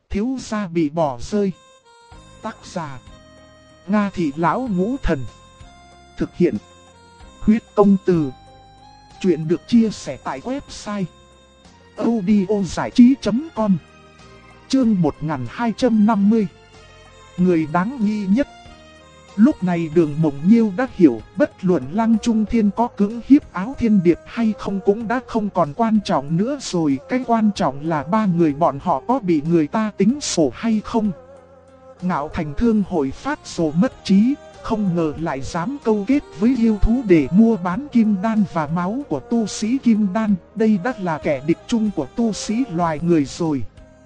Thiếu gia bị bỏ rơi. Tác giả: Nga Thị Lão Ngũ Thần. Thực hiện: Huyết Công Từ. Chuyện được chia sẻ tại website audiozảichí.com. Chương 1250. Người đáng nghi nhất. Lúc này Đường Mộng Nhiêu đã hiểu, bất luận Lăng Trung Thiên có cưỡng hiếp Áo Thiên Điệp hay không cũng đã không còn quan trọng nữa rồi. Cái quan trọng là ba người bọn họ có bị người ta tính sổ hay không. Ngạo Thành Thương Hội phát sổ mất trí, không ngờ lại dám câu kết với yêu thú để mua bán kim đan và máu của tu sĩ kim đan. Đây đã là kẻ địch chung của tu sĩ loài người rồi.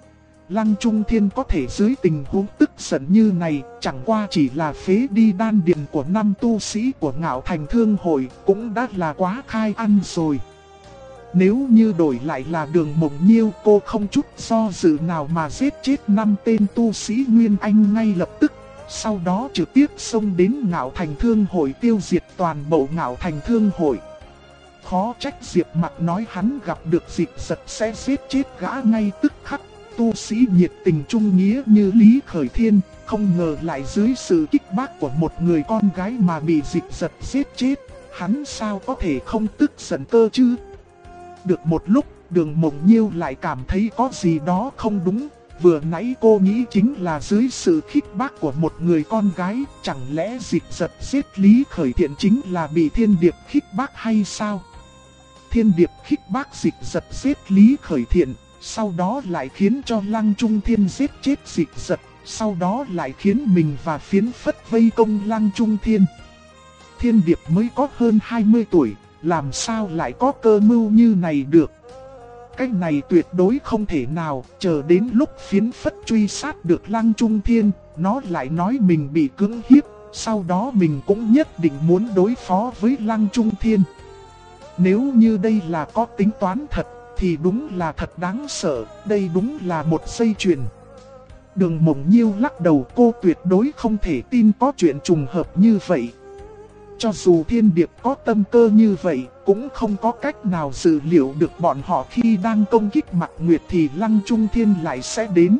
Lăng Trung Thiên có thể dưới tình huống tức giận như này, chẳng qua chỉ là phế đi đan điền của 5 tu sĩ của Ngạo Thành Thương Hội, cũng đã là quá khai ăn rồi. Nếu như đổi lại là Đường Mộng Nhiêu, cô không chút do dự nào mà giết chết 5 tên tu sĩ Nguyên Anh ngay lập tức. Sau đó trực tiếp xông đến Ngạo Thành Thương Hội tiêu diệt toàn bộ Ngạo Thành Thương Hội. Khó trách Diệp Mặc nói hắn gặp được Dịch Giật sẽ giết chết gã ngay tức khắc. Tu sĩ nhiệt tình trung nghĩa như Lý Khởi Thiên, không ngờ lại dưới sự kích bác của một người con gái mà bị Dịch Giật giết chết. Hắn sao có thể không tức giận cơ chứ? Được một lúc, Đường Mộng Nhiêu lại cảm thấy có gì đó không đúng. Vừa nãy cô nghĩ chính là dưới sự khích bác của một người con gái, chẳng lẽ Dịch Giật giết Lý Khởi Thiện chính là bị Thiên Điệp khích bác hay sao? Thiên Điệp khích bác Dịch Giật giết Lý Khởi Thiện, sau đó lại khiến cho Lăng Trung Thiên giết chết Dịch Giật, sau đó lại khiến mình và Phiến Phất vây công Lăng Trung Thiên. Thiên Điệp mới có hơn 20 tuổi, làm sao lại có cơ mưu như này được? Cái này tuyệt đối không thể nào, chờ đến lúc Phiến Phất truy sát được Lăng Trung Thiên, nó lại nói mình bị cưỡng hiếp, sau đó mình cũng nhất định muốn đối phó với Lăng Trung Thiên. Nếu như đây là có tính toán thật, thì đúng là thật đáng sợ, đây đúng là một dây chuyền. Đường Mộng Nhiêu lắc đầu, cô tuyệt đối không thể tin có chuyện trùng hợp như vậy. Cho dù Thiên Điệp có tâm cơ như vậy, cũng không có cách nào dự liệu được bọn họ khi đang công kích Mạc Nguyệt thì Lăng Trung Thiên lại sẽ đến.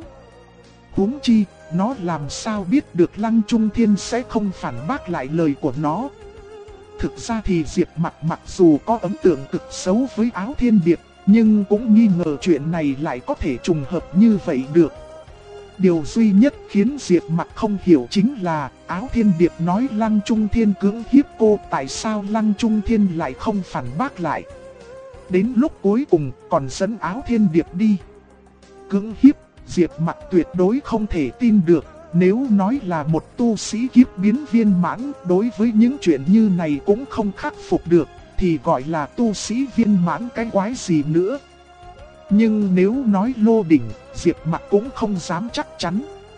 Huống chi, nó làm sao biết được Lăng Trung Thiên sẽ không phản bác lại lời của nó. Thực ra thì Diệp mặc dù có ấn tượng cực xấu với Áo Thiên Điệp, nhưng cũng nghi ngờ chuyện này lại có thể trùng hợp như vậy được. Điều duy nhất khiến Diệp Mặc không hiểu chính là Áo Thiên Điệp nói Lăng Trung Thiên cưỡng hiếp cô, tại sao Lăng Trung Thiên lại không phản bác lại. Đến lúc cuối cùng còn dẫn Áo Thiên Điệp đi. Cưỡng hiếp, Diệp Mặc tuyệt đối không thể tin được. Nếu nói là một tu sĩ kiếp biến viên mãn, đối với những chuyện như này cũng không khắc phục được, thì gọi là tu sĩ viên mãn cái quái gì nữa. Nhưng nếu nói lô đỉnh, Diệp Mặc cũng không dám chắc chắn.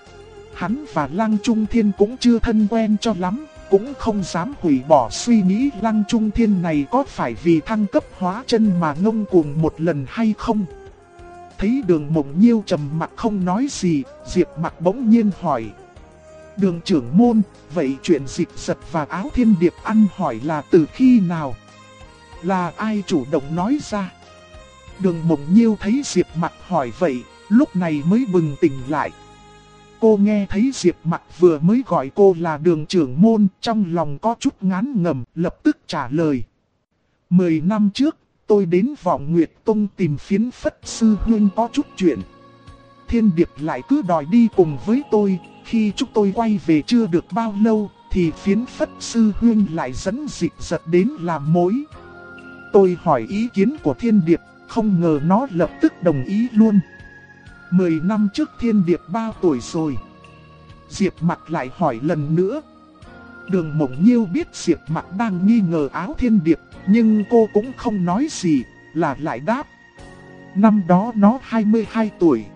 Hắn và Lăng Trung Thiên cũng chưa thân quen cho lắm, cũng không dám hủy bỏ suy nghĩ Lăng Trung Thiên này có phải vì thăng cấp hóa chân mà ngông cuồng một lần hay không. Thấy Đường Mộng Nhiêu trầm mặc không nói gì, Diệp Mặc bỗng nhiên hỏi: Đường trưởng môn, vậy chuyện Dịch Giật và Áo Thiên Điệp ăn hỏi là từ khi nào? Là ai chủ động nói ra? Đường Mộng Nhiêu thấy Diệp Mặc hỏi vậy, lúc này mới bừng tỉnh lại. Cô nghe thấy Diệp Mặc vừa mới gọi cô là Đường trưởng môn, trong lòng có chút ngán ngẩm, lập tức trả lời. 10 năm trước, tôi đến Vọng Nguyệt Tông tìm Phiến Phất sư huynh có chút chuyện. Thiên Điệp lại cứ đòi đi cùng với tôi, khi chúng tôi quay về chưa được bao lâu, thì Phiến Phất sư huynh lại dẫn Dịch Giật đến làm mối. Tôi hỏi ý kiến của Thiên Điệp, không ngờ nó lập tức đồng ý luôn. 10 năm trước Thiên Điệp bao tuổi rồi? Diệp Mặc lại hỏi lần nữa. Đường Mộng Nhiêu biết Diệp Mặc đang nghi ngờ Áo Thiên Điệp, nhưng cô cũng không nói gì, là lại đáp. Năm đó nó 22 tuổi.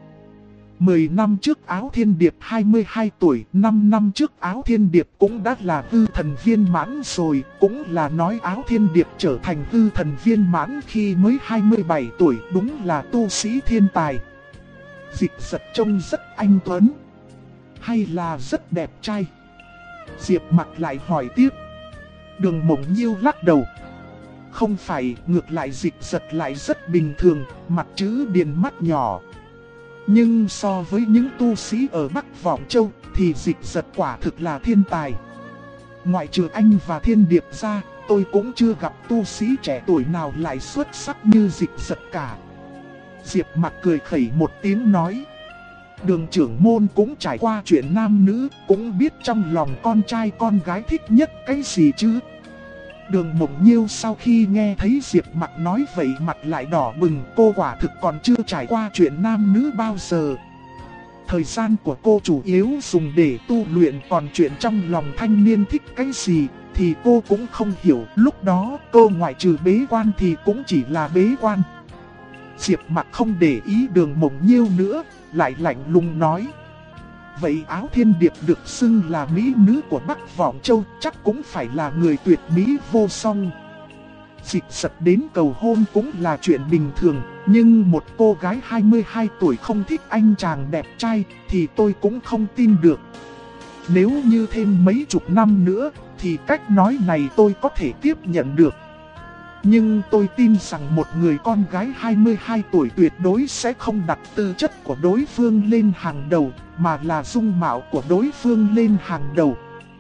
10 năm trước Áo Thiên Điệp 22 tuổi, 5 năm trước Áo Thiên Điệp cũng đã là hư thần viên mãn rồi, cũng là nói Áo Thiên Điệp trở thành hư thần viên mãn khi mới 27 tuổi, đúng là tu sĩ thiên tài. Dịch Giật trông rất anh tuấn, hay là rất đẹp trai? Diệp Mặc lại hỏi tiếp. Đường Mộng Nhiêu lắc đầu. Không phải, ngược lại Dịch Giật lại rất bình thường, mặt chữ điền mắt nhỏ. Nhưng so với những tu sĩ ở Bắc Vọng Châu thì Dịch Giật quả thực là thiên tài. Ngoại trừ anh và Thiên Điệp ra, tôi cũng chưa gặp tu sĩ trẻ tuổi nào lại xuất sắc như Dịch Giật cả. Diệp Mặc cười khẩy một tiếng nói. Đường trưởng môn cũng trải qua chuyện nam nữ, cũng biết trong lòng con trai con gái thích nhất cái gì chứ. Đường Mộng Nhiêu sau khi nghe thấy Diệp Mặc nói vậy mặt lại đỏ bừng, cô quả thực còn chưa trải qua chuyện nam nữ bao giờ. Thời gian của cô chủ yếu dùng để tu luyện, còn chuyện trong lòng thanh niên thích cái gì thì cô cũng không hiểu. Lúc đó cô ngoại trừ bế quan thì cũng chỉ là bế quan. Diệp Mặc không để ý Đường Mộng Nhiêu nữa, lại lạnh lùng nói. Vậy Áo Thiên Điệp được xưng là mỹ nữ của Bắc Vọng Châu, chắc cũng phải là người tuyệt mỹ vô song. Dịch Giật đến cầu hôn cũng là chuyện bình thường, nhưng một cô gái 22 tuổi không thích anh chàng đẹp trai thì tôi cũng không tin được. Nếu như thêm mấy chục năm nữa thì cách nói này tôi có thể tiếp nhận được. Nhưng tôi tin rằng một người con gái 22 tuổi tuyệt đối sẽ không đặt tư chất của đối phương lên hàng đầu, mà là dung mạo của đối phương lên hàng đầu.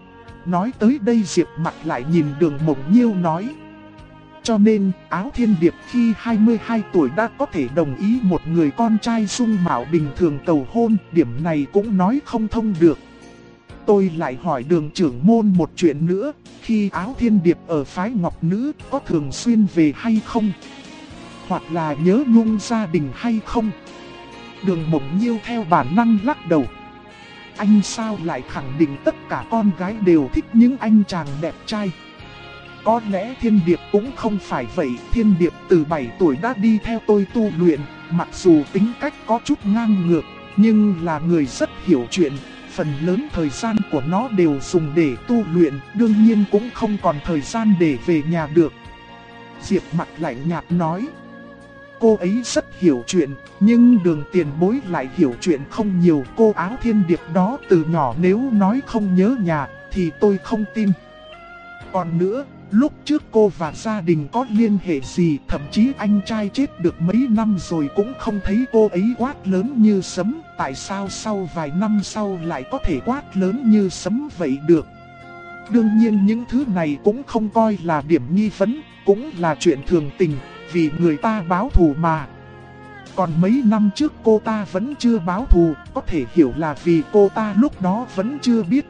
Nói tới đây Diệp Mặc lại nhìn Đường Mộng Nhiêu nói. Cho nên Áo Thiên Điệp khi 22 tuổi đã có thể đồng ý một người con trai dung mạo bình thường cầu hôn, điểm này cũng nói không thông được. Tôi lại hỏi Đường trưởng môn một chuyện nữa, khi Áo Thiên Điệp ở phái Ngọc Nữ có thường xuyên về hay không? Hoặc là nhớ nhung gia đình hay không? Đường Mộng Nhiêu theo bản năng lắc đầu. Anh sao lại khẳng định tất cả con gái đều thích những anh chàng đẹp trai? Có lẽ Thiên Điệp cũng không phải vậy. Thiên Điệp từ 7 tuổi đã đi theo tôi tu luyện, mặc dù tính cách có chút ngang ngược, nhưng là người rất hiểu chuyện. Phần lớn thời gian của nó đều dùng để tu luyện, đương nhiên cũng không còn thời gian để về nhà được. Diệp Mặc lạnh nhạt nói. Cô ấy rất hiểu chuyện, nhưng Đường tiền bối lại hiểu chuyện không nhiều. Cô Áo Thiên Điệp đó từ nhỏ nếu nói không nhớ nhà thì tôi không tin. Còn nữa, lúc trước cô và gia đình có liên hệ gì, thậm chí anh trai chết được mấy năm rồi cũng không thấy cô ấy quát lớn như sấm. Tại sao sau vài năm sau lại có thể quát lớn như sấm vậy được? Đương nhiên những thứ này cũng không coi là điểm nghi vấn, cũng là chuyện thường tình, vì người ta báo thù mà. Còn mấy năm trước cô ta vẫn chưa báo thù, có thể hiểu là vì cô ta lúc đó vẫn chưa biết.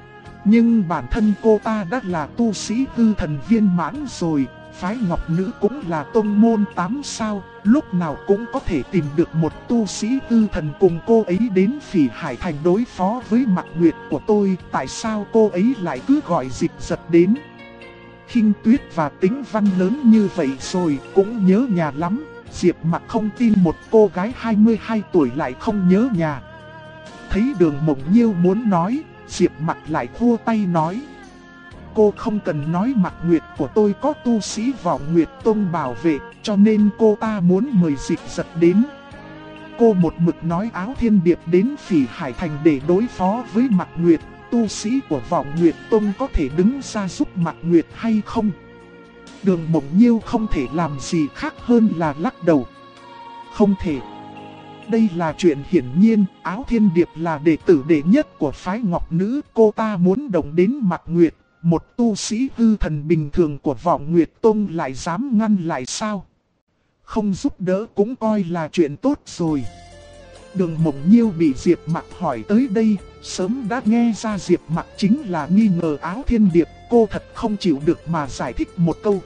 Nhưng bản thân cô ta đã là tu sĩ hư thần viên mãn rồi, phái Ngọc Nữ cũng là tông môn 8 sao, lúc nào cũng có thể tìm được một tu sĩ hư thần cùng cô ấy đến Phỉ Hải Thành đối phó với Mạc Nguyệt của tôi. Tại sao cô ấy lại cứ gọi Dịch Giật đến? Khinh Tuyết và Tĩnh Văn lớn như vậy rồi cũng nhớ nhà lắm. Diệp Mặc không tin một cô gái 22 tuổi lại không nhớ nhà. Thấy Đường Mộng Nhiêu muốn nói, Diệp Mặc lại khua tay nói. Cô không cần nói Mạc Nguyệt của tôi có tu sĩ Vọng Nguyệt Tông bảo vệ, cho nên cô ta muốn mời Dịch Giật đến. Cô một mực nói Áo Thiên Điệp đến Phỉ Hải Thành để đối phó với Mạc Nguyệt. Tu sĩ của Vọng Nguyệt Tông có thể đứng ra giúp Mạc Nguyệt hay không? Đường Mộng Nhiêu không thể làm gì khác hơn là lắc đầu. Không thể. Đây là chuyện hiển nhiên, Áo Thiên Điệp là đệ tử đệ nhất của phái Ngọc Nữ. Cô ta muốn động đến Mạc Nguyệt, một tu sĩ hư thần bình thường của Vọng Nguyệt Tông lại dám ngăn lại sao? Không giúp đỡ cũng coi là chuyện tốt rồi. Đường Mộng Nhiêu bị Diệp Mặc hỏi tới đây, sớm đã nghe ra Diệp Mặc chính là nghi ngờ Áo Thiên Điệp. Cô thật không chịu được mà giải thích một câu.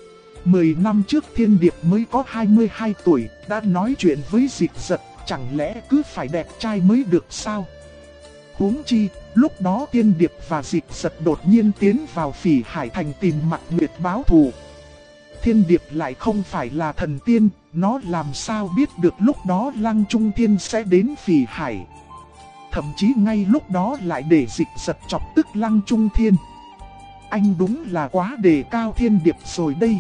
10 năm trước Thiên Điệp mới có 22 tuổi, đã nói chuyện với Dịch Giật, chẳng lẽ cứ phải đẹp trai mới được sao? Huống chi, lúc đó Thiên Điệp và Dịch Giật đột nhiên tiến vào Phỉ Hải Thành tìm Mạc Nguyệt báo thù. Thiên Điệp lại không phải là thần tiên, nó làm sao biết được lúc đó Lăng Trung Thiên sẽ đến Phỉ Hải. Thậm chí ngay lúc đó lại để Dịch Giật chọc tức Lăng Trung Thiên. Anh đúng là quá đề cao Thiên Điệp rồi đây.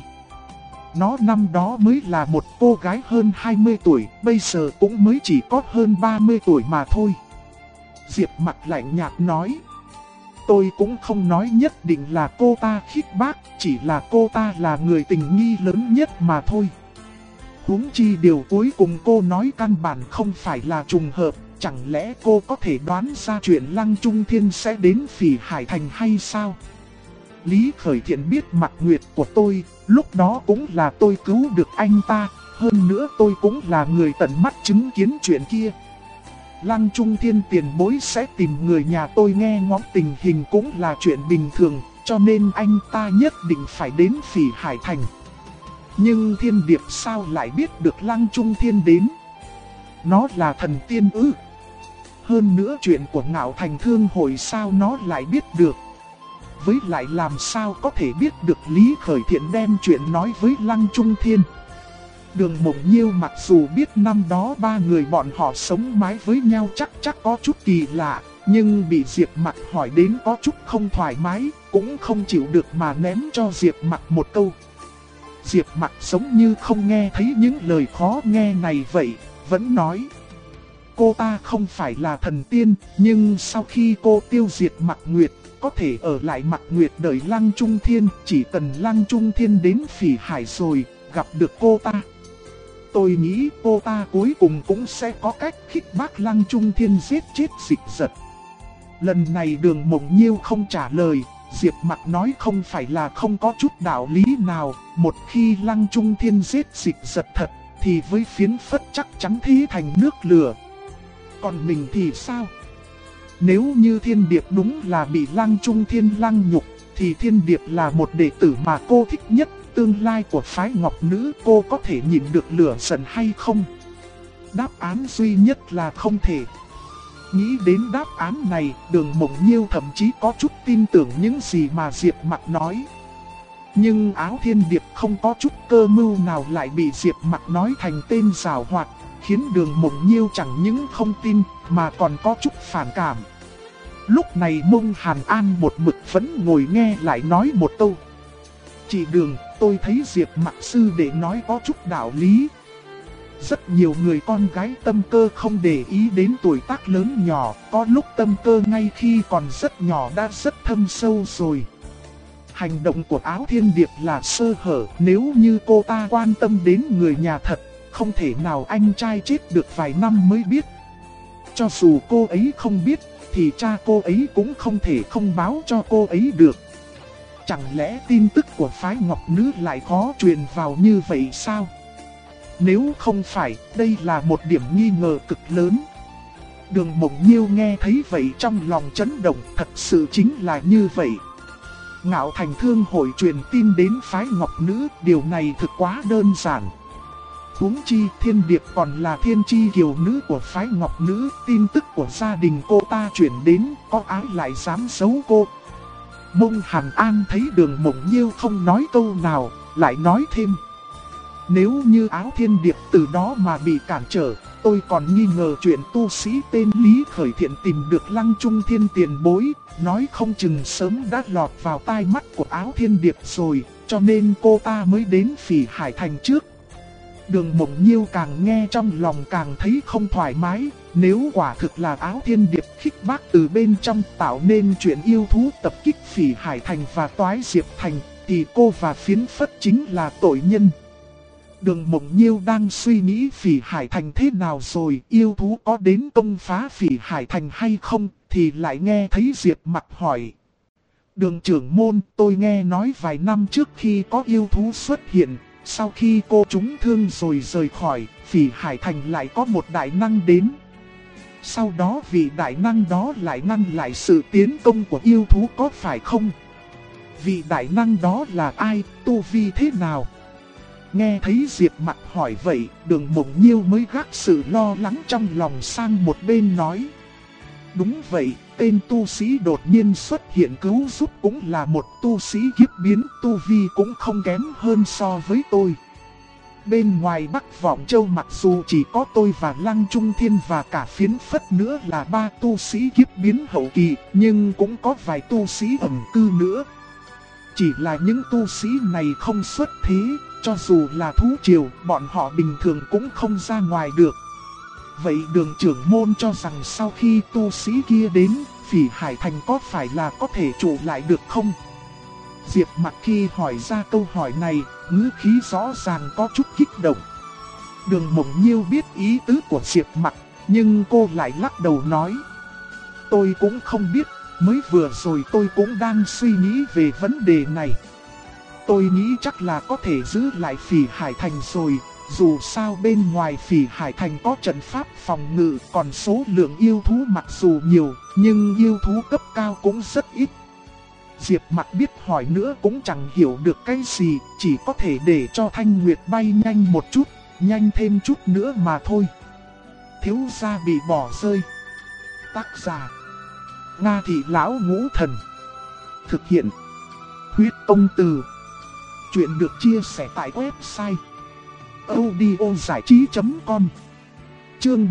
Nó năm đó mới là một cô gái hơn 20 tuổi, bây giờ cũng mới chỉ có hơn 30 tuổi mà thôi. Diệp Mặc lạnh nhạt nói. Tôi cũng không nói nhất định là cô ta khích bác, chỉ là cô ta là người tình nghi lớn nhất mà thôi. Huống chi điều cuối cùng cô nói căn bản không phải là trùng hợp, chẳng lẽ cô có thể đoán ra chuyện Lăng Trung Thiên sẽ đến Phỉ Hải Thành hay sao? Lý Khởi Thiện biết Mạc Nguyệt của tôi, lúc đó cũng là tôi cứu được anh ta, hơn nữa tôi cũng là người tận mắt chứng kiến chuyện kia. Lăng Trung Thiên tiền bối sẽ tìm người nhà tôi nghe ngóng tình hình cũng là chuyện bình thường, cho nên anh ta nhất định phải đến Phỉ Hải Thành. Nhưng Thiên Điệp sao lại biết được Lăng Trung Thiên đến? Nó là thần tiên ư? Hơn nữa chuyện của Ngạo Thành Thương Hội sao nó lại biết được? Với lại làm sao có thể biết được Lý Khởi Thiện đem chuyện nói với Lăng Trung Thiên? Đường Mộng Nhiêu mặc dù biết năm đó ba người bọn họ sống mái với nhau chắc có chút kỳ lạ, nhưng bị Diệp Mặc hỏi đến có chút không thoải mái, cũng không chịu được mà ném cho Diệp Mặc một câu. Diệp Mặc giống như không nghe thấy những lời khó nghe này vậy, vẫn nói. Cô ta không phải là thần tiên, nhưng sau khi cô tiêu diệt Mạc Nguyệt, có thể ở lại Mạc Nguyệt đợi Lăng Trung Thiên, chỉ cần Lăng Trung Thiên đến Phỉ Hải rồi, gặp được cô ta. Tôi nghĩ cô ta cuối cùng cũng sẽ có cách khích bác Lăng Trung Thiên giết chết Dịch Giật. Lần này Đường Mộng Nhiêu không trả lời, Diệp Mặc nói không phải là không có chút đạo lý nào, một khi Lăng Trung Thiên giết Dịch Giật thật, thì với phiến phất chắc chắn thế thành nước lửa. Còn mình thì sao? Nếu như Thiên Điệp đúng là bị Lăng Trung Thiên lăng nhục, thì Thiên Điệp là một đệ tử mà cô thích nhất, tương lai của phái Ngọc Nữ cô có thể nhịn được lửa giận hay không? Đáp án duy nhất là không thể. Nghĩ đến đáp án này, Đường Mộng Nhiêu thậm chí có chút tin tưởng những gì mà Diệp Mặc nói. Nhưng Áo Thiên Điệp không có chút cơ mưu nào lại bị Diệp Mặc nói thành tên giảo hoạt, khiến Đường Mộng Nhiêu chẳng những không tin mà còn có chút phản cảm. Lúc này Mông Hàn An một mực vẫn ngồi nghe lại nói một câu. Chị Đường, tôi thấy Diệp Mặc sư đệ nói có chút đạo lý. Rất nhiều người con gái tâm cơ không để ý đến tuổi tác lớn nhỏ, có lúc tâm cơ ngay khi còn rất nhỏ đã rất thâm sâu rồi. Hành động của Áo Thiên Điệp là sơ hở, nếu như cô ta quan tâm đến người nhà thật, không thể nào anh trai chết được vài năm mới biết. Cho dù cô ấy không biết, thì cha cô ấy cũng không thể không báo cho cô ấy được. Chẳng lẽ tin tức của phái Ngọc Nữ lại khó truyền vào như vậy sao? Nếu không phải, đây là một điểm nghi ngờ cực lớn. Đường Mộng Nhiêu nghe thấy vậy trong lòng chấn động, thật sự chính là như vậy. Ngạo Thành Thương Hội truyền tin đến phái Ngọc Nữ, điều này thực quá đơn giản. Huống chi Thiên Điệp còn là thiên chi kiều nữ của phái Ngọc Nữ, tin tức của gia đình cô ta chuyển đến, có ai lại dám giấu cô? Mông Hàn An thấy Đường Mộng Nhiêu không nói câu nào, lại nói thêm. Nếu như Áo Thiên Điệp từ đó mà bị cản trở, tôi còn nghi ngờ chuyện tu sĩ tên Lý Khởi Thiện tìm được Lăng Trung Thiên tiền bối, nói không chừng sớm đã lọt vào tai mắt của Áo Thiên Điệp rồi, cho nên cô ta mới đến Phỉ Hải Thành trước. Đường Mộng Nhiêu càng nghe trong lòng càng thấy không thoải mái, nếu quả thực là Áo Thiên Điệp khích bác từ bên trong tạo nên chuyện yêu thú tập kích Phỉ Hải Thành và Toái Diệp Thành, thì cô và Phiến Phất chính là tội nhân. Đường Mộng Nhiêu đang suy nghĩ Phỉ Hải Thành thế nào rồi, yêu thú có đến công phá Phỉ Hải Thành hay không, thì lại nghe thấy Diệp Mặc hỏi. Đường trưởng môn, tôi nghe nói vài năm trước khi có yêu thú xuất hiện, sau khi cô trúng thương rồi rời khỏi, Phỉ Hải Thành lại có một đại năng đến. Sau đó vị đại năng đó lại ngăn lại sự tiến công của yêu thú có phải không? Vị đại năng đó là ai, tu vi thế nào? Nghe thấy Diệp Mặc hỏi vậy, Đường Mộng Nhiêu mới gác sự lo lắng trong lòng sang một bên nói. Đúng vậy, tên tu sĩ đột nhiên xuất hiện cứu giúp cũng là một tu sĩ kiếp biến, tu vi cũng không kém hơn so với tôi. Bên ngoài Bắc Vọng Châu mặc dù chỉ có tôi và Lăng Trung Thiên và cả Phiến Phất nữa là 3 tu sĩ kiếp biến hậu kỳ, nhưng cũng có vài tu sĩ ẩn cư nữa. Chỉ là những tu sĩ này không xuất thế, cho dù là thú triều, bọn họ bình thường cũng không ra ngoài được. Vậy Đường trưởng môn cho rằng sau khi tu sĩ kia đến, Phỉ Hải Thành có phải là có thể trụ lại được không? Diệp Mặc khi hỏi ra câu hỏi này, ngữ khí rõ ràng có chút kích động. Đường Mộng Nhiêu biết ý tứ của Diệp Mặc, nhưng cô lại lắc đầu nói. Tôi cũng không biết, mới vừa rồi tôi cũng đang suy nghĩ về vấn đề này. Tôi nghĩ chắc là có thể giữ lại Phỉ Hải Thành rồi, dù sao bên ngoài Phỉ Hải Thành có trận pháp phòng ngự, còn số lượng yêu thú mặc dù nhiều, nhưng yêu thú cấp cao cũng rất ít. Diệp Mặc biết hỏi nữa cũng chẳng hiểu được cái gì, chỉ có thể để cho Thanh Nguyệt bay nhanh một chút, nhanh thêm chút nữa mà thôi. Thiếu gia bị bỏ rơi. Tác giả: Nga Thị Lão Ngũ Thần. Thực hiện: Huyết Công Từ. Chuyện được chia sẻ tại website audiozảichí.com. Chương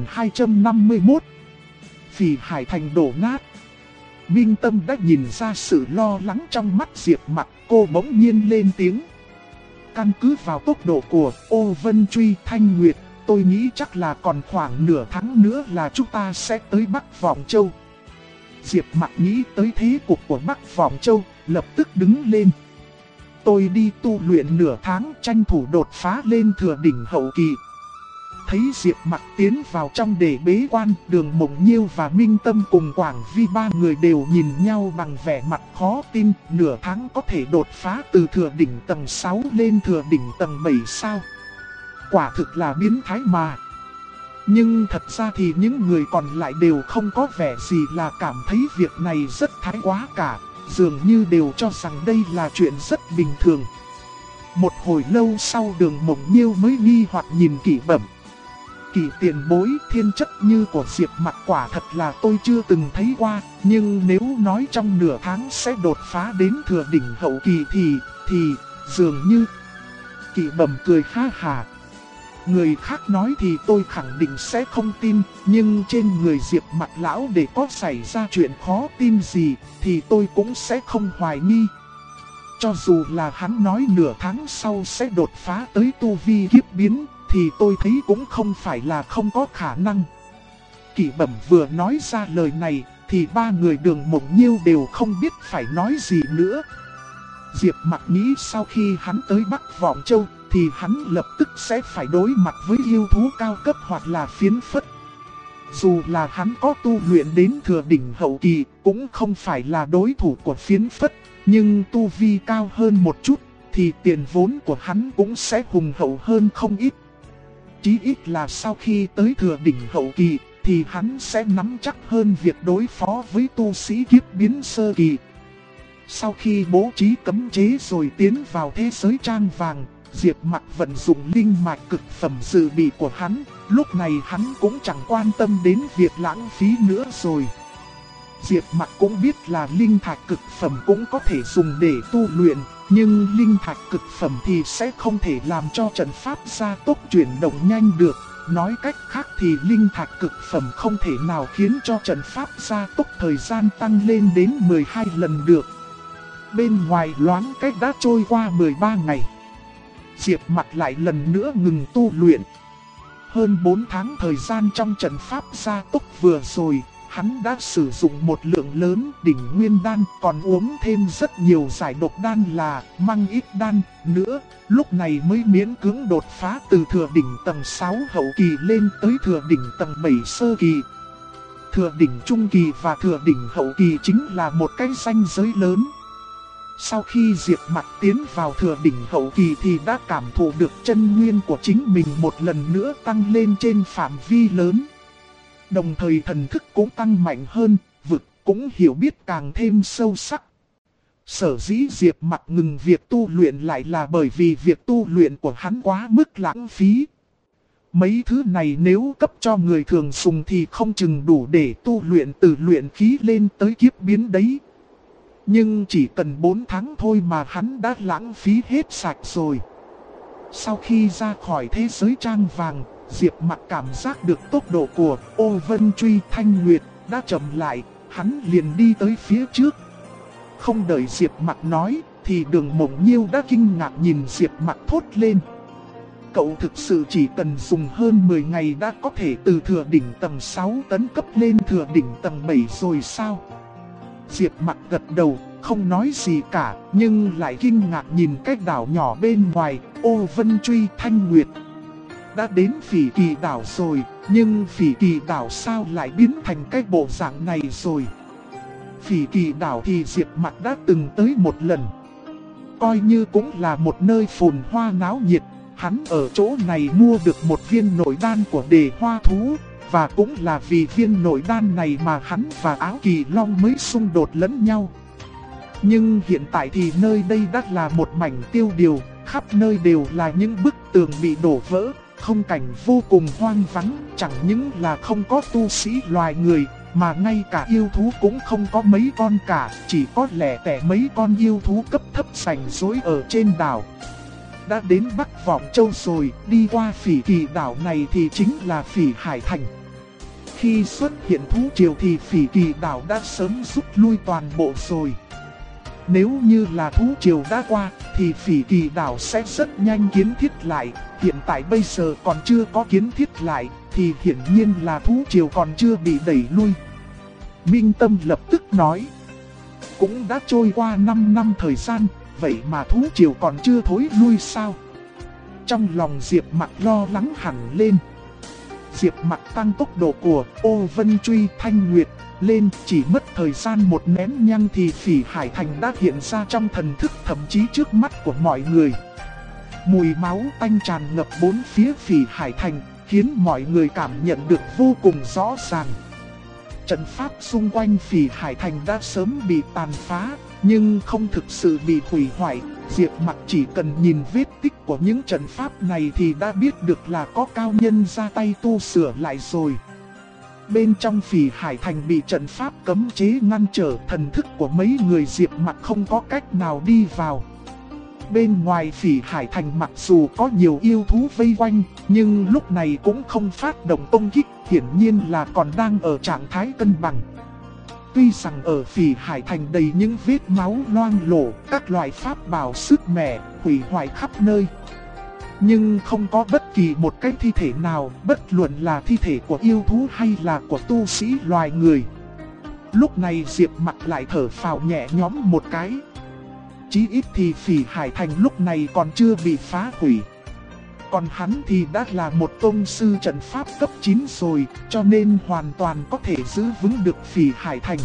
1251. Phỉ Hải Thành đổ nát. Minh Tâm đã nhìn ra sự lo lắng trong mắt Diệp Mặc, cô bỗng nhiên lên tiếng. Căn cứ vào tốc độ của Ô Vân Truy Thanh Nguyệt, tôi nghĩ chắc là còn khoảng nửa tháng nữa là chúng ta sẽ tới Bắc Vọng Châu. Diệp Mặc nghĩ tới thế cục của Bắc Vọng Châu, lập tức đứng lên. Tôi đi tu luyện nửa tháng, tranh thủ đột phá lên thừa đỉnh hậu kỳ. Thấy Diệp Mặc tiến vào trong để bế quan, Đường Mộng Nhiêu và Minh Tâm cùng Quảng Vi ba người đều nhìn nhau bằng vẻ mặt khó tin. Nửa tháng có thể đột phá từ thừa đỉnh tầng 6 lên thừa đỉnh tầng 7 sao? Quả thực là biến thái mà. Nhưng thật ra thì những người còn lại đều không có vẻ gì là cảm thấy việc này rất thái quá cả, dường như đều cho rằng đây là chuyện rất bình thường. Một hồi lâu sau, Đường Mộng Nhiêu mới nghi hoặc nhìn Kỷ Bẩm. Kỷ tiền bối, thiên chất như của Diệp Mặc quả thật là tôi chưa từng thấy qua, nhưng nếu nói trong nửa tháng sẽ đột phá đến thừa đỉnh hậu kỳ thì dường như... Kỷ Bẩm cười ha hà. Người khác nói thì tôi khẳng định sẽ không tin, nhưng trên người Diệp Mặc lão để có xảy ra chuyện khó tin gì thì tôi cũng sẽ không hoài nghi. Cho dù là hắn nói nửa tháng sau sẽ đột phá tới tu vi kiếp biến, thì tôi thấy cũng không phải là không có khả năng. Kỷ Bẩm vừa nói ra lời này, thì ba người Đường Mộng Nhiêu đều không biết phải nói gì nữa. Diệp Mặc nghĩ sau khi hắn tới Bắc Vọng Châu, thì hắn lập tức sẽ phải đối mặt với yêu thú cao cấp hoặc là phiến phất. Dù là hắn có tu luyện đến thừa đỉnh hậu kỳ, cũng không phải là đối thủ của phiến phất, nhưng tu vi cao hơn một chút, thì tiền vốn của hắn cũng sẽ hùng hậu hơn không ít. Chí ít là sau khi tới thừa đỉnh hậu kỳ, thì hắn sẽ nắm chắc hơn việc đối phó với tu sĩ kiếp biến sơ kỳ. Sau khi bố trí cấm chế rồi tiến vào thế giới trang vàng, Diệp Mặc vận dụng linh mạch cực phẩm dự bị của hắn, lúc này hắn cũng chẳng quan tâm đến việc lãng phí nữa rồi. Diệp Mặc cũng biết là linh thạch cực phẩm cũng có thể dùng để tu luyện, nhưng linh thạch cực phẩm thì sẽ không thể làm cho trận pháp gia tốc chuyển động nhanh được. Nói cách khác thì linh thạch cực phẩm không thể nào khiến cho trận pháp gia tốc thời gian tăng lên đến 12 lần được. Bên ngoài loáng cách đã trôi qua 13 ngày. Diệp Mặc lại lần nữa ngừng tu luyện. Hơn 4 tháng thời gian trong trận pháp gia tốc vừa rồi, hắn đã sử dụng một lượng lớn đỉnh nguyên đan, còn uống thêm rất nhiều giải độc đan là măng ít đan nữa, lúc này mới miễn cưỡng đột phá từ thừa đỉnh tầng 6 hậu kỳ lên tới thừa đỉnh tầng 7 sơ kỳ. Thừa đỉnh trung kỳ và thừa đỉnh hậu kỳ chính là một cái ranh giới lớn. Sau khi Diệp Mặc tiến vào thừa đỉnh hậu kỳ thì đã cảm thụ được chân nguyên của chính mình một lần nữa tăng lên trên phạm vi lớn. Đồng thời thần thức cũng tăng mạnh hơn, vực cũng hiểu biết càng thêm sâu sắc. Sở dĩ Diệp Mặc ngừng việc tu luyện lại là bởi vì việc tu luyện của hắn quá mức lãng phí. Mấy thứ này nếu cấp cho người thường dùng thì không chừng đủ để tu luyện từ luyện khí lên tới kiếp biến đấy. Nhưng chỉ cần 4 tháng thôi mà hắn đã lãng phí hết sạch rồi. Sau khi ra khỏi thế giới trang vàng, Diệp Mặc cảm giác được tốc độ của Ô Vân Truy Thanh Nguyệt đã chậm lại, hắn liền đi tới phía trước. Không đợi Diệp Mặc nói, thì Đường Mộng Nhiêu đã kinh ngạc nhìn Diệp Mặc thốt lên. Cậu thực sự chỉ cần dùng hơn 10 ngày đã có thể từ thừa đỉnh tầng 6 tấn cấp lên thừa đỉnh tầng 7 rồi sao? Diệp Mặc gật đầu, không nói gì cả, nhưng lại kinh ngạc nhìn cái đảo nhỏ bên ngoài, Ô Vân Truy Thanh Nguyệt. đã đến Phỉ Kỳ đảo rồi, nhưng Phỉ Kỳ đảo sao lại biến thành cái bộ dạng này rồi? Phỉ Kỳ đảo thì Diệp Mặc đã từng tới một lần. Coi như cũng là một nơi phồn hoa náo nhiệt, hắn ở chỗ này mua được một viên nội đan của Đề Hoa Thú. Và cũng là vì viên nội đan này mà hắn và Áo Kỳ Long mới xung đột lẫn nhau. Nhưng hiện tại thì nơi đây đã là một mảnh tiêu điều, khắp nơi đều là những bức tường bị đổ vỡ, không cảnh vô cùng hoang vắng, chẳng những là không có tu sĩ loài người, mà ngay cả yêu thú cũng không có mấy con cả, chỉ có lẻ tẻ mấy con yêu thú cấp thấp rảnh rỗi ở trên đảo. Đã đến Bắc Vọng Châu rồi, đi qua Phỉ Kỳ đảo này thì chính là Phỉ Hải Thành. Khi xuất hiện thú triều thì Phỉ Kỳ đảo đã sớm rút lui toàn bộ rồi. Nếu như là thú triều đã qua thì Phỉ Kỳ đảo sẽ rất nhanh kiến thiết lại. Hiện tại bây giờ còn chưa có kiến thiết lại thì hiển nhiên là thú triều còn chưa bị đẩy lui. Minh Tâm lập tức nói, cũng đã trôi qua 5 năm thời gian, vậy mà thú triều còn chưa thối lui sao? Trong lòng Diệp Mặc lo lắng hẳn lên. Diệp Mặc tăng tốc độ của Ô Vân Truy Thanh Nguyệt lên, chỉ mất thời gian một nén nhang thì Phỉ Hải Thành đã hiện ra trong thần thức, thậm chí trước mắt của mọi người. Mùi máu tanh tràn ngập bốn phía Phỉ Hải Thành, khiến mọi người cảm nhận được vô cùng rõ ràng. Trận pháp xung quanh Phỉ Hải Thành đã sớm bị tàn phá, nhưng không thực sự bị hủy hoại. Diệp Mặc chỉ cần nhìn vết tích của những trận pháp này thì đã biết được là có cao nhân ra tay tu sửa lại rồi. Bên trong Phỉ Hải Thành bị trận pháp cấm chế ngăn trở, thần thức của mấy người Diệp Mặc không có cách nào đi vào. Bên ngoài Phỉ Hải Thành mặc dù có nhiều yêu thú vây quanh, nhưng lúc này cũng không phát động công kích, hiển nhiên là còn đang ở trạng thái cân bằng. Tuy rằng ở Phỉ Hải Thành đầy những vết máu loang lổ, các loại pháp bảo sứt mẻ, hủy hoại khắp nơi, nhưng không có bất kỳ một cái thi thể nào, bất luận là thi thể của yêu thú hay là của tu sĩ loài người. Lúc này Diệp Mặc lại thở phào nhẹ nhõm một cái. Chí ít thì Phỉ Hải Thành lúc này còn chưa bị phá hủy. Còn hắn thì đã là một tông sư trận pháp cấp 9 rồi, cho nên hoàn toàn có thể giữ vững được Phỉ Hải Thành.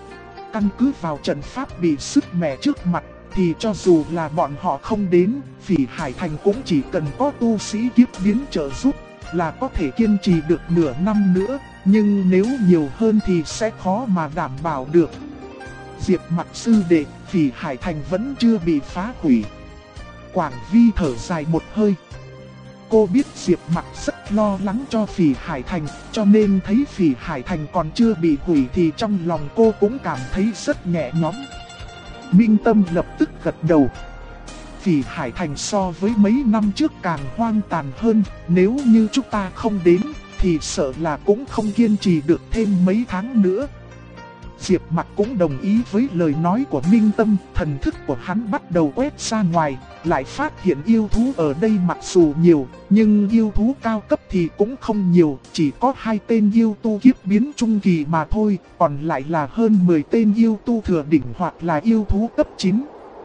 Căn cứ vào trận pháp bị sứt mẻ trước mặt, thì cho dù là bọn họ không đến, Phỉ Hải Thành cũng chỉ cần có tu sĩ kiếp biến trợ giúp là có thể kiên trì được nửa năm nữa, nhưng nếu nhiều hơn thì sẽ khó mà đảm bảo được. Diệp Mặc sư đệ, Phỉ Hải Thành vẫn chưa bị phá hủy. Quảng Vi thở dài một hơi. Cô biết Diệp Mặc rất lo lắng cho Phỉ Hải Thành, cho nên thấy Phỉ Hải Thành còn chưa bị hủy thì trong lòng cô cũng cảm thấy rất nhẹ nhõm. Minh Tâm lập tức gật đầu. Phỉ Hải Thành so với mấy năm trước càng hoang tàn hơn, nếu như chúng ta không đến thì sợ là cũng không kiên trì được thêm mấy tháng nữa. Diệp Mặc cũng đồng ý với lời nói của Minh Tâm, thần thức của hắn bắt đầu quét ra ngoài, lại phát hiện yêu thú ở đây mặc dù nhiều, nhưng yêu thú cao cấp thì cũng không nhiều, chỉ có 2 tên yêu tu kiếp biến trung kỳ mà thôi, còn lại là hơn 10 tên yêu tu thừa đỉnh hoặc là yêu thú cấp 9.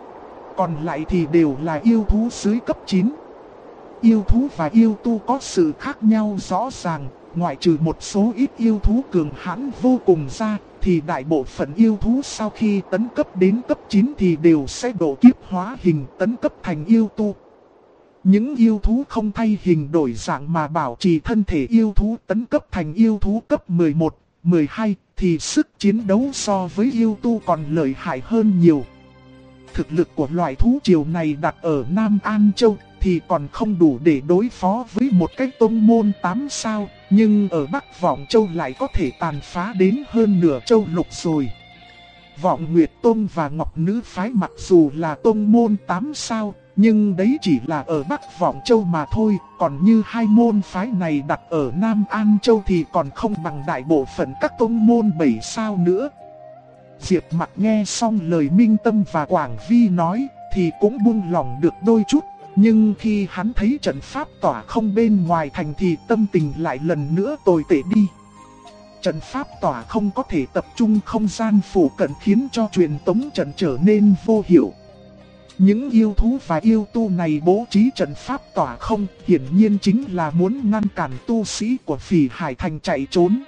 Còn lại thì đều là yêu thú dưới cấp 9. Yêu thú và yêu tu có sự khác nhau rõ ràng, ngoại trừ một số ít yêu thú cường hãn vô cùng ra, thì đại bộ phận yêu thú sau khi tấn cấp đến cấp 9 thì đều sẽ độ kiếp hóa hình tấn cấp thành yêu tu. Những yêu thú không thay hình đổi dạng mà bảo trì thân thể yêu thú tấn cấp thành yêu thú cấp 11, 12 thì sức chiến đấu so với yêu tu còn lợi hại hơn nhiều. Thực lực của loại thú triều này đặt ở Nam An Châu thì còn không đủ để đối phó với một cái tông môn 8 sao, nhưng ở Bắc Vọng Châu lại có thể tàn phá đến hơn nửa châu lục rồi. Vọng Nguyệt Tông và Ngọc Nữ Phái mặc dù là tông môn 8 sao, nhưng đấy chỉ là ở Bắc Vọng Châu mà thôi, còn như hai môn phái này đặt ở Nam An Châu thì còn không bằng đại bộ phận các tông môn 7 sao nữa. Diệp Mặc nghe xong lời Minh Tâm và Quảng Vi nói thì cũng buông lòng được đôi chút. Nhưng khi hắn thấy trận pháp tỏa không bên ngoài thành thì tâm tình lại lần nữa tồi tệ đi. Trận pháp tỏa không có thể tập trung không gian phủ cận khiến cho truyền tống trận trở nên vô hiệu. Những yêu thú và yêu tu này bố trí trận pháp tỏa không, hiển nhiên chính là muốn ngăn cản tu sĩ của Phỉ Hải Thành chạy trốn.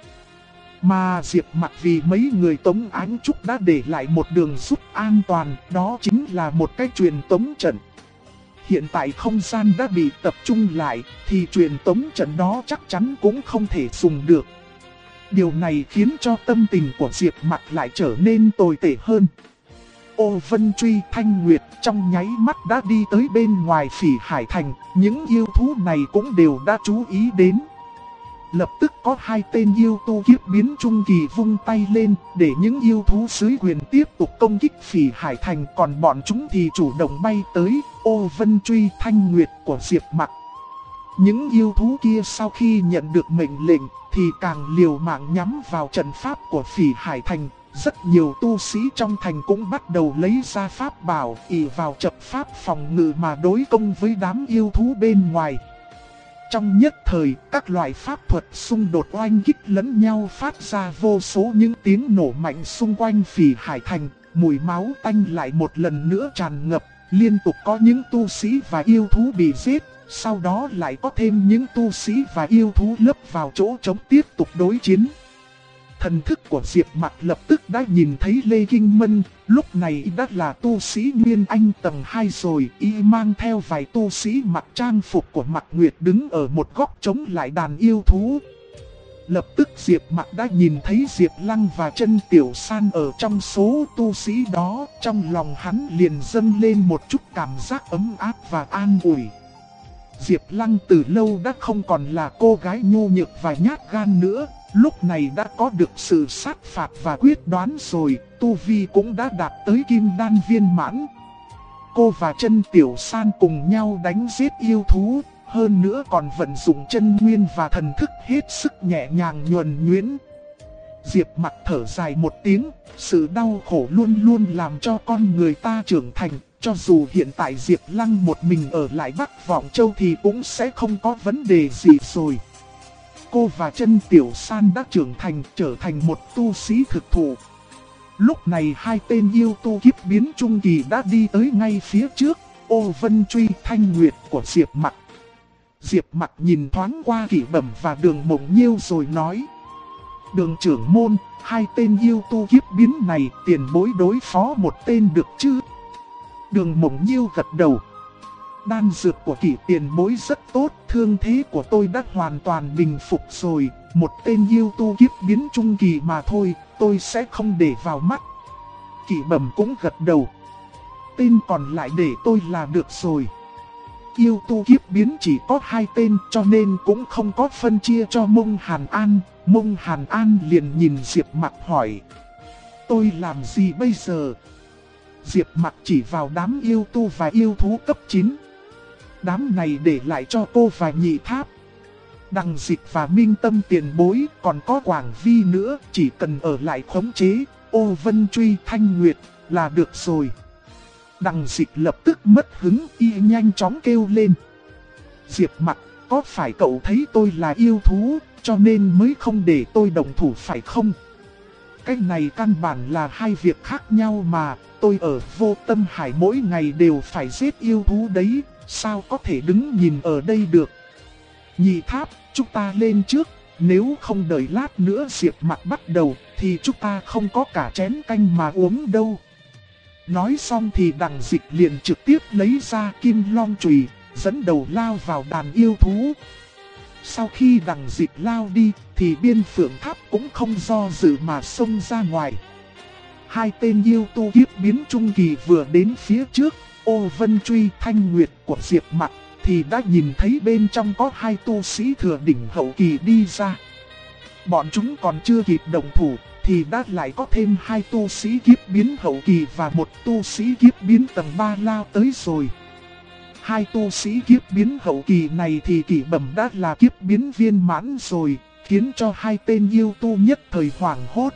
Mà Diệp Mặc vì mấy người Tống Ánh Trúc đã để lại một đường giúp an toàn, đó chính là một cái truyền tống trận. Hiện tại không gian đã bị tập trung lại, thì truyền tống trận đó chắc chắn cũng không thể dùng được. Điều này khiến cho tâm tình của Diệp Mặc lại trở nên tồi tệ hơn. Ô Vân Truy, Thanh Nguyệt trong nháy mắt đã đi tới bên ngoài Phỉ Hải Thành, những yêu thú này cũng đều đã chú ý đến. Lập tức có hai tên yêu tu kiếp biến trung kỳ vung tay lên, để những yêu thú dưới quyền tiếp tục công kích Phỉ Hải Thành, còn bọn chúng thì chủ động bay tới Ô Vân Truy, Thanh Nguyệt của Diệp Mặc. Những yêu thú kia sau khi nhận được mệnh lệnh thì càng liều mạng nhắm vào trận pháp của Phỉ Hải Thành. Rất nhiều tu sĩ trong thành cũng bắt đầu lấy ra pháp bảo, ỷ vào trận pháp phòng ngự mà đối công với đám yêu thú bên ngoài. Trong nhất thời, các loại pháp thuật xung đột oanh kích lẫn nhau, phát ra vô số những tiếng nổ mạnh xung quanh Phỉ Hải Thành. Mùi máu tanh lại một lần nữa tràn ngập, liên tục có những tu sĩ và yêu thú bị giết. Sau đó lại có thêm những tu sĩ và yêu thú lấp vào chỗ trống tiếp tục đối chiến. Thần thức của Diệp Mặc lập tức đã nhìn thấy Lê Kinh Mân, lúc này đã là tu sĩ Nguyên Anh tầng 2 rồi, y mang theo vài tu sĩ mặc trang phục của Mạc Nguyệt đứng ở một góc chống lại đàn yêu thú. Lập tức Diệp Mặc đã nhìn thấy Diệp Lăng và Chân Tiểu San ở trong số tu sĩ đó, trong lòng hắn liền dâng lên một chút cảm giác ấm áp và an ủi. Diệp Lăng từ lâu đã không còn là cô gái nhu nhược và nhát gan nữa, lúc này đã có được sự sát phạt và quyết đoán rồi, tu vi cũng đã đạt tới kim đan viên mãn. Cô và Chân Tiểu San cùng nhau đánh giết yêu thú, hơn nữa còn vận dụng chân nguyên và thần thức hết sức nhẹ nhàng nhuần nhuyễn. Diệp Mặc thở dài một tiếng, sự đau khổ luôn luôn làm cho con người ta trưởng thành. Cho dù hiện tại Diệp Lăng một mình ở lại Bắc Vọng Châu thì cũng sẽ không có vấn đề gì rồi. Cô và Chân Tiểu San đã trưởng thành, trở thành một tu sĩ thực thụ. Lúc này hai tên yêu tu kiếp biến trung kỳ đã đi tới ngay phía trước, Ô Vân Truy, Thanh Nguyệt của Diệp Mặc. Diệp Mặc nhìn thoáng qua Kỷ Bẩm và Đường Mộng Nhiêu rồi nói: Đường trưởng môn, hai tên yêu tu kiếp biến này tiền bối đối phó một tên được chứ? Đường Mộng Nhiêu gật đầu. Đan dược của Kỷ tiền bối rất tốt, thương thế của tôi đã hoàn toàn bình phục rồi. Một tên yêu tu kiếp biến trung kỳ mà thôi, tôi sẽ không để vào mắt. Kỷ Bẩm cũng gật đầu. Tên còn lại để tôi là được rồi. Yêu tu kiếp biến chỉ có hai tên cho nên cũng không có phân chia cho Mông Hàn An. Mông Hàn An liền nhìn Diệp Mặc hỏi: Tôi làm gì bây giờ? Diệp Mặc chỉ vào đám yêu tu và yêu thú cấp 9. Đám này để lại cho cô và Nhị Tháp, Đằng Dịch và Minh Tâm tiền bối, còn có Quảng Vi nữa, chỉ cần ở lại khống chế Ô Vân Truy, Thanh Nguyệt là được rồi. Đằng Dịch lập tức mất hứng, y nhanh chóng kêu lên: Diệp Mặc, có phải cậu thấy tôi là yêu thú, cho nên mới không để tôi động thủ phải không? Cái này căn bản là hai việc khác nhau mà, tôi ở Vô Tâm Hải mỗi ngày đều phải giết yêu thú đấy, sao có thể đứng nhìn ở đây được? Nhị Tháp, chúng ta lên trước, nếu không đợi lát nữa Diệp Mặc bắt đầu, thì chúng ta không có cả chén canh mà uống đâu. Nói xong thì Đằng Dịch liền trực tiếp lấy ra Kim Long chùy, dẫn đầu lao vào đàn yêu thú. Sau khi Đằng Dịch lao đi, thì Biên Phượng Tháp cũng không do dự mà xông ra ngoài. Hai tên yêu tu kiếp biến trung kỳ vừa đến phía trước, Ô Vân Truy, Thanh Nguyệt của Diệp Mặc, thì đã nhìn thấy bên trong có hai tu sĩ thừa đỉnh hậu kỳ đi ra. Bọn chúng còn chưa kịp động thủ, thì đã lại có thêm hai tu sĩ kiếp biến hậu kỳ và một tu sĩ kiếp biến tầng 3 lao tới rồi. Hai tu sĩ kiếp biến hậu kỳ này thì Kỷ Bẩm đã là kiếp biến viên mãn rồi, khiến cho hai tên yêu tu nhất thời hoảng hốt.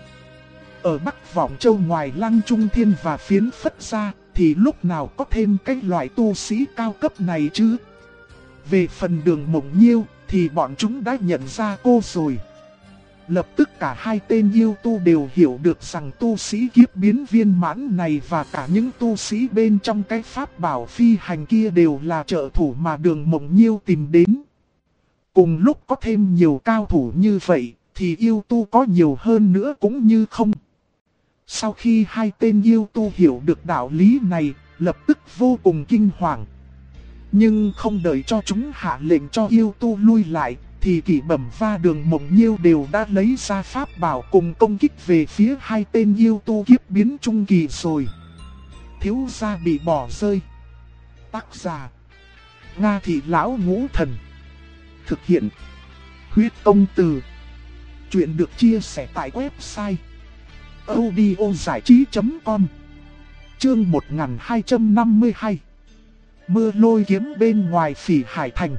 Ở Bắc Vọng Châu ngoài Lăng Trung Thiên và Phiến Phất ra, thì lúc nào có thêm cái loại tu sĩ cao cấp này chứ? Về phần Đường Mộng Nhiêu, thì bọn chúng đã nhận ra cô rồi. Lập tức cả hai tên yêu tu đều hiểu được rằng tu sĩ kiếp biến viên mãn này và cả những tu sĩ bên trong cái pháp bảo phi hành kia đều là trợ thủ mà Đường Mộng Nhiêu tìm đến. Cùng lúc có thêm nhiều cao thủ như vậy, thì yêu tu có nhiều hơn nữa cũng như không. Sau khi hai tên yêu tu hiểu được đạo lý này, lập tức vô cùng kinh hoàng. Nhưng không đợi cho chúng hạ lệnh cho yêu tu lui lại, thì Kỷ Bẩm và Đường Mộng Nhiêu đều đã lấy ra pháp bảo cùng công kích về phía hai tên yêu tu kiếp biến trung kỳ rồi. Thiếu gia bị bỏ rơi. Tác giả: Nga Thị Lão Ngũ Thần. Thực hiện: Huyết Công Từ. Chuyện được chia sẻ tại website audiozảichí.com. Chương 1252. Mưa lôi kiếm bên ngoài Phỉ Hải Thành.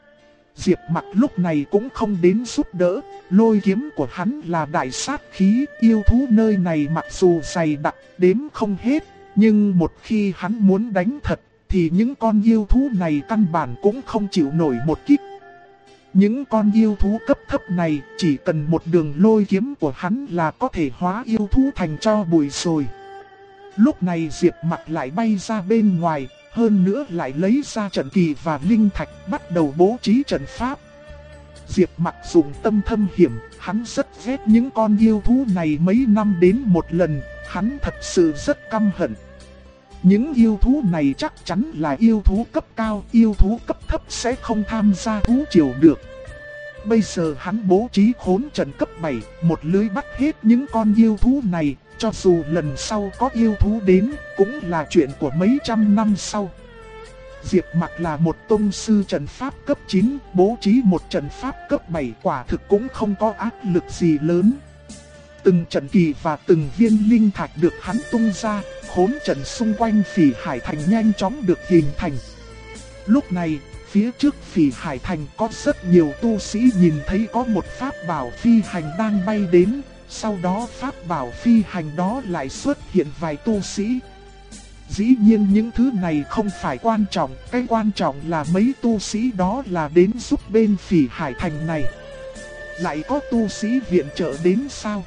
Diệp Mặc lúc này cũng không đến giúp đỡ, lôi kiếm của hắn là đại sát khí, yêu thú nơi này mặc dù dày đặc đếm không hết, nhưng một khi hắn muốn đánh thật, thì những con yêu thú này căn bản cũng không chịu nổi một kích. Những con yêu thú cấp thấp này chỉ cần một đường lôi kiếm của hắn là có thể hóa yêu thú thành tro bụi rồi. Lúc này Diệp Mặc lại bay ra bên ngoài, hơn nữa lại lấy ra trận kỳ và linh thạch bắt đầu bố trí trận pháp. Diệp Mặc dùng tâm thâm hiểm, hắn rất ghét những con yêu thú này mấy năm đến một lần, hắn thật sự rất căm hận. Những yêu thú này chắc chắn là yêu thú cấp cao, yêu thú cấp thấp sẽ không tham gia thú triều được. Bây giờ hắn bố trí khốn trận cấp 7, một lưới bắt hết những con yêu thú này, cho dù lần sau có yêu thú đến, cũng là chuyện của mấy trăm năm sau. Diệp Mặc là một tông sư trận pháp cấp 9, bố trí một trận pháp cấp 7 quả thực cũng không có áp lực gì lớn. Từng trận kỳ và từng viên linh thạch được hắn tung ra, khốn trận xung quanh Phỉ Hải Thành nhanh chóng được hình thành. Lúc này, phía trước Phỉ Hải Thành có rất nhiều tu sĩ nhìn thấy có một pháp bảo phi hành đang bay đến, sau đó pháp bảo phi hành đó lại xuất hiện vài tu sĩ. Dĩ nhiên những thứ này không phải quan trọng, cái quan trọng là mấy tu sĩ đó là đến giúp bên Phỉ Hải Thành này. Lại có tu sĩ viện trợ đến sao?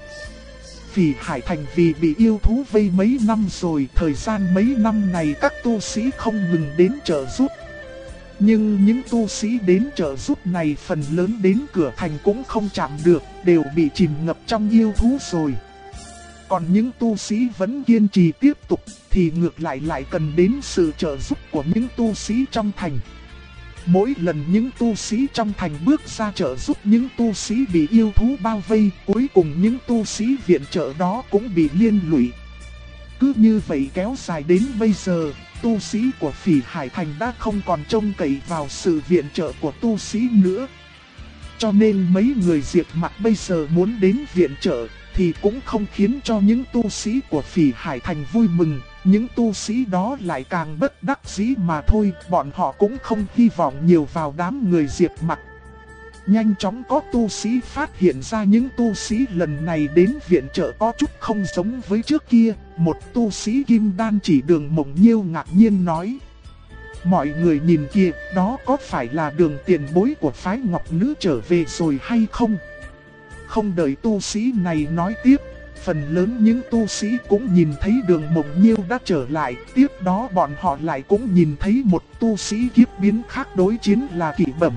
Phỉ Hải Thành vì bị yêu thú vây mấy năm rồi, thời gian mấy năm này các tu sĩ không ngừng đến trợ giúp. Nhưng những tu sĩ đến trợ giúp này phần lớn đến cửa thành cũng không chạm được, đều bị chìm ngập trong yêu thú rồi. Còn những tu sĩ vẫn kiên trì tiếp tục thì ngược lại lại cần đến sự trợ giúp của những tu sĩ trong thành. Mỗi lần những tu sĩ trong thành bước ra trợ giúp những tu sĩ bị yêu thú bao vây, cuối cùng những tu sĩ viện trợ đó cũng bị liên lụy. Cứ như vậy kéo dài đến bây giờ, tu sĩ của Phỉ Hải Thành đã không còn trông cậy vào sự viện trợ của tu sĩ nữa. Cho nên mấy người Diệp Mặc bây giờ muốn đến viện trợ thì cũng không khiến cho những tu sĩ của Phỉ Hải Thành vui mừng. Những tu sĩ đó lại càng bất đắc dĩ mà thôi, bọn họ cũng không hy vọng nhiều vào đám người Diệp Mặc. Nhanh chóng có tu sĩ phát hiện ra những tu sĩ lần này đến viện trợ có chút không giống với trước kia. Một tu sĩ kim đan chỉ Đường Mộng Nhiêu ngạc nhiên nói: mọi người nhìn kìa, đó có phải là Đường tiền bối của phái Ngọc Nữ trở về rồi hay không? Không đợi tu sĩ này nói tiếp, phần lớn những tu sĩ cũng nhìn thấy Đường Mộng Nhiêu đã trở lại. Tiếp đó bọn họ lại cũng nhìn thấy một tu sĩ kiếp biến khác đối chiến là Kỷ Bẩm.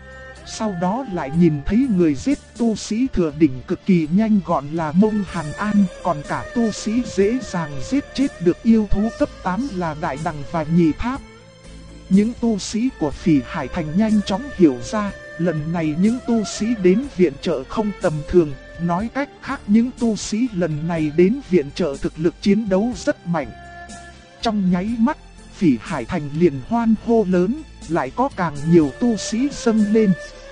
Sau đó lại nhìn thấy người giết tu sĩ thừa đỉnh cực kỳ nhanh gọn là Mông Hàn An. Còn cả tu sĩ dễ dàng giết chết được yêu thú cấp 8 là Đại Đằng và Nhị Tháp. Những tu sĩ của Phỉ Hải Thành nhanh chóng hiểu ra, lần này những tu sĩ đến viện trợ không tầm thường. Nói cách khác, những tu sĩ lần này đến viện trợ thực lực chiến đấu rất mạnh. Trong nháy mắt, Phỉ Hải Thành liền hoan hô lớn, lại có càng nhiều tu sĩ dâng lên,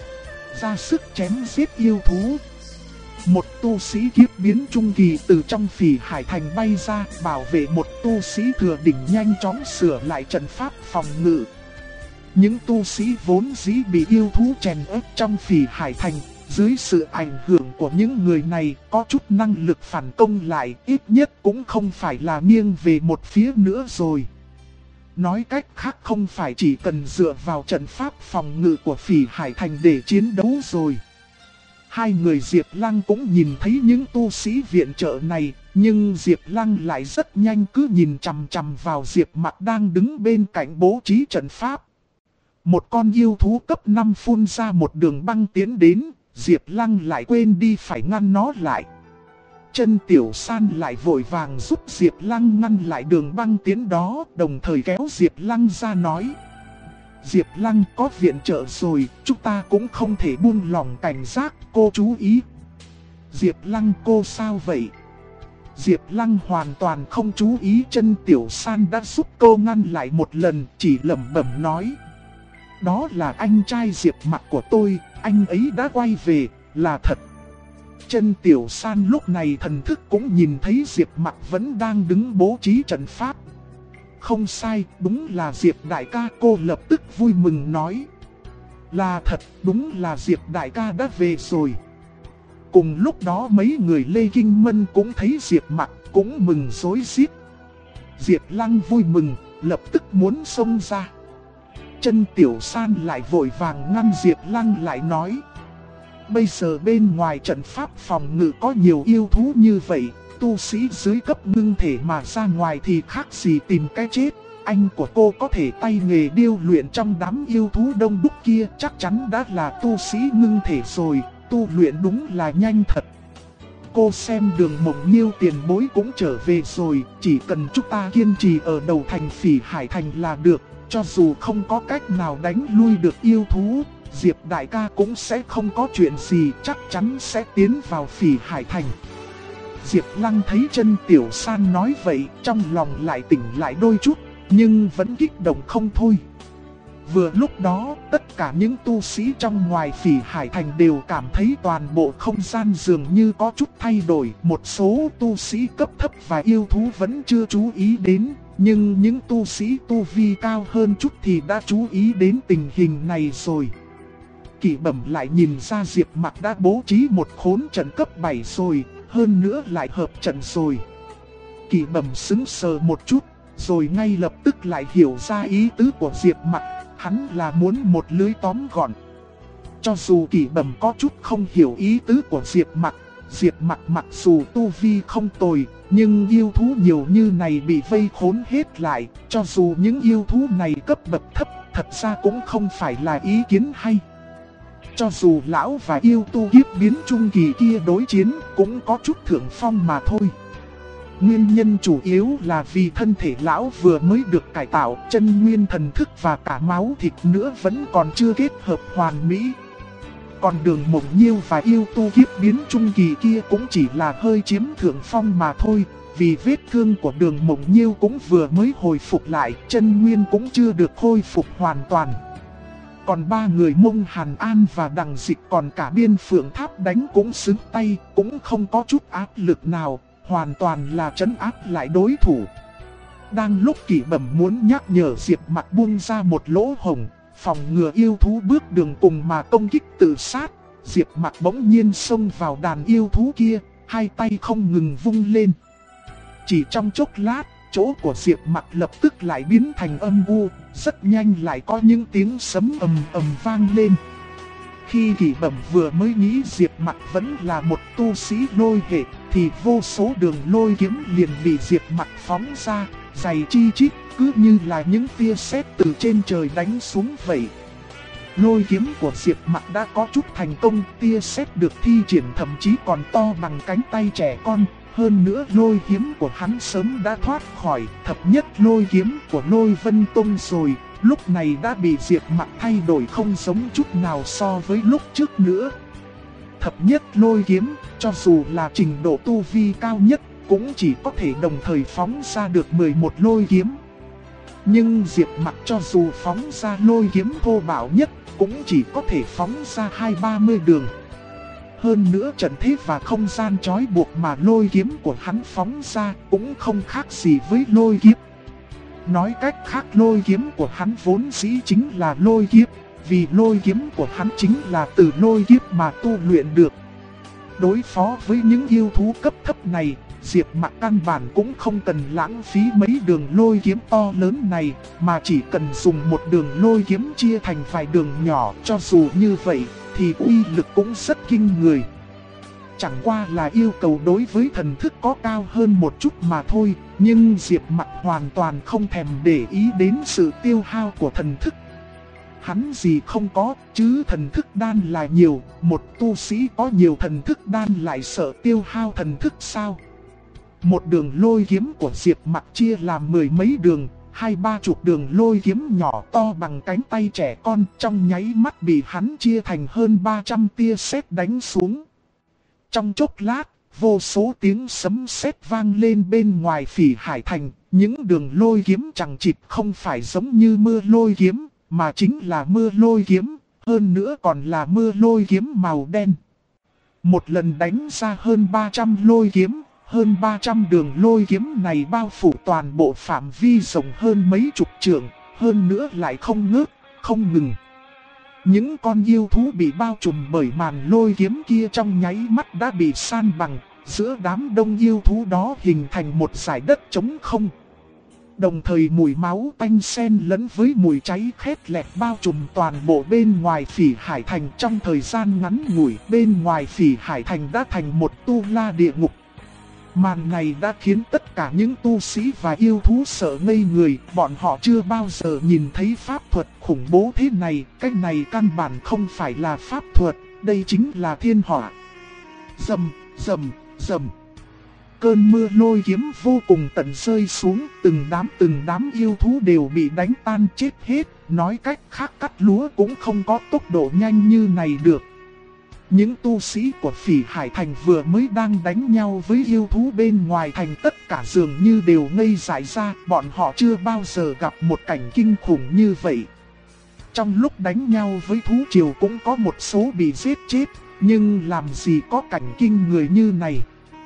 ra sức chém giết yêu thú. Một tu sĩ kiếp biến trung kỳ từ trong Phỉ Hải Thành bay ra, bảo vệ một tu sĩ thừa đỉnh nhanh chóng sửa lại trận pháp phòng ngự. Những tu sĩ vốn dĩ bị yêu thú chèn ép trong Phỉ Hải Thành, dưới sự ảnh hưởng của những người này có chút năng lực phản công lại, ít nhất cũng không phải là nghiêng về một phía nữa rồi. Nói cách khác, không phải chỉ cần dựa vào trận pháp phòng ngự của Phỉ Hải Thành để chiến đấu rồi. Hai người Diệp Lăng cũng nhìn thấy những tu sĩ viện trợ này, nhưng Diệp Lăng lại rất nhanh cứ nhìn chằm chằm vào Diệp Mặc đang đứng bên cạnh bố trí trận pháp. Một con yêu thú cấp 5 phun ra một đường băng tiến đến, Diệp Lăng lại quên đi phải ngăn nó lại. Chân Tiểu San lại vội vàng giúp Diệp Lăng ngăn lại đường băng tiến đó, đồng thời kéo Diệp Lăng ra nói: Diệp Lăng có viện trợ rồi, chúng ta cũng không thể buông lỏng cảnh giác, cô chú ý. Diệp Lăng cô sao vậy? Diệp Lăng hoàn toàn không chú ý, Chân Tiểu San đã giúp cô ngăn lại một lần, chỉ lẩm bẩm nói: đó là anh trai Diệp Mặc của tôi, anh ấy đã quay về, là thật. Chân Tiểu San lúc này thần thức cũng nhìn thấy Diệp Mặc vẫn đang đứng bố trí trận pháp. Không sai, đúng là Diệp đại ca, cô lập tức vui mừng nói: là thật, đúng là Diệp đại ca đã về rồi. Cùng lúc đó mấy người Lê Kinh Mân cũng thấy Diệp Mặc, cũng mừng rối rít. Diệp Lăng vui mừng, lập tức muốn xông ra. Chân Tiểu San lại vội vàng ngăn Diệp Lăng lại nói: bây giờ bên ngoài trận pháp phòng ngự có nhiều yêu thú như vậy, tu sĩ dưới cấp ngưng thể mà ra ngoài thì khác gì tìm cái chết. Anh của cô có thể tay nghề điêu luyện trong đám yêu thú đông đúc kia, chắc chắn đã là tu sĩ ngưng thể rồi, tu luyện đúng là nhanh thật. Cô xem Đường Mộng Nhiêu tiền bối cũng trở về rồi, chỉ cần chúng ta kiên trì ở đầu thành Phỉ Hải Thành là được. Cho dù không có cách nào đánh lui được yêu thú, Diệp đại ca cũng sẽ không có chuyện gì, chắc chắn sẽ tiến vào Phỉ Hải Thành. Diệp Lăng thấy Chân Tiểu San nói vậy, trong lòng lại tỉnh lại đôi chút, nhưng vẫn kích động không thôi. Vừa lúc đó, tất cả những tu sĩ trong ngoài Phỉ Hải Thành đều cảm thấy toàn bộ không gian dường như có chút thay đổi. Một số tu sĩ cấp thấp và yêu thú vẫn chưa chú ý đến, nhưng những tu sĩ tu vi cao hơn chút thì đã chú ý đến tình hình này rồi. Kỷ Bẩm lại nhìn ra Diệp Mặc đã bố trí một khốn trận cấp 7 rồi, hơn nữa lại hợp trận rồi. Kỷ Bẩm sững sờ một chút, rồi ngay lập tức lại hiểu ra ý tứ của Diệp Mặc, hắn là muốn một lưới tóm gọn. Cho dù Kỷ Bẩm có chút không hiểu ý tứ của Diệp Mặc mặc dù tu vi không tồi, nhưng yêu thú nhiều như này bị vây khốn hết lại, cho dù những yêu thú này cấp bậc thấp, thật ra cũng không phải là ý kiến hay. Cho dù lão và yêu tu kiếp biến trung kỳ kia đối chiến, cũng có chút thượng phong mà thôi. Nguyên nhân chủ yếu là vì thân thể lão vừa mới được cải tạo, chân nguyên thần thức và cả máu thịt nữa vẫn còn chưa kết hợp hoàn mỹ. Còn Đường Mộng Nhiêu và yêu tu kiếp biến trung kỳ kia cũng chỉ là hơi chiếm thượng phong mà thôi. Vì vết thương của Đường Mộng Nhiêu cũng vừa mới hồi phục lại, chân nguyên cũng chưa được khôi phục hoàn toàn. Còn ba người Mông Hàn An và Đằng Dịch còn cả Biên Phượng Tháp đánh cũng xứng tay, cũng không có chút áp lực nào, hoàn toàn là trấn áp lại đối thủ. Đang lúc Kỷ Bẩm muốn nhắc nhở Diệp Mặc buông ra một lỗ hổng, phòng ngừa yêu thú bước đường cùng mà công kích tự sát, Diệp Mặc bỗng nhiên xông vào đàn yêu thú kia, hai tay không ngừng vung lên. Chỉ trong chốc lát, chỗ của Diệp Mặc lập tức lại biến thành âm u, rất nhanh lại có những tiếng sấm ầm ầm vang lên. Khi Kỷ Bẩm vừa mới nghĩ Diệp Mặc vẫn là một tu sĩ lôi hệ, thì vô số đường lôi kiếm liền bị Diệp Mặc phóng ra, dày chi chít, cứ như là những tia sét từ trên trời đánh xuống vậy. Lôi kiếm của Diệp Mặc đã có chút thành công, tia sét được thi triển thậm chí còn to bằng cánh tay trẻ con. Hơn nữa lôi kiếm của hắn sớm đã thoát khỏi thập nhất lôi kiếm của Lôi Vân Tông rồi, lúc này đã bị Diệp Mặc thay đổi không giống chút nào so với lúc trước nữa. Thập nhất lôi kiếm, cho dù là trình độ tu vi cao nhất, cũng chỉ có thể đồng thời phóng ra được 11 lôi kiếm. Nhưng Diệp Mặc cho dù phóng ra lôi kiếm thô bạo nhất, cũng chỉ có thể phóng ra 20-30 đường. Hơn nữa trận thế và không gian trói buộc mà lôi kiếm của hắn phóng ra cũng không khác gì với lôi kiếp. Nói cách khác, lôi kiếm của hắn vốn dĩ chính là lôi kiếp, vì lôi kiếm của hắn chính là từ lôi kiếp mà tu luyện được. Đối phó với những yêu thú cấp thấp này, Diệp Mặc căn bản cũng không cần lãng phí mấy đường lôi kiếm to lớn này, mà chỉ cần dùng một đường lôi kiếm chia thành vài đường nhỏ. Cho dù như vậy, thì uy lực cũng rất kinh người. Chẳng qua là yêu cầu đối với thần thức có cao hơn một chút mà thôi, nhưng Diệp Mặc hoàn toàn không thèm để ý đến sự tiêu hao của thần thức. Hắn gì không có, chứ thần thức đan là nhiều, một tu sĩ có nhiều thần thức đan lại sợ tiêu hao thần thức sao? Một đường lôi kiếm của Diệp Mặc chia làm mười mấy đường, 20-30 đường lôi kiếm nhỏ to bằng cánh tay trẻ con, trong nháy mắt bị hắn chia thành hơn 300 tia sét đánh xuống. Trong chốc lát, vô số tiếng sấm sét vang lên bên ngoài Phỉ Hải Thành, những đường lôi kiếm chẳng chịt không phải giống như mưa lôi kiếm, mà chính là mưa lôi kiếm, hơn nữa còn là mưa lôi kiếm màu đen. Một lần đánh ra hơn 300 lôi kiếm, hơn 300 đường lôi kiếm này bao phủ toàn bộ phạm vi rộng hơn mấy chục trượng, hơn nữa lại không ngớt, không ngừng. Những con yêu thú bị bao trùm bởi màn lôi kiếm kia trong nháy mắt đã bị san bằng, giữa đám đông yêu thú đó hình thành một dải đất trống không. Đồng thời mùi máu tanh xen lẫn với mùi cháy khét lẹt bao trùm toàn bộ bên ngoài Phỉ Hải Thành. Trong thời gian ngắn ngủi, bên ngoài Phỉ Hải Thành đã thành một tu la địa ngục. Màn này đã khiến tất cả những tu sĩ và yêu thú sợ ngây người, bọn họ chưa bao giờ nhìn thấy pháp thuật khủng bố thế này, cái này căn bản không phải là pháp thuật, đây chính là thiên hỏa. Rầm, rầm, rầm. Cơn mưa lôi kiếm vô cùng tận rơi xuống, từng đám yêu thú đều bị đánh tan chết hết, nói cách khác cắt lúa cũng không có tốc độ nhanh như này được. Những tu sĩ của Phỉ Hải Thành vừa mới đang đánh nhau với yêu thú bên ngoài thành, tất cả dường như đều ngây dại ra, bọn họ chưa bao giờ gặp một cảnh kinh khủng như vậy. Trong lúc đánh nhau với thú triều cũng có một số bị giết chết, nhưng làm gì có cảnh kinh người như này.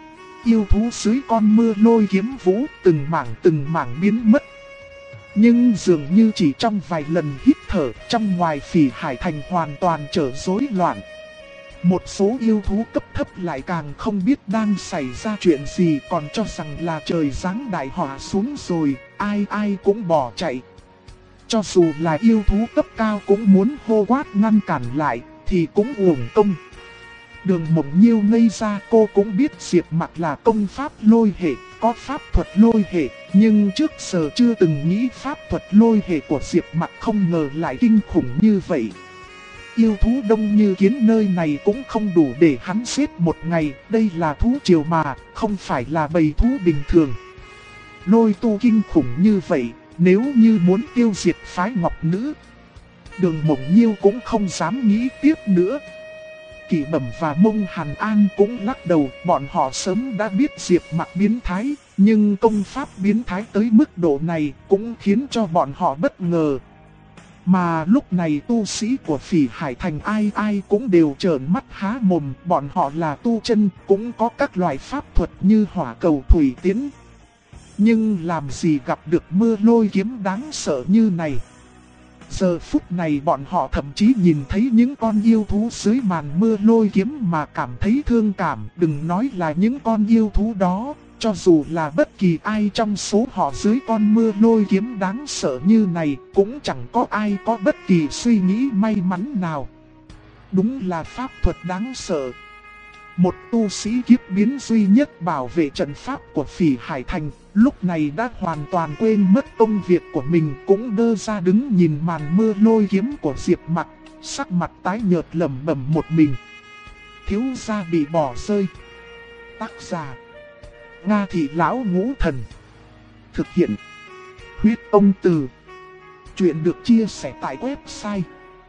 Yêu thú dưới con mưa lôi kiếm vũ từng mảng biến mất. Nhưng dường như chỉ trong vài lần hít thở, trong ngoài Phỉ Hải Thành hoàn toàn trở rối loạn. Một số yêu thú cấp thấp lại càng không biết đang xảy ra chuyện gì, còn cho rằng là trời giáng đại họa xuống rồi, ai cũng bỏ chạy. Cho dù là yêu thú cấp cao cũng muốn hô quát ngăn cản lại, thì cũng uổng công. Đường Mộng Nhiêu ngây ra, cô cũng biết Diệp Mặc là công pháp lôi hệ, có pháp thuật lôi hệ, nhưng trước giờ chưa từng nghĩ pháp thuật lôi hệ của Diệp Mặc không ngờ lại kinh khủng như vậy. Yêu thú đông như kiến nơi này cũng không đủ để hắn giết một ngày, đây là thú triều mà, không phải là bầy thú bình thường. Lôi tu kinh khủng như vậy, nếu như muốn tiêu diệt phái Ngọc Nữ, Đường Mộng Nhiêu cũng không dám nghĩ tiếp nữa. Kỷ Bẩm và Mông Hàn An cũng lắc đầu, bọn họ sớm đã biết Diệp Mặc biến thái, nhưng công pháp biến thái tới mức độ này cũng khiến cho bọn họ bất ngờ. Mà lúc này tu sĩ của Phỉ Hải Thành ai cũng đều trợn mắt há mồm, bọn họ là tu chân, cũng có các loại pháp thuật như hỏa cầu thủy tiến. Nhưng làm gì gặp được mưa lôi kiếm đáng sợ như này. Giờ phút này bọn họ thậm chí nhìn thấy những con yêu thú dưới màn mưa lôi kiếm mà cảm thấy thương cảm, đừng nói là những con yêu thú đó. Cho dù là bất kỳ ai trong số họ dưới con mưa lôi kiếm đáng sợ như này, cũng chẳng có ai có bất kỳ suy nghĩ may mắn nào. Đúng là pháp thuật đáng sợ. Một tu sĩ kiếp biến duy nhất bảo vệ trận pháp của Phỉ Hải Thành, lúc này đã hoàn toàn quên mất công việc của mình, cũng đơ ra đứng nhìn màn mưa lôi kiếm của Diệp Mặc, sắc mặt tái nhợt lẩm bẩm một mình. Thiếu gia bị bỏ rơi. Tác giả Nga Thị Lão Ngũ Thần. Thực hiện Huyết Ông Từ. Chuyện được chia sẻ tại website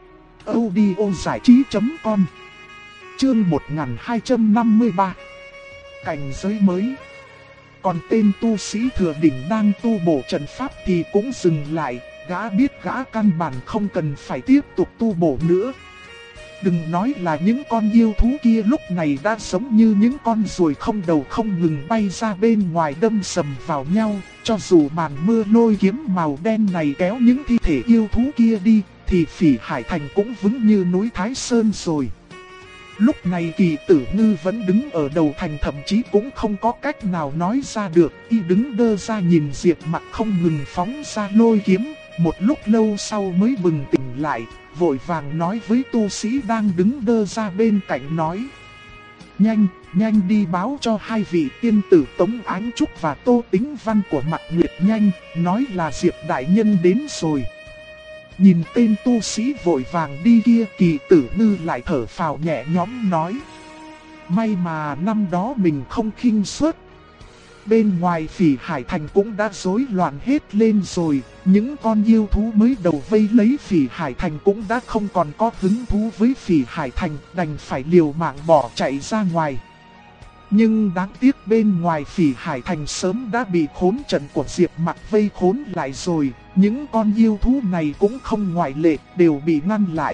audiozảichí.com. Chương 1253. Cảnh giới mới. Còn tên tu sĩ Thừa Đỉnh đang tu bổ trận pháp thì cũng dừng lại, gã biết gã căn bản không cần phải tiếp tục tu bổ nữa. Đừng nói là những con yêu thú kia lúc này đã giống như những con ruồi không đầu không ngừng bay ra bên ngoài đâm sầm vào nhau. Cho dù màn mưa lôi kiếm màu đen này kéo những thi thể yêu thú kia đi, thì Phỉ Hải Thành cũng vững như núi Thái Sơn rồi. Lúc này Kỳ Tử Ngư vẫn đứng ở đầu thành, thậm chí cũng không có cách nào nói ra được. Y đứng đơ ra nhìn Diệp Mặc không ngừng phóng ra lôi kiếm, một lúc lâu sau mới bừng tỉnh lại, vội vàng nói với tu sĩ đang đứng đơ ra bên cạnh nói. Nhanh, nhanh đi báo cho hai vị tiên tử Tống Ánh Trúc và Tô Tính Văn của Mạc Nguyệt nhanh, nói là Diệp Đại Nhân đến rồi. Nhìn tên tu sĩ vội vàng đi kia, Kỳ Tử Ngư lại thở phào nhẹ nhõm nói. May mà năm đó mình không khinh suất. Bên ngoài Phỉ Hải Thành cũng đã rối loạn hết lên rồi, những con yêu thú mới đầu vây lấy Phỉ Hải Thành cũng đã không còn có hứng thú với Phỉ Hải Thành, đành phải liều mạng bỏ chạy ra ngoài. Nhưng đáng tiếc bên ngoài Phỉ Hải Thành sớm đã bị khốn trận của Diệp Mặc vây khốn lại rồi, những con yêu thú này cũng không ngoại lệ, đều bị ngăn lại.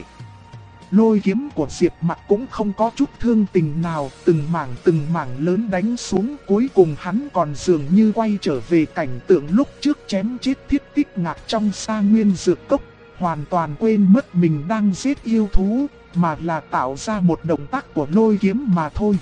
Lôi kiếm của Diệp Mặc cũng không có chút thương tình nào, từng mảng lớn đánh xuống, cuối cùng hắn còn dường như quay trở về cảnh tượng lúc trước chém chết Thiết Tích Ngạc trong Sa Nguyên Dược Cốc, hoàn toàn quên mất mình đang giết yêu thú, mà là tạo ra một động tác của lôi kiếm mà thôi.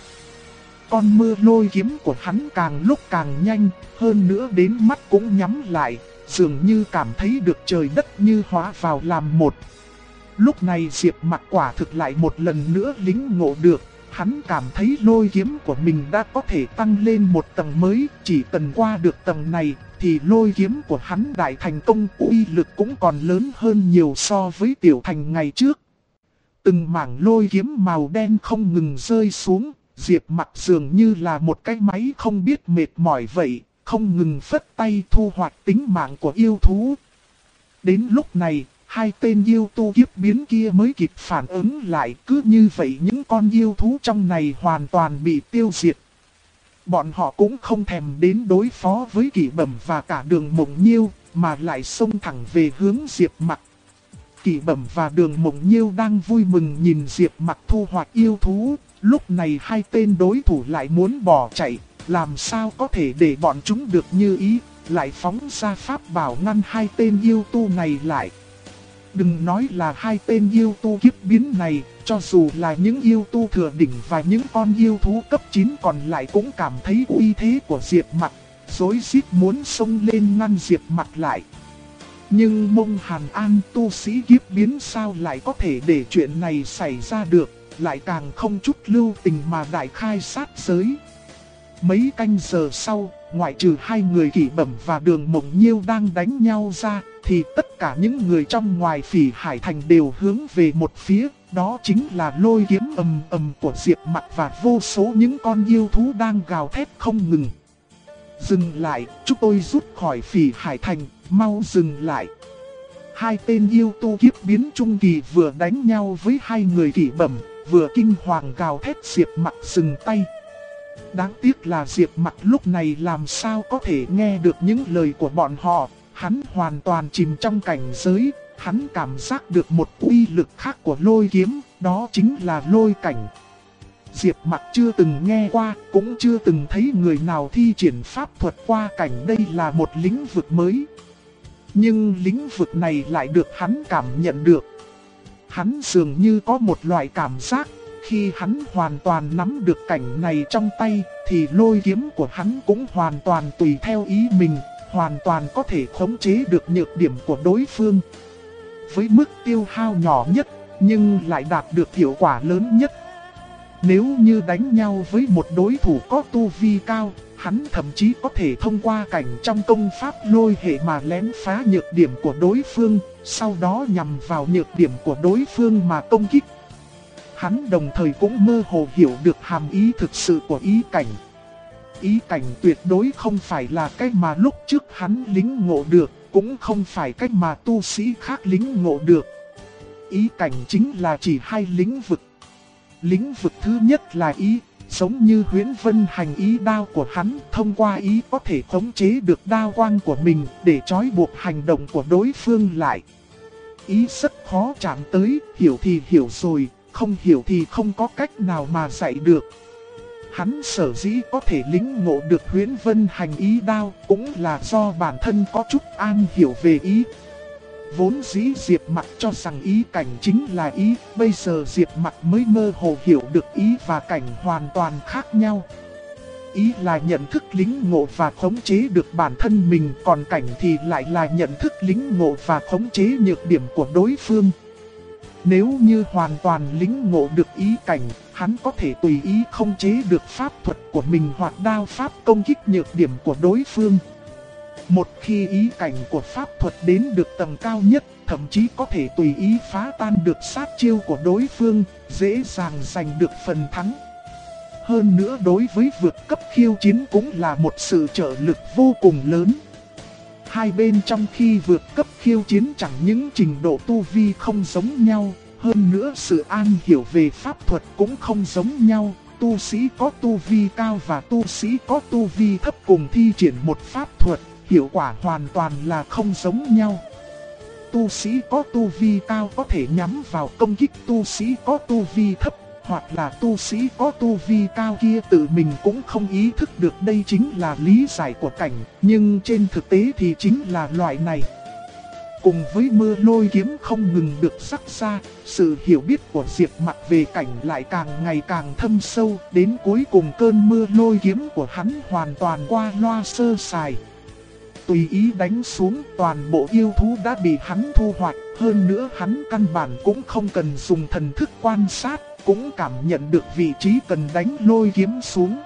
Con mưa lôi kiếm của hắn càng lúc càng nhanh, hơn nữa đến mắt cũng nhắm lại, dường như cảm thấy được trời đất như hóa vào làm một. Lúc này Diệp Mặc quả thực lại một lần nữa lĩnh ngộ được, hắn cảm thấy lôi kiếm của mình đã có thể tăng lên một tầng mới, chỉ cần qua được tầng này thì lôi kiếm của hắn đại thành công, uy lực cũng còn lớn hơn nhiều so với tiểu thành ngày trước. Từng mảng lôi kiếm màu đen không ngừng rơi xuống, Diệp Mặc dường như là một cái máy không biết mệt mỏi vậy, không ngừng phất tay thu hoạch tính mạng của yêu thú. Đến lúc này, hai tên yêu tu kiếp biến kia mới kịp phản ứng lại, cứ như vậy những con yêu thú trong này hoàn toàn bị tiêu diệt. Bọn họ cũng không thèm đến đối phó với Kỷ Bẩm và cả Đường Mộng Nhiêu, mà lại xông thẳng về hướng Diệp Mặc. Kỷ Bẩm và Đường Mộng Nhiêu đang vui mừng nhìn Diệp Mặc thu hoạch yêu thú, lúc này hai tên đối thủ lại muốn bỏ chạy, làm sao có thể để bọn chúng được như ý, lại phóng ra pháp bảo ngăn hai tên yêu tu này lại. Đừng nói là hai tên yêu tu kiếp biến này, cho dù là những yêu tu thừa đỉnh và những con yêu thú cấp 9 còn lại cũng cảm thấy uy thế của Diệp Mặc, rối rít muốn xông lên ngăn Diệp Mặc lại. Nhưng Mông Hàn An tu sĩ kiếp biến sao lại có thể để chuyện này xảy ra được, lại càng không chút lưu tình mà đại khai sát giới. Mấy canh giờ sau, ngoại trừ hai người Kỷ Bẩm và Đường Mộng Nhiêu đang đánh nhau ra, thì tất cả những người trong ngoài Phỉ Hải Thành đều hướng về một phía, đó chính là lôi kiếm ầm ầm của Diệp Mặc và vô số những con yêu thú đang gào thét không ngừng. Dừng lại, chúng tôi rút khỏi Phỉ Hải Thành, mau dừng lại. Hai tên yêu tu kiếp biến trung kỳ vừa đánh nhau với hai người Kỷ Bẩm, vừa kinh hoàng gào thét Diệp Mặc dừng tay. Đáng tiếc là Diệp Mặc lúc này làm sao có thể nghe được những lời của bọn họ, hắn hoàn toàn chìm trong cảnh giới, hắn cảm giác được một uy lực khác của lôi kiếm, đó chính là lôi cảnh. Diệp Mặc chưa từng nghe qua, cũng chưa từng thấy người nào thi triển pháp thuật qua cảnh, đây là một lĩnh vực mới. Nhưng lĩnh vực này lại được hắn cảm nhận được. Hắn dường như có một loại cảm giác, khi hắn hoàn toàn nắm được cảnh này trong tay, thì lôi kiếm của hắn cũng hoàn toàn tùy theo ý mình, hoàn toàn có thể khống chế được nhược điểm của đối phương. Với mức tiêu hao nhỏ nhất, nhưng lại đạt được hiệu quả lớn nhất. Nếu như đánh nhau với một đối thủ có tu vi cao, hắn thậm chí có thể thông qua cảnh trong công pháp lôi hệ mà lén phá nhược điểm của đối phương, sau đó nhằm vào nhược điểm của đối phương mà công kích. Hắn đồng thời cũng mơ hồ hiểu được hàm ý thực sự của ý cảnh. Ý cảnh tuyệt đối không phải là cái mà lúc trước hắn lĩnh ngộ được, cũng không phải cách mà tu sĩ khác lĩnh ngộ được. Ý cảnh chính là chỉ hai lĩnh vực. Lĩnh vực thứ nhất là ý, giống như Huyễn Vân hành ý đao của hắn, thông qua ý có thể khống chế được đao quang của mình để trói buộc hành động của đối phương lại. Ý rất khó chạm tới, hiểu thì hiểu rồi, không hiểu thì không có cách nào mà dạy được. Hắn sở dĩ có thể lĩnh ngộ được Huyễn Vân hành ý đao cũng là do bản thân có chút an hiểu về ý. Vốn dĩ Diệp Mặc cho rằng ý cảnh chính là ý, bây giờ Diệp Mặc mới mơ hồ hiểu được ý và cảnh hoàn toàn khác nhau. ý là nhận thức lĩnh ngộ và khống chế được bản thân mình, còn cảnh thì lại là nhận thức lĩnh ngộ và khống chế nhược điểm của đối phương. Nếu như hoàn toàn lĩnh ngộ được ý cảnh, hắn có thể tùy ý khống chế được pháp thuật của mình hoặc đao pháp công kích nhược điểm của đối phương. Một khi ý cảnh của pháp thuật đến được tầng cao nhất, thậm chí có thể tùy ý phá tan được sát chiêu của đối phương, dễ dàng giành được phần thắng. Hơn nữa đối với vượt cấp khiêu chiến cũng là một sự trợ lực vô cùng lớn. Hai bên trong khi vượt cấp khiêu chiến chẳng những trình độ tu vi không giống nhau, hơn nữa sự am hiểu về pháp thuật cũng không giống nhau. Tu sĩ có tu vi cao và tu sĩ có tu vi thấp cùng thi triển một pháp thuật, hiệu quả hoàn toàn là không giống nhau. Tu sĩ có tu vi cao có thể nhắm vào công kích tu sĩ có tu vi thấp, hoặc là tu sĩ có tu vi cao kia tự mình cũng không ý thức được đây chính là lý giải của cảnh, nhưng trên thực tế thì chính là loại này. Cùng với mưa lôi kiếm không ngừng được sắc ra, sự hiểu biết của Diệp Mặc về cảnh lại càng ngày càng thâm sâu, đến cuối cùng cơn mưa lôi kiếm của hắn hoàn toàn qua loa sơ sài. Tùy ý đánh xuống, toàn bộ yêu thú đã bị hắn thu hoạch, hơn nữa hắn căn bản cũng không cần dùng thần thức quan sát, cũng cảm nhận được vị trí cần đánh lôi kiếm xuống.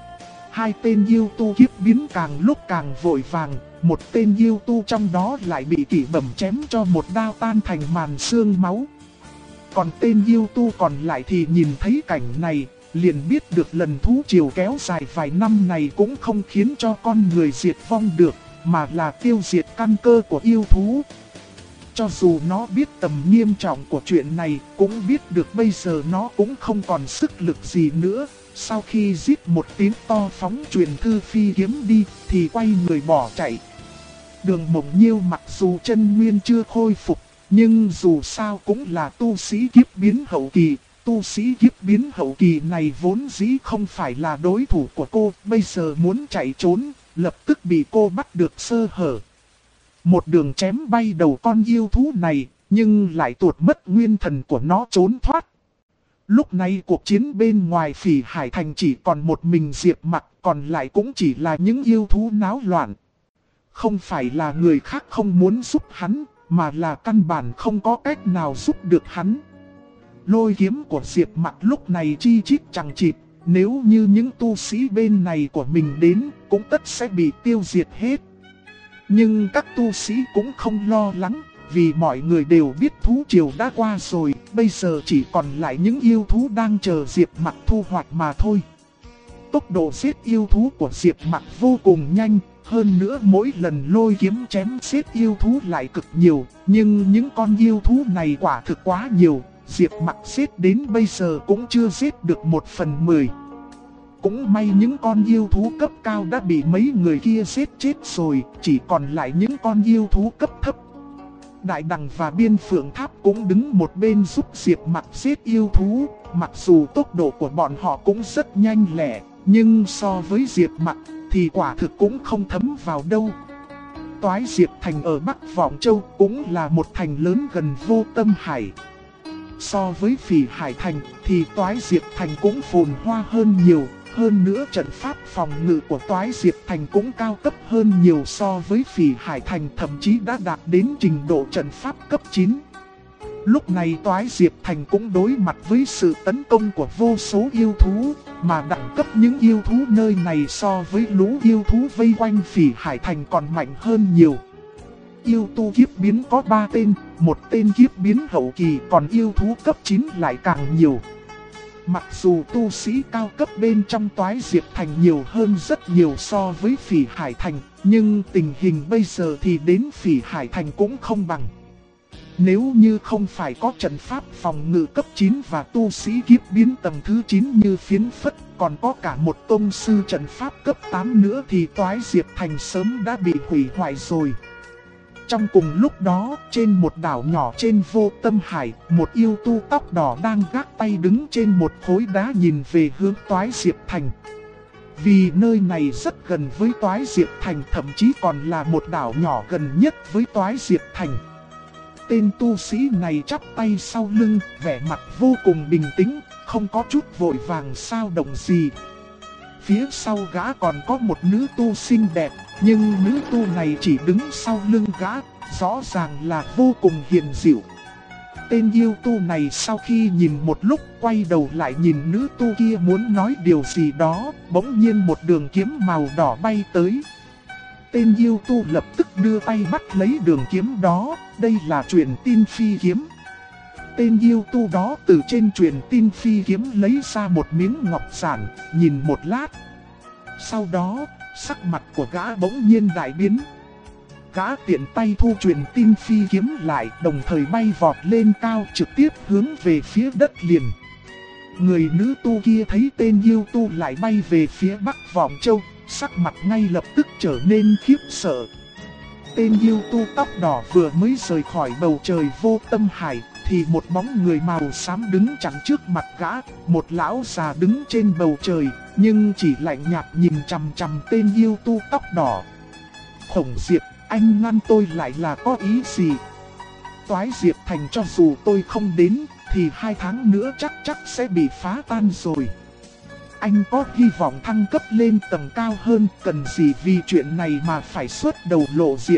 Hai tên yêu tu kiếp biến càng lúc càng vội vàng, một tên yêu tu trong đó lại bị kỷ bẩm chém cho một đao tan thành màn xương máu. Còn tên yêu tu còn lại thì nhìn thấy cảnh này, liền biết được lần thú triều kéo dài vài năm này cũng không khiến cho con người diệt vong được, mà là tiêu diệt căn cơ của yêu thú. Cho dù nó biết tầm nghiêm trọng của chuyện này, cũng biết được bây giờ nó cũng không còn sức lực gì nữa. Sau khi giết một tiếng to phóng truyền thư phi kiếm đi, thì quay người bỏ chạy. Đường Mộng Nhiêu mặc dù chân nguyên chưa khôi phục, nhưng dù sao cũng là tu sĩ kiếp biến hậu kỳ. Tu sĩ kiếp biến hậu kỳ này vốn dĩ không phải là đối thủ của cô, bây giờ muốn chạy trốn, lập tức bị cô bắt được sơ hở. Một đường chém bay đầu con yêu thú này, nhưng lại tuột mất nguyên thần của nó trốn thoát. Lúc này cuộc chiến bên ngoài Phỉ Hải Thành chỉ còn một mình Diệp Mặc, còn lại cũng chỉ là những yêu thú náo loạn. Không phải là người khác không muốn giúp hắn, mà là căn bản không có cách nào giúp được hắn. Lôi kiếm của Diệp Mặc lúc này chi chít chẳng chịt, nếu như những tu sĩ bên này của mình đến, cũng tất sẽ bị tiêu diệt hết. Nhưng các tu sĩ cũng không lo lắng, vì mọi người đều biết thú triều đã qua rồi, bây giờ chỉ còn lại những yêu thú đang chờ Diệp Mặc thu hoạch mà thôi. Tốc độ giết yêu thú của Diệp Mặc vô cùng nhanh, hơn nữa mỗi lần lôi kiếm chém giết yêu thú lại cực nhiều, nhưng những con yêu thú này quả thực quá nhiều, Diệp Mặc giết đến bây giờ cũng chưa giết được 1/10. Cũng may những con yêu thú cấp cao đã bị mấy người kia giết chết rồi, chỉ còn lại những con yêu thú cấp thấp. Đại Đằng và Biên Phượng Tháp cũng đứng một bên giúp Diệp Mặc giết yêu thú, mặc dù tốc độ của bọn họ cũng rất nhanh lẹ, nhưng so với Diệp Mặc thì quả thực cũng không thấm vào đâu. Toái Diệp Thành ở Bắc Vọng Châu cũng là một thành lớn gần Vô Tâm Hải. So với Phỉ Hải Thành thì Toái Diệp Thành cũng phồn hoa hơn nhiều. Hơn nữa trận pháp phòng ngự của Toái Diệp Thành cũng cao cấp hơn nhiều so với Phỉ Hải Thành, thậm chí đã đạt đến trình độ trận pháp cấp 9. Lúc này Toái Diệp Thành cũng đối mặt với sự tấn công của vô số yêu thú, mà đẳng cấp những yêu thú nơi này so với lũ yêu thú vây quanh Phỉ Hải Thành còn mạnh hơn nhiều. Yêu tu kiếp biến có 3 tên, một tên kiếp biến hậu kỳ, còn yêu thú cấp 9 lại càng nhiều. Mặc dù tu sĩ cao cấp bên trong Toái Diệp Thành nhiều hơn rất nhiều so với Phỉ Hải Thành, nhưng tình hình bây giờ thì đến Phỉ Hải Thành cũng không bằng. Nếu như không phải có trận pháp phòng ngự cấp 9 và tu sĩ kiếp biến tầng thứ 9 như Phiến Phất, còn có cả một tông sư trận pháp cấp 8 nữa thì Toái Diệp Thành sớm đã bị hủy hoại rồi. Trong cùng lúc đó, trên một đảo nhỏ trên Vô Tâm Hải, một yêu tu tóc đỏ đang gác tay đứng trên một khối đá nhìn về hướng Toái Diệp Thành. Vì nơi này rất gần với Toái Diệp Thành, thậm chí còn là một đảo nhỏ gần nhất với Toái Diệp Thành. Tên tu sĩ này chắp tay sau lưng, vẻ mặt vô cùng bình tĩnh, không có chút vội vàng sao động gì. Phía sau gã còn có một nữ tu xinh đẹp, nhưng nữ tu này chỉ đứng sau lưng gã, rõ ràng là vô cùng hiền dịu. Tên yêu tu này sau khi nhìn một lúc quay đầu lại nhìn nữ tu kia muốn nói điều gì đó, bỗng nhiên một đường kiếm màu đỏ bay tới. Tên yêu tu lập tức đưa tay bắt lấy đường kiếm đó, đây là truyền tin phi kiếm. Tên yêu tu đó từ trên truyền tin phi kiếm lấy ra một miếng ngọc giản, nhìn một lát. Sau đó, sắc mặt của gã bỗng nhiên đại biến. Gã tiện tay thu truyền tin phi kiếm lại, đồng thời bay vọt lên cao trực tiếp hướng về phía đất liền. Người nữ tu kia thấy tên yêu tu lại bay về phía Bắc Vọng Châu, sắc mặt ngay lập tức trở nên khiếp sợ. Tên yêu tu tóc đỏ vừa mới rời khỏi bầu trời vô tâm hải, thì một bóng người màu xám đứng chắn trước mặt gã, một lão già đứng trên bầu trời, nhưng chỉ lạnh nhạt nhìn chằm chằm tên yêu tu tóc đỏ. Khổng Diệp, anh ngăn tôi lại là có ý gì? Toái Diệp Thành cho dù tôi không đến, thì 2 tháng nữa chắc sẽ bị phá tan rồi. Anh có hy vọng thăng cấp lên tầng cao hơn, cần gì vì chuyện này mà phải xuất đầu lộ diện.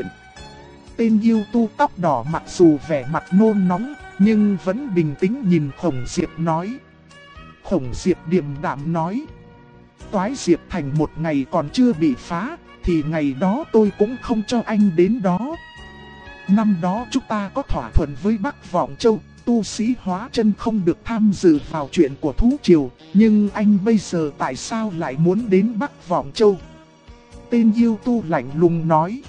Tên yêu tu tóc đỏ mặc dù vẻ mặt nôn nóng, nhưng vẫn bình tĩnh nhìn Khổng Diệp nói. Khổng Diệp điềm đạm nói. Toái Diệp Thành một ngày còn chưa bị phá, thì ngày đó tôi cũng không cho anh đến đó. Năm đó chúng ta có thỏa thuận với Bắc Vọng Châu, tu sĩ hóa chân không được tham dự vào chuyện của thú triều, nhưng anh bây giờ tại sao lại muốn đến Bắc Vọng Châu? Tên yêu tu lạnh lùng nói.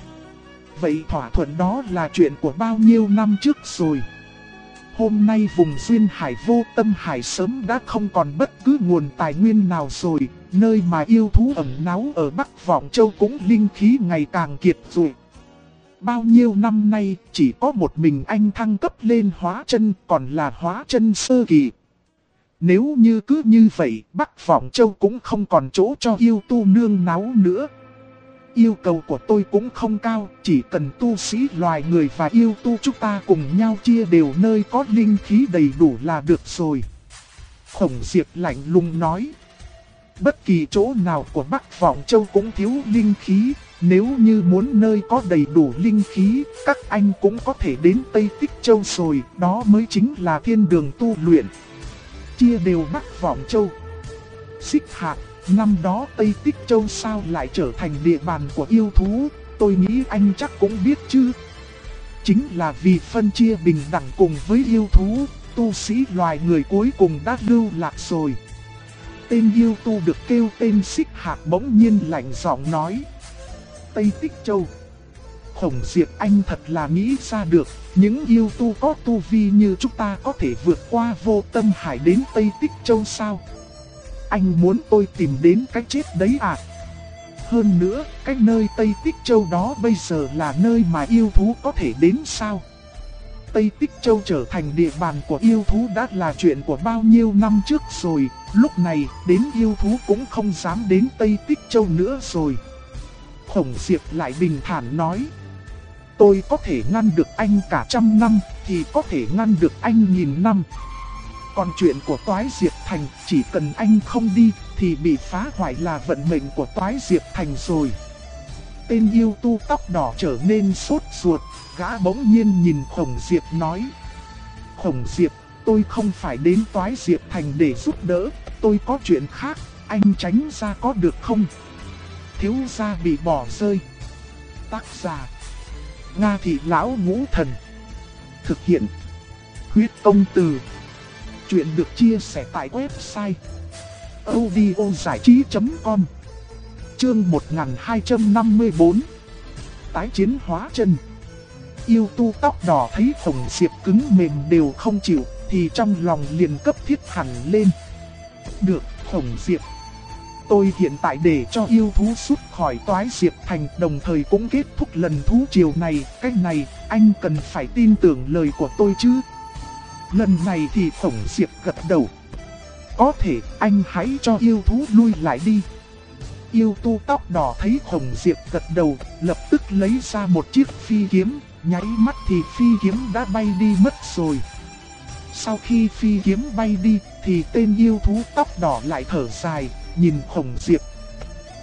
Vậy thỏa thuận đó là chuyện của bao nhiêu năm trước rồi. Hôm nay vùng duyên hải vô tâm hải sớm đã không còn bất cứ nguồn tài nguyên nào rồi, nơi mà yêu thú ẩn náu ở Bắc Vọng Châu cũng linh khí ngày càng kiệt rồi. Bao nhiêu năm nay chỉ có một mình anh thăng cấp lên hóa chân, còn là hóa chân sơ kỳ. Nếu như cứ như vậy, Bắc Vọng Châu cũng không còn chỗ cho yêu tu nương náu nữa. Yêu cầu của tôi cũng không cao, chỉ cần tu sĩ loài người và yêu tu chúng ta cùng nhau chia đều nơi có linh khí đầy đủ là được rồi. Khổng Diệp lạnh lùng nói. Bất kỳ chỗ nào của Bắc Vọng Châu cũng thiếu linh khí, nếu như muốn nơi có đầy đủ linh khí, các anh cũng có thể đến Tây Tích Châu rồi, đó mới chính là thiên đường tu luyện. Chia đều Bắc Vọng Châu. Xích Hạc, năm đó Tây Tích Châu sao lại trở thành địa bàn của yêu thú, tôi nghĩ anh chắc cũng biết chứ. Chính là vì phân chia bình đẳng cùng với yêu thú, tu sĩ loài người cuối cùng đã lưu lạc rồi. Tên yêu tu được kêu tên Xích Hạc bỗng nhiên lạnh giọng nói. Tây Tích Châu. Khổng Diệp anh thật là nghĩ ra được, những yêu tu có tu vi như chúng ta có thể vượt qua vô tâm hải đến Tây Tích Châu sao? Anh muốn tôi tìm đến cái chết đấy à? Hơn nữa, cái nơi Tây Tích Châu đó bây giờ là nơi mà yêu thú có thể đến sao? Tây Tích Châu trở thành địa bàn của yêu thú đã là chuyện của bao nhiêu năm trước rồi, lúc này đến yêu thú cũng không dám đến Tây Tích Châu nữa rồi. Khổng Diệp lại bình thản nói. Tôi có thể ngăn được anh cả 100 năm, thì có thể ngăn được anh 1000 năm. Còn chuyện của Toái Diệp Thành, chỉ cần anh không đi, thì bị phá hoại là vận mệnh của Toái Diệp Thành rồi. Tên yêu tu tóc đỏ trở nên sốt ruột, gã bỗng nhiên nhìn Khổng Diệp nói. Khổng Diệp, tôi không phải đến Toái Diệp Thành để giúp đỡ, tôi có chuyện khác, anh tránh ra có được không? Thiếu gia bị bỏ rơi. Tác giả Nga Thị Lão Ngũ Thần. Thực hiện Huyết Công Từ. Chuyện được chia sẻ tại website audiozảichí.com. Chương 1254. Tái chiến hóa chân. Yêu tu tóc đỏ thấy Khổng Diệp cứng mềm đều không chịu, thì trong lòng liền cấp thiết hẳn lên. Được, Khổng Diệp. Tôi hiện tại để cho yêu thú rút khỏi Toái Diệp Thành, đồng thời cũng kết thúc lần thú triều này. Cái này, anh cần phải tin tưởng lời của tôi chứ. Lần này thì Khổng Diệp gật đầu. Có thể, anh hãy cho yêu thú lui lại đi. Yêu tu tóc đỏ thấy Khổng Diệp gật đầu, lập tức lấy ra một chiếc phi kiếm, nháy mắt thì phi kiếm đã bay đi mất rồi. Sau khi phi kiếm bay đi, thì tên yêu thú tóc đỏ lại thở dài, nhìn Khổng Diệp,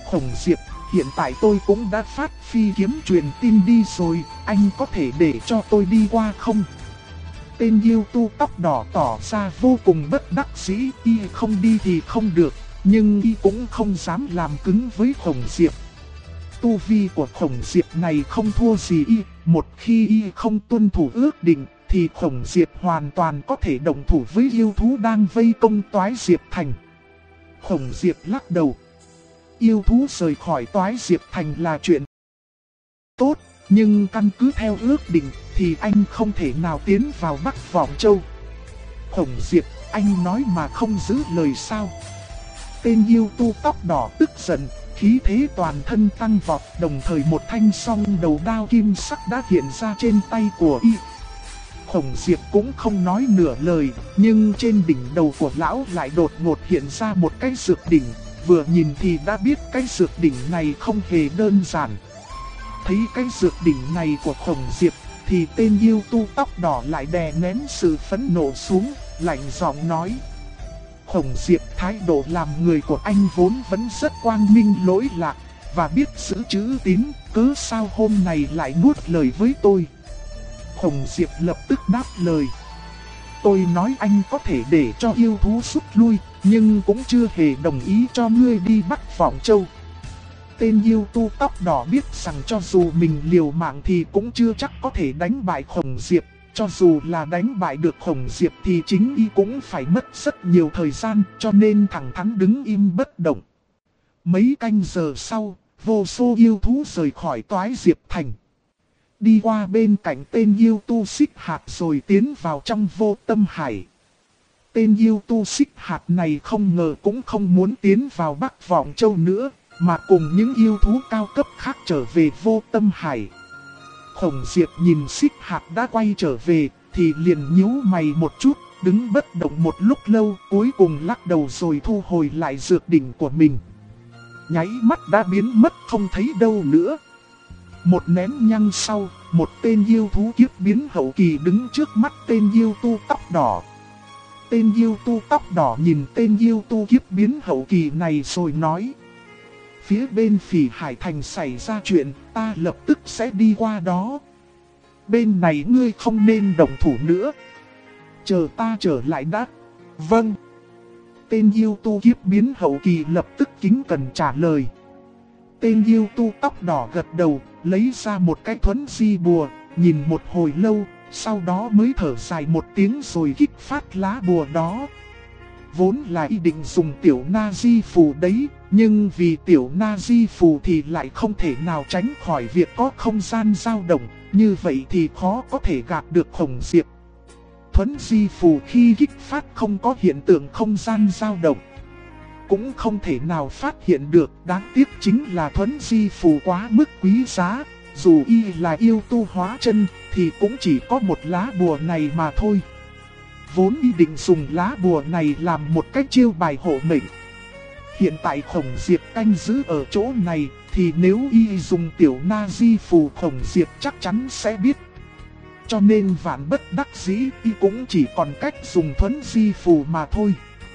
Khổng Diệp, hiện tại tôi cũng đã phát phi kiếm truyền tin đi rồi, anh có thể để cho tôi đi qua không? Tên yêu tu tóc đỏ tỏ ra vô cùng bất đắc dĩ, y không đi thì không được, nhưng y cũng không dám làm cứng với Khổng Diệp. Tu vi của Khổng Diệp này không thua gì y, một khi y không tuân thủ ước định, thì Khổng Diệp hoàn toàn có thể đồng thủ với yêu thú đang vây công Toái Diệp Thành. Khổng Diệp lắc đầu. Yêu thú rời khỏi Toái Diệp Thành là chuyện tốt, nhưng căn cứ theo ước định thì anh không thể nào tiến vào Bắc Vọng Châu. Khổng Diệp, anh nói mà không giữ lời sao? Tên yêu tu tóc đỏ tức giận, khí thế toàn thân tăng vọt, đồng thời một thanh song đầu đao kim sắc đã hiện ra trên tay của y. Khổng Diệp cũng không nói nửa lời, nhưng trên đỉnh đầu của lão lại đột ngột hiện ra một cái dược đỉnh, vừa nhìn thì đã biết cái dược đỉnh này không hề đơn giản. Thấy cái dược đỉnh này của Khổng Diệp, thì tên yêu tu tóc đỏ lại đè nén sự phẫn nộ xuống, lạnh giọng nói. Khổng Diệp, thái độ làm người của anh vốn vẫn rất quang minh lỗi lạc, và biết giữ chữ tín, cớ sao hôm nay lại nuốt lời với tôi? Khổng Diệp lập tức đáp lời. Tôi nói anh có thể để cho yêu thú rút lui, nhưng cũng chưa hề đồng ý cho ngươi đi Bắc Vọng Châu. Tên yêu tu tóc đỏ biết rằng cho dù mình liều mạng thì cũng chưa chắc có thể đánh bại Khổng Diệp. Cho dù là đánh bại được Khổng Diệp thì chính y cũng phải mất rất nhiều thời gian, cho nên thẳng thắn đứng im bất động. Mấy canh giờ sau, vô số yêu thú rời khỏi Toái Diệp Thành. Đi qua bên cạnh tên yêu tu Xích Hạt rồi tiến vào trong Vô Tâm Hải. Tên yêu tu Xích Hạt này không ngờ cũng không muốn tiến vào Bắc Vọng Châu nữa, mà cùng những yêu thú cao cấp khác trở về Vô Tâm Hải. Khổng Diệp nhìn Xích Hạt đã quay trở về, thì liền nhíu mày một chút, đứng bất động một lúc lâu, cuối cùng lắc đầu rồi thu hồi lại dược đỉnh của mình. Nháy mắt đã biến mất không thấy đâu nữa. Một nén nhang sau, một tên yêu thú kiếp biến hậu kỳ đứng trước mắt tên yêu tu tóc đỏ. Tên yêu tu tóc đỏ nhìn tên yêu tu kiếp biến hậu kỳ này rồi nói. Phía bên Phỉ Hải Thành xảy ra chuyện, ta lập tức sẽ đi qua đó. Bên này ngươi không nên động thủ nữa. Chờ ta trở lại đã. Vâng. Tên yêu tu kiếp biến hậu kỳ lập tức kính cẩn trả lời. Tên yêu tu tóc đỏ gật đầu, lấy ra một cái thuẫn di bùa, nhìn một hồi lâu, sau đó mới thở dài một tiếng rồi kích phát lá bùa đó. Vốn là ý định dùng tiểu na di phù đấy, nhưng vì tiểu na di phù thì lại không thể nào tránh khỏi việc có không gian dao động, như vậy thì khó có thể gạt được Khổng Diệp. Thuẫn di phù khi kích phát không có hiện tượng không gian dao động, cũng không thể nào phát hiện được. Đáng tiếc chính là thuẫn di phù quá mức quý giá, dù y là yêu tu hóa chân thì cũng chỉ có một lá bùa này mà thôi. Vốn ý định dùng lá bùa này làm một cách chiêu bài hộ mệnh. Hiện tại Khổng Diệp canh giữ ở chỗ này, thì nếu y dùng tiểu na di phù Khổng Diệp chắc chắn sẽ biết. Cho nên vạn bất đắc dĩ, y cũng chỉ còn cách dùng thuẫn di phù mà thôi.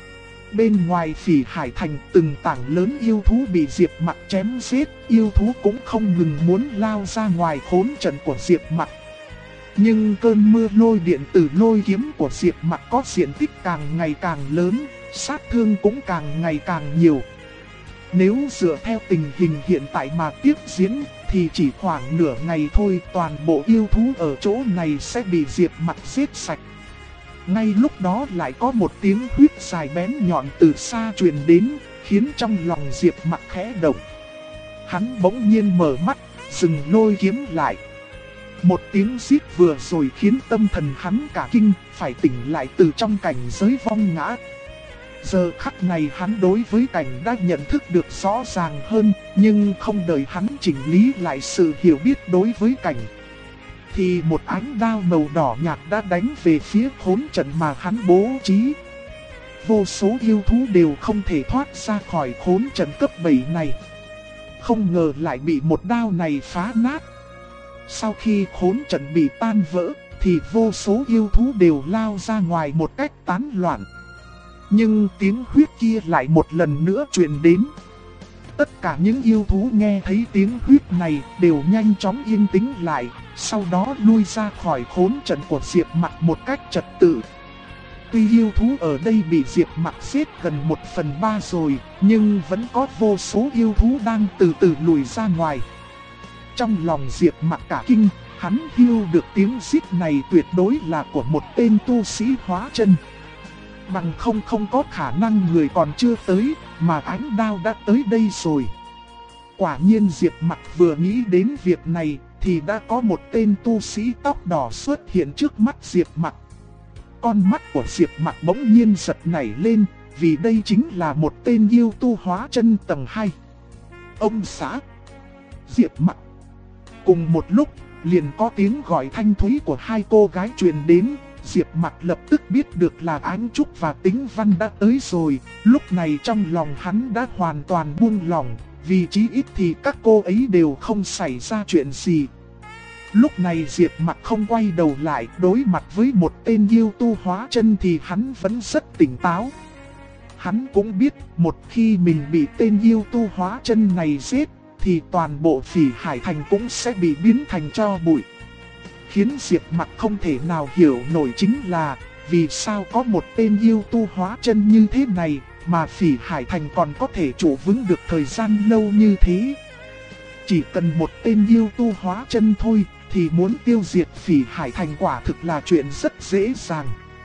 Bên ngoài Phỉ Hải Thành, từng tảng lớn yêu thú bị Diệp Mặc chém giết, yêu thú cũng không ngừng muốn lao ra ngoài khốn trận của Diệp Mặc. Nhưng cơn mưa lôi điện từ lôi kiếm của Diệp Mặc có diện tích càng ngày càng lớn, sát thương cũng càng ngày càng nhiều. Nếu dựa theo tình hình hiện tại mà tiếp diễn, thì chỉ khoảng nửa ngày thôi toàn bộ yêu thú ở chỗ này sẽ bị Diệp Mặc giết sạch. Ngay lúc đó lại có một tiếng huýt dài bén nhọn từ xa truyền đến, khiến trong lòng Diệp Mặc khẽ động. Hắn bỗng nhiên mở mắt, dừng lôi kiếm lại. Một tiếng rít vừa rồi khiến tâm thần hắn cả kinh, phải tỉnh lại từ trong cảnh giới vong ngã. Giờ khắc này hắn đối với cảnh đã nhận thức được rõ ràng hơn, nhưng không đợi hắn chỉnh lý lại sự hiểu biết đối với cảnh, thì một ánh đao màu đỏ nhạt đã đánh về phía khốn trận mà hắn bố trí. Vô số yêu thú đều không thể thoát ra khỏi khốn trận cấp 7 này. Không ngờ lại bị một đao này phá nát. Sau khi khốn trận bị tan vỡ, thì vô số yêu thú đều lao ra ngoài một cách tán loạn. Nhưng tiếng huyết kia lại một lần nữa truyền đến. Tất cả những yêu thú nghe thấy tiếng huyết này đều nhanh chóng yên tĩnh lại, sau đó lui ra khỏi khốn trận của Diệp Mặc một cách trật tự. Tuy yêu thú ở đây bị Diệp Mặc giết gần 1/3 rồi, nhưng vẫn có vô số yêu thú đang từ từ lùi ra ngoài. Trong lòng Diệp Mặc cả kinh, hắn hiểu được tiếng rít này tuyệt đối là của một tên tu sĩ hóa chân. Bằng không có khả năng người còn chưa tới, mà ánh đao đã tới đây rồi. Quả nhiên Diệp Mặc vừa nghĩ đến việc này, thì đã có một tên tu sĩ tóc đỏ xuất hiện trước mắt Diệp Mặc. Con mắt của Diệp Mặc bỗng nhiên giật nảy lên, vì đây chính là một tên yêu tu hóa chân tầng 2. Ông xã Diệp Mặc. Cùng một lúc, liền có tiếng gọi thanh thúy của hai cô gái truyền đến. Diệp Mặc lập tức biết được là Ánh Trúc và Tĩnh Văn đã tới rồi. Lúc này trong lòng hắn đã hoàn toàn buông lỏng, vì chí ít thì các cô ấy đều không xảy ra chuyện gì. Lúc này Diệp Mặc không quay đầu lại, đối mặt với một tên yêu tu hóa chân thì hắn vẫn rất tỉnh táo. Hắn cũng biết một khi mình bị tên yêu tu hóa chân này giết, thì toàn bộ Phỉ Hải Thành cũng sẽ bị biến thành tro bụi. Khiến Diệp Mặc không thể nào hiểu nổi chính là vì sao có một tên yêu tu hóa chân như thế này mà Phỉ Hải Thành còn có thể trụ vững được thời gian lâu như thế. Chỉ cần một tên yêu tu hóa chân thôi thì muốn tiêu diệt Phỉ Hải Thành quả thực là chuyện rất dễ dàng.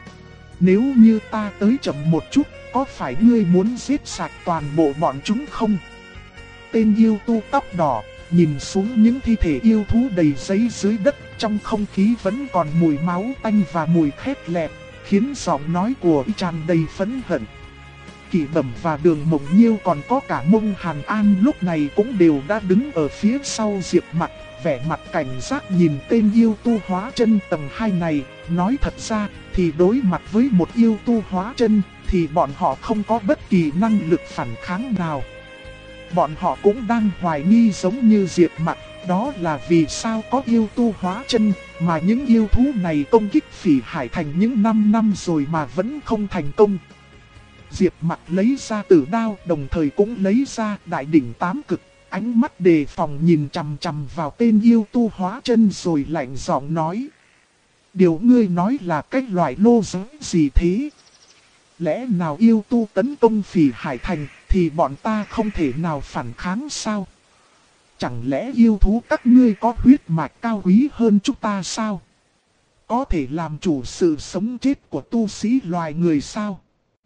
Nếu như ta tới chậm một chút, có phải ngươi muốn giết sạch toàn bộ bọn chúng không? Tên yêu tu tóc đỏ nhìn xuống những thi thể yêu thú đầy giấy dưới đất, trong không khí vẫn còn mùi máu tanh và mùi khét lẹt, khiến giọng nói của y tràn đầy phẫn hận. Kỷ Bẩm và Đường Mộng Nhiêu còn có cả Mông Hàn An lúc này cũng đều đã đứng ở phía sau Diệp Mặc, vẻ mặt cảnh giác nhìn tên yêu tu hóa chân tầng 2 này. Nói thật ra thì đối mặt với một yêu tu hóa chân thì bọn họ không có bất kỳ năng lực phản kháng nào. Bọn họ cũng đang hoài nghi giống như Diệp Mặc, đó là vì sao có yêu tu hóa chân mà những yêu thú này công kích Phỉ Hải Thành những 5 năm rồi mà vẫn không thành công. Diệp Mặc lấy ra tử đao, đồng thời cũng lấy ra đại đỉnh 8 cực, ánh mắt đề phòng nhìn chằm chằm vào tên yêu tu hóa chân rồi lạnh giọng nói: điều ngươi nói là cái loại lô giới gì thế? Lẽ nào yêu tu tấn công Phỉ Hải Thành thì bọn ta không thể nào phản kháng sao? Chẳng lẽ yêu thú các ngươi có huyết mạch cao quý hơn chúng ta sao? Có thể làm chủ sự sống chết của tu sĩ loài người sao?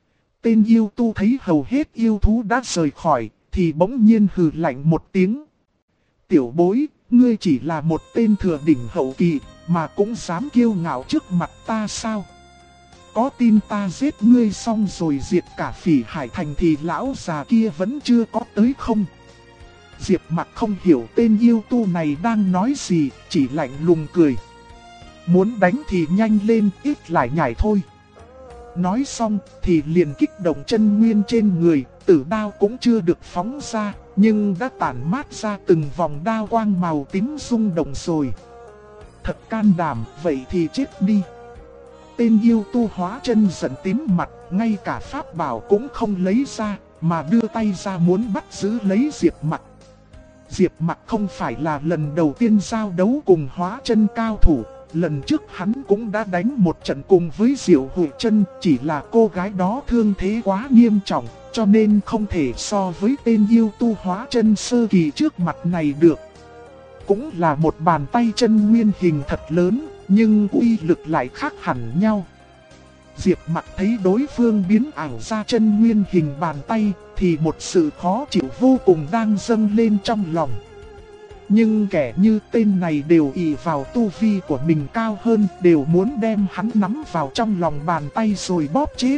Tên yêu tu thấy hầu hết yêu thú đã rời khỏi, thì bỗng nhiên hừ lạnh một tiếng. Tiểu bối, ngươi chỉ là một tên thừa đỉnh hậu kỳ, mà cũng dám kiêu ngạo trước mặt ta sao? Có tin ta giết ngươi xong rồi diệt cả Phỉ Hải Thành thì lão già kia vẫn chưa có tới không? Diệp Mặc không hiểu tên yêu tu này đang nói gì, chỉ lạnh lùng cười. Muốn đánh thì nhanh lên, ít lại nhảy thôi. Nói xong thì liền kích động chân nguyên trên người, tử đao cũng chưa được phóng ra, nhưng đã tản mát ra từng vòng đao quang màu tím rung động rồi. Thật can đảm, vậy thì chết đi. Tên yêu tu hóa chân giận tím mặt, ngay cả pháp bảo cũng không lấy ra, mà đưa tay ra muốn bắt giữ lấy Diệp Mặc. Diệp Mặc không phải là lần đầu tiên giao đấu cùng hóa chân cao thủ. Lần trước hắn cũng đã đánh một trận cùng với Diệu Hụi Chân, chỉ là cô gái đó thương thế quá nghiêm trọng, cho nên không thể so với tên yêu tu hóa chân sơ kỳ trước mặt này được. Cũng là một bàn tay chân nguyên hình thật lớn, nhưng uy lực lại khác hẳn nhau. Diệp Mặc thấy đối phương biến ảo ra chân nguyên hình bàn tay, thì một sự khó chịu vô cùng đang dâng lên trong lòng. Nhưng kẻ như tên này đều ỷ vào tu vi của mình cao hơn, đều muốn đem hắn nắm vào trong lòng bàn tay rồi bóp chết.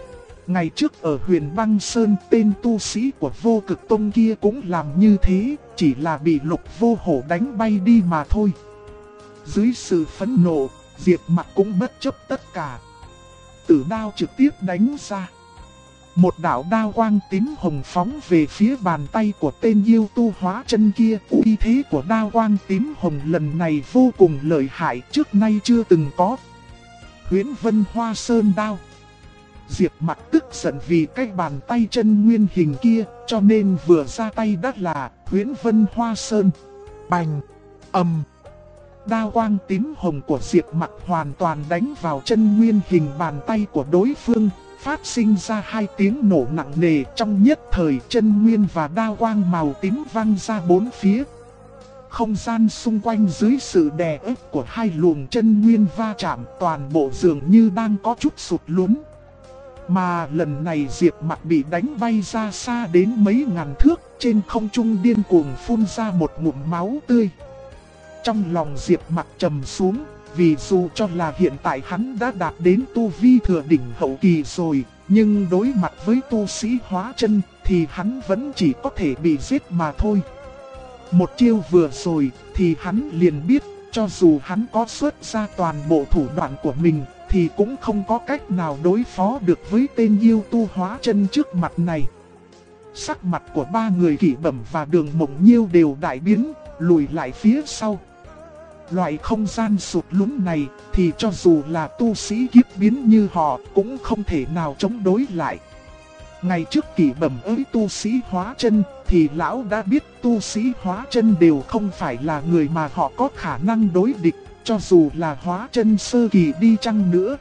Ngày trước ở Huyền Băng Sơn, tên tu sĩ của Vô Cực Tông kia cũng làm như thế, chỉ là bị Lục Vô Hổ đánh bay đi mà thôi. Dưới sự phẫn nộ, Diệp Mặc cũng bất chấp tất cả. Tử đao trực tiếp đánh ra. Một đạo đao quang tím hồng phóng về phía bàn tay của tên yêu tu hóa chân kia. Uy thế của đao quang tím hồng lần này vô cùng lợi hại, trước nay chưa từng có. Huyễn Vân Hoa Sơn đao. Diệp Mặc tức giận vì cái bàn tay chân nguyên hình kia, cho nên vừa ra tay đã là Huyễn Vân Hoa Sơn. Bành! Ầm! Đao quang tím hồng của Diệp Mặc hoàn toàn đánh vào chân nguyên hình bàn tay của đối phương, phát sinh ra hai tiếng nổ nặng nề. Trong nhất thời chân nguyên và đao quang màu tím văng ra bốn phía. Không gian xung quanh dưới sự đè ép của hai luồng chân nguyên va chạm, toàn bộ dường như đang có chút sụt lún. Mà lần này Diệp Mặc bị đánh bay ra xa đến mấy ngàn thước, trên không trung điên cuồng phun ra một ngụm máu tươi. Trong lòng Diệp Mặc trầm xuống, vì dù cho là hiện tại hắn đã đạt đến tu vi thừa đỉnh hậu kỳ rồi, nhưng đối mặt với tu sĩ hóa chân thì hắn vẫn chỉ có thể bị giết mà thôi. Một chiêu vừa rồi thì hắn liền biết, cho dù hắn có xuất ra toàn bộ thủ đoạn của mình thì cũng không có cách nào đối phó được với tên yêu tu hóa chân trước mặt này. Sắc mặt của ba người Kỷ Bẩm và Đường Mộng Nhiêu đều đại biến, lùi lại phía sau. Loại không gian sụt lún này thì cho dù là tu sĩ kiếp biến như họ cũng không thể nào chống đối lại. Ngày trước Kỷ Bẩm ới tu sĩ hóa chân thì lão đã biết tu sĩ hóa chân đều không phải là người mà họ có khả năng đối địch, cho dù là hóa chân sơ kỳ đi chăng nữa.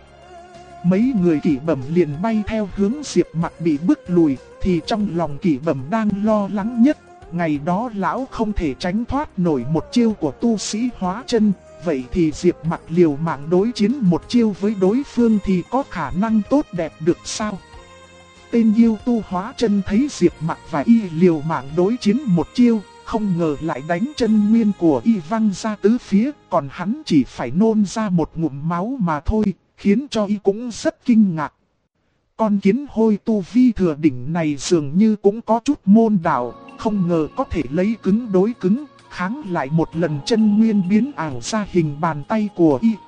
Mấy người Kỷ Bẩm liền bay theo hướng Diệp Mặc bị bức lùi, thì trong lòng Kỷ Bẩm đang lo lắng nhất. Ngày đó lão không thể tránh thoát nổi một chiêu của tu sĩ hóa chân, vậy thì Diệp Mặc liều mạng đối chiến một chiêu với đối phương thì có khả năng tốt đẹp được sao? Tên yêu tu hóa chân thấy Diệp Mặc và y liều mạng đối chiến một chiêu, không ngờ lại đánh chân nguyên của y văng ra tứ phía, còn hắn chỉ phải nôn ra một ngụm máu mà thôi, khiến cho y cũng rất kinh ngạc. Con kiến hôi tu vi thừa đỉnh này dường như cũng có chút môn đạo, không ngờ có thể lấy cứng đối cứng, kháng lại một lần chân nguyên biến ảo ra hình bàn tay của y.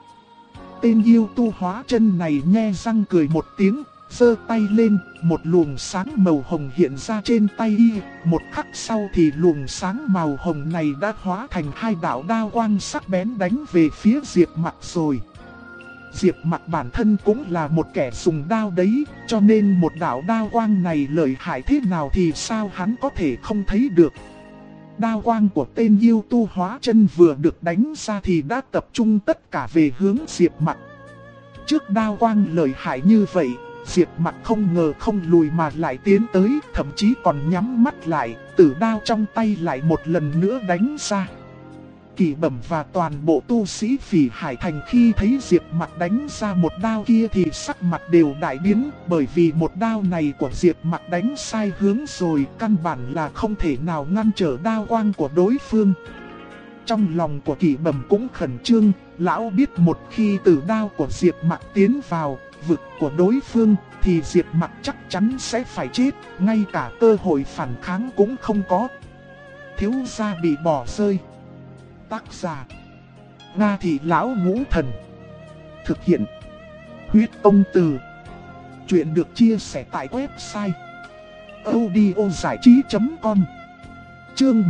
Tên yêu tu hóa chân này nhe răng cười một tiếng, giơ tay lên, một luồng sáng màu hồng hiện ra trên tay y. Một khắc sau thì luồng sáng màu hồng này đã hóa thành hai đạo đao quang sắc bén đánh về phía Diệp Mặc rồi. Diệp Mặc bản thân cũng là một kẻ dùng đao đấy, cho nên một đạo đao quang này lợi hại thế nào thì sao hắn có thể không thấy được. Đao quang của tên yêu tu hóa chân vừa được đánh ra thì đã tập trung tất cả về hướng Diệp Mặc. Trước đao quang lợi hại như vậy, Diệp Mặc không ngờ không lùi mà lại tiến tới, thậm chí còn nhắm mắt lại, tử đao trong tay lại một lần nữa đánh ra. Kỷ Bẩm và toàn bộ tu sĩ Phỉ Hải Thành khi thấy Diệp Mặc đánh ra một đao kia thì sắc mặt đều đại biến, bởi vì một đao này của Diệp Mặc đánh sai hướng rồi, căn bản là không thể nào ngăn trở đao quang của đối phương. Trong lòng của Kỷ Bẩm cũng khẩn trương, lão biết một khi tử đao của Diệp Mặc tiến vào vực của đối phương thì Diệp Mặc chắc chắn sẽ phải chết, ngay cả cơ hội phản kháng cũng không có. Thiếu gia bị bỏ rơi. Tác giả: Nga Thị Lão Ngũ Thần. Thực hiện: Huyết Công Từ. Chuyện được chia sẻ tại website audiozảichí.com. Chương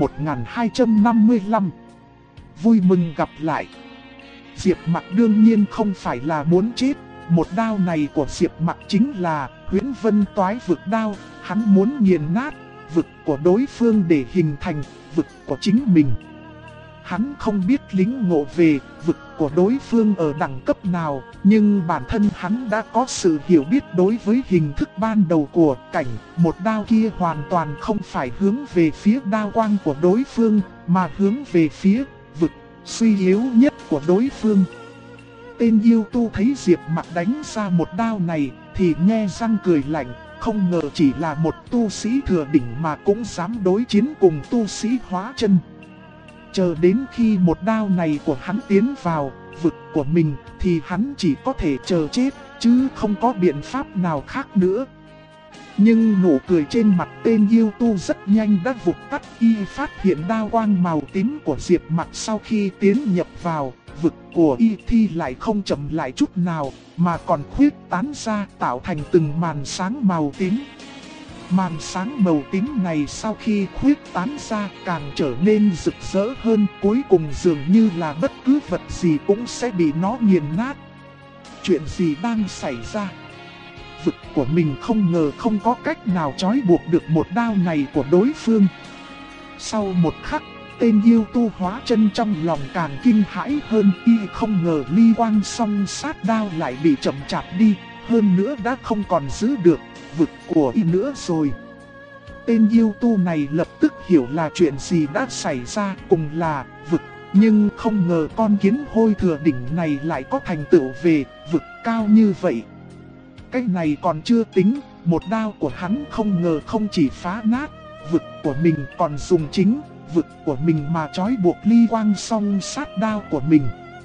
1255. Vui mừng gặp lại. Diệp Mặc đương nhiên không phải là muốn chết. Một đao này của Diệp Mặc chính là Huyễn Vân Toái Vực đao. Hắn muốn nghiền nát vực của đối phương để hình thành vực của chính mình. Hắn không biết lĩnh ngộ về vực của đối phương ở đẳng cấp nào, nhưng bản thân hắn đã có sự hiểu biết đối với hình thức ban đầu của cảnh. Một đao kia hoàn toàn không phải hướng về phía đao quang của đối phương, mà hướng về phía vực suy yếu nhất của đối phương. Tên yêu tu thấy Diệp Mặc đánh ra một đao này thì nhe răng cười lạnh, không ngờ chỉ là một tu sĩ thừa đỉnh mà cũng dám đối chiến cùng tu sĩ hóa chân. Chờ đến khi một đao này của hắn tiến vào vực của mình thì hắn chỉ có thể chờ chết, chứ không có biện pháp nào khác nữa. Nhưng nụ cười trên mặt tên yêu tu rất nhanh đã vụt tắt y phát hiện đao quang màu tím của Diệp Mặc sau khi tiến nhập vào vực của y thì lại không chậm lại chút nào, mà còn khuyết tán ra tạo thành từng màn sáng màu tím. Màn sáng màu tím này sau khi khuyết tán ra càng trở nên rực rỡ hơn, cuối cùng dường như là bất cứ vật gì cũng sẽ bị nó nghiền nát. Chuyện gì đang xảy ra? vực của mình không ngờ không có cách nào trói buộc được một đao này của đối phương. Sau một khắc, tên yêu tu hóa chân trong lòng càng kinh hãi hơn, y không ngờ ly quang song sát đao lại bị chậm chạp đi, hơn nữa đã không còn giữ được vực của y nữa rồi. Tên yêu tu này lập tức hiểu là chuyện gì đã xảy ra, cùng là vực, nhưng không ngờ con kiến hôi thừa đỉnh này lại có thành tựu về vực cao như vậy. Cái này còn chưa tính, một đao của hắn không ngờ không chỉ phá nát vực của mình, còn dùng chính vực của mình mà trói buộc ly quang song sát đao của mình.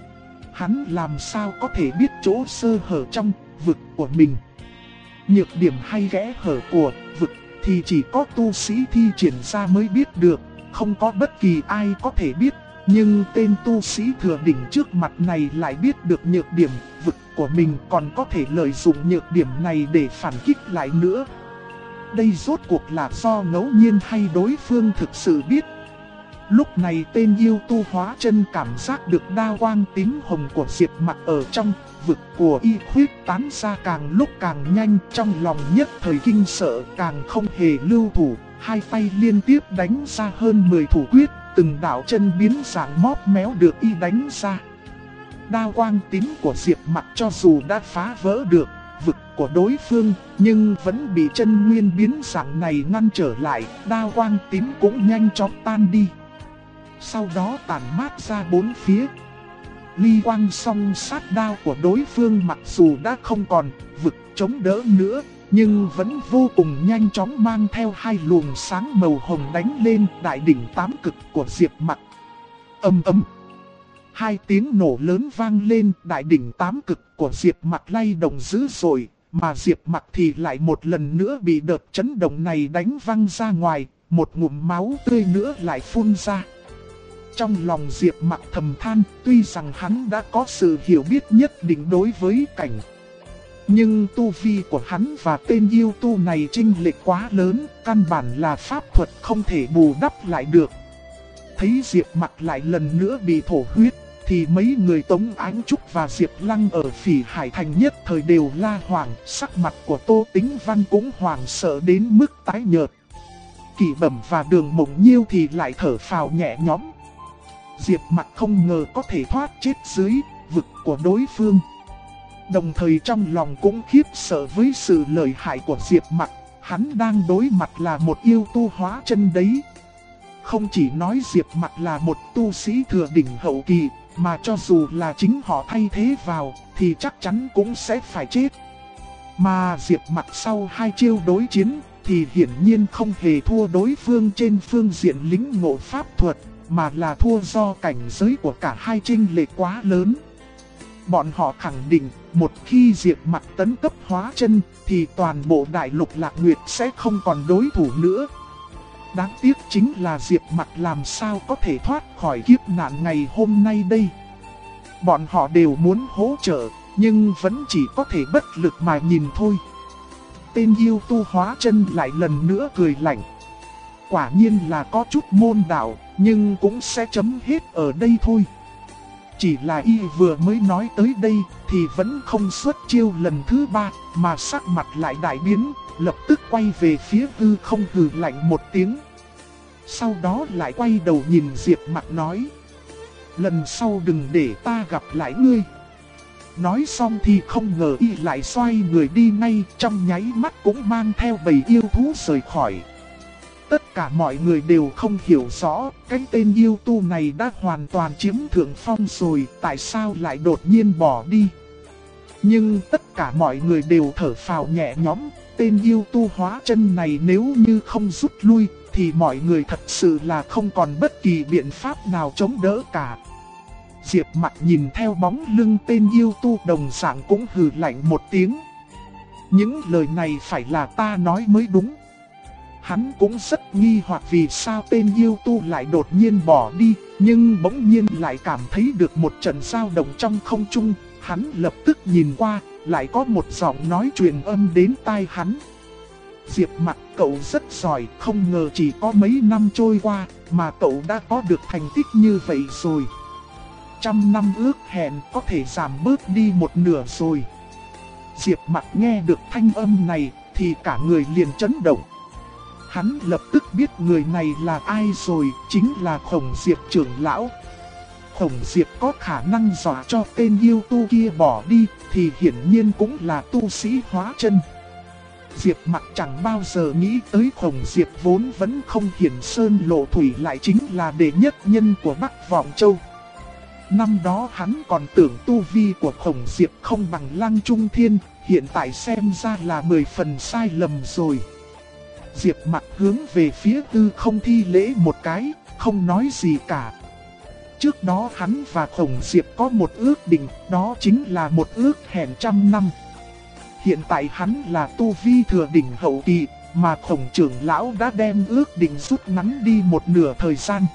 Hắn làm sao có thể biết chỗ sơ hở trong vực của mình? Nhược điểm hay kẽ hở của vực thì chỉ có tu sĩ thi triển ra mới biết được, không có bất kỳ ai có thể biết. Nhưng tên tu sĩ thừa đỉnh trước mặt này lại biết được nhược điểm vực của mình, còn có thể lợi dụng nhược điểm này để phản kích lại nữa. Đây rốt cuộc là do ngẫu nhiên hay đối phương thực sự biết? Lúc này tên yêu tu hóa chân cảm giác được đao quang tím hồng của Diệp Mặc ở trong vực của y khuyết tán ra càng lúc càng nhanh, trong lòng nhất thời kinh sợ, càng không hề lưu thủ, hai tay liên tiếp đánh ra hơn 10 thủ quyết, từng đạo chân biến dạng móp méo được y đánh ra. Đao quang tím của Diệp Mặc cho dù đã phá vỡ được vực của đối phương, nhưng vẫn bị chân nguyên biến dạng này ngăn trở lại, đao quang tím cũng nhanh chóng tan đi. Sau đó tản mát ra bốn phía. Ly quang song sát đao của đối phương mặc dù đã không còn vực chống đỡ nữa, nhưng vẫn vô cùng nhanh chóng mang theo hai luồng sáng màu hồng đánh lên đại đỉnh tám cực của Diệp Mặc. Ầm ầm. Hai tiếng nổ lớn vang lên, đại đỉnh tám cực của Diệp Mặc lay động dữ dội, mà Diệp Mặc thì lại một lần nữa bị đợt chấn động này đánh văng ra ngoài, một ngụm máu tươi nữa lại phun ra. Trong lòng Diệp Mặc thầm than, tuy rằng hắn đã có sự hiểu biết nhất định đối với cảnh, nhưng tu vi của hắn và tên yêu tu này chênh lệch quá lớn, căn bản là pháp thuật không thể bù đắp lại được. Thấy Diệp Mặc lại lần nữa bị thổ huyết, thì mấy người Tống Ánh Trúc và Diệp Lăng ở Phỉ Hải Thành nhất thời đều la hoảng, sắc mặt của Tô Tĩnh Văn cũng hoảng sợ đến mức tái nhợt. Kỷ Bẩm và Đường Mộng Nhiêu thì lại thở phào nhẹ nhõm. Diệp Mặc không ngờ có thể thoát chết dưới vực của đối phương. Đồng thời trong lòng cũng khiếp sợ với sự lợi hại của Diệp Mặc, hắn đang đối mặt là một yêu tu hóa chân đấy. Không chỉ nói Diệp Mặc là một tu sĩ thừa đỉnh hậu kỳ, mà cho dù là chính họ thay thế vào, thì chắc chắn cũng sẽ phải chết. Mà Diệp Mặc sau hai chiêu đối chiến, thì hiển nhiên không hề thua đối phương trên phương diện lĩnh ngộ pháp thuật, mà là thua do cảnh giới của cả hai chênh lệch quá lớn. Bọn họ khẳng định, một khi Diệp Mặc tấn cấp hóa chân, thì toàn bộ đại lục Lạc Nguyệt sẽ không còn đối thủ nữa. Đáng tiếc chính là Diệp Mặc làm sao có thể thoát khỏi kiếp nạn ngày hôm nay đây. Bọn họ đều muốn hỗ trợ, nhưng vẫn chỉ có thể bất lực mà nhìn thôi. Tên yêu tu hóa chân lại lần nữa cười lạnh. Quả nhiên là có chút môn đạo, nhưng cũng sẽ chấm hết ở đây thôi. Chỉ là y vừa mới nói tới đây thì vẫn không xuất chiêu lần thứ ba, mà sắc mặt lại đại biến, lập tức quay về phía hư không hừ lạnh một tiếng. Sau đó lại quay đầu nhìn Diệp Mặc nói: lần sau đừng để ta gặp lại ngươi. Nói xong thì không ngờ y lại xoay người đi ngay, trong nháy mắt cũng mang theo bầy yêu thú rời khỏi. Tất cả mọi người đều không hiểu rõ, cái tên yêu tu này đã hoàn toàn chiếm thượng phong rồi, tại sao lại đột nhiên bỏ đi. Nhưng tất cả mọi người đều thở phào nhẹ nhõm, tên yêu tu hóa chân này nếu như không rút lui, thì mọi người thật sự là không còn bất kỳ biện pháp nào chống đỡ cả. Diệp Mặc nhìn theo bóng lưng tên yêu tu đồng dạng cũng hừ lạnh một tiếng. Những lời này phải là ta nói mới đúng. Hắn cũng rất nghi hoặc vì sao tên yêu tu lại đột nhiên bỏ đi, nhưng bỗng nhiên lại cảm thấy được một trận dao động trong không trung. Hắn lập tức nhìn qua, lại có một giọng nói truyền âm đến tai hắn. Diệp Mặc, cậu rất giỏi, không ngờ chỉ có mấy năm trôi qua mà cậu đã có được thành tích như vậy rồi. 100 năm ước hẹn có thể giảm bớt đi một nửa rồi. Diệp Mặc nghe được thanh âm này thì cả người liền chấn động. Hắn lập tức biết người này là ai rồi, chính là Khổng Diệp trưởng lão. Khổng Diệp có khả năng dọa cho tên yêu tu kia bỏ đi thì hiển nhiên cũng là tu sĩ hóa chân. Diệp Mặc chẳng bao giờ nghĩ tới Khổng Diệp vốn vẫn không hiển sơn lộ thủy lại chính là đệ nhất nhân của Bắc Vọng Châu. Năm đó hắn còn tưởng tu vi của Khổng Diệp không bằng Lăng Trung Thiên, hiện tại xem ra là 10 phần sai lầm rồi. Diệp Mặc hướng về phía Tư Không thi lễ một cái, không nói gì cả. Trước đó hắn và Khổng Diệp có một ước định, đó chính là một ước hẹn 100 năm. Hiện tại hắn là tu vi thừa đỉnh hậu kỳ, mà Khổng trưởng lão đã đem ước định rút ngắn đi một nửa thời gian.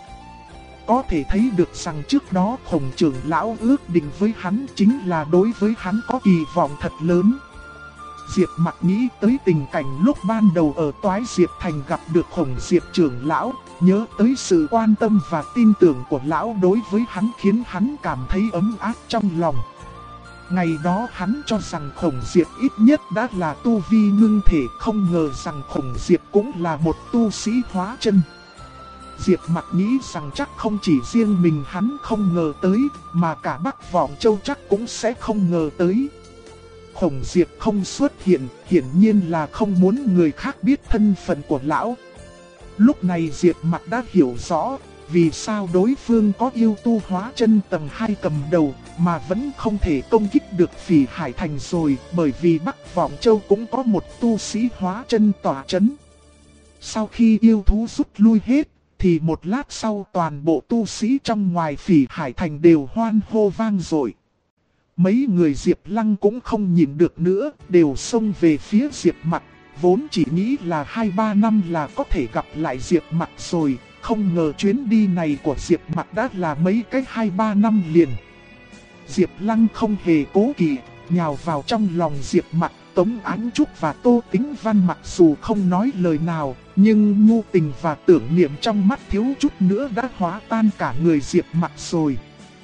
Có thể thấy được rằng trước đó Khổng trưởng lão ước định với hắn chính là đối với hắn có kỳ vọng thật lớn. Diệp Mặc nghĩ tới tình cảnh lúc ban đầu ở Toái Diệp Thành gặp được Khổng Diệp trưởng lão, nhớ tới sự quan tâm và tin tưởng của lão đối với hắn khiến hắn cảm thấy ấm áp trong lòng. Ngày đó hắn cho rằng Khổng Diệp ít nhất đã là tu vi ngưng thể, không ngờ rằng Khổng Diệp cũng là một tu sĩ hóa chân. Diệp Mặc nghĩ rằng chắc không chỉ riêng mình hắn không ngờ tới, mà cả Bắc Vọng Châu chắc cũng sẽ không ngờ tới. Khổng Diệp không xuất hiện, hiển nhiên là không muốn người khác biết thân phận của lão. Lúc này Diệp Mặc đã hiểu rõ, vì sao đối phương có yêu tu hóa chân tầng 2 cầm đầu, mà vẫn không thể công kích được Phỉ Hải Thành rồi, bởi vì Bắc Vọng Châu cũng có một tu sĩ hóa chân tỏa chấn. Sau khi yêu thú rút lui hết, thì một lát sau toàn bộ tu sĩ trong ngoài Phỉ Hải Thành đều hoan hô vang dội. Mấy người Diệp Lăng cũng không nhìn được nữa, đều xông về phía Diệp Mặc, vốn chỉ nghĩ là 2-3 năm là có thể gặp lại Diệp Mặc rồi, không ngờ chuyến đi này của Diệp Mặc đã là mấy cái 2-3 năm liền. Diệp Lăng không hề cố kỵ, nhào vào trong lòng Diệp Mặc. Tống Ánh Trúc và Tô Tĩnh Văn mặc dù không nói lời nào, nhưng nhu tình và tưởng niệm trong mắt thiếu chút nữa đã hóa tan cả người Diệp Mặc rồi.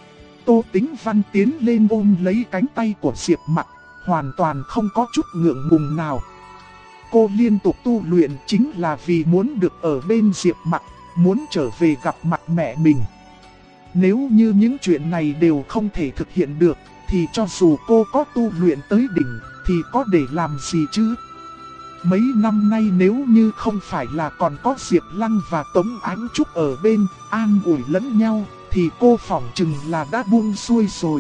Tô Tĩnh Văn tiến lên ôm lấy cánh tay của Diệp Mặc, hoàn toàn không có chút ngượng ngùng nào. Cô liên tục tu luyện chính là vì muốn được ở bên Diệp Mặc, muốn trở về gặp mặt mẹ mình. Nếu như những chuyện này đều không thể thực hiện được, thì cho dù cô có tu luyện tới đỉnh, thì có để làm gì chứ? Mấy năm nay nếu như không phải là còn có Diệp Lăng và Tống Ánh Trúc ở bên, an ủi lẫn nhau, thì cô phỏng chừng là đã buông xuôi rồi.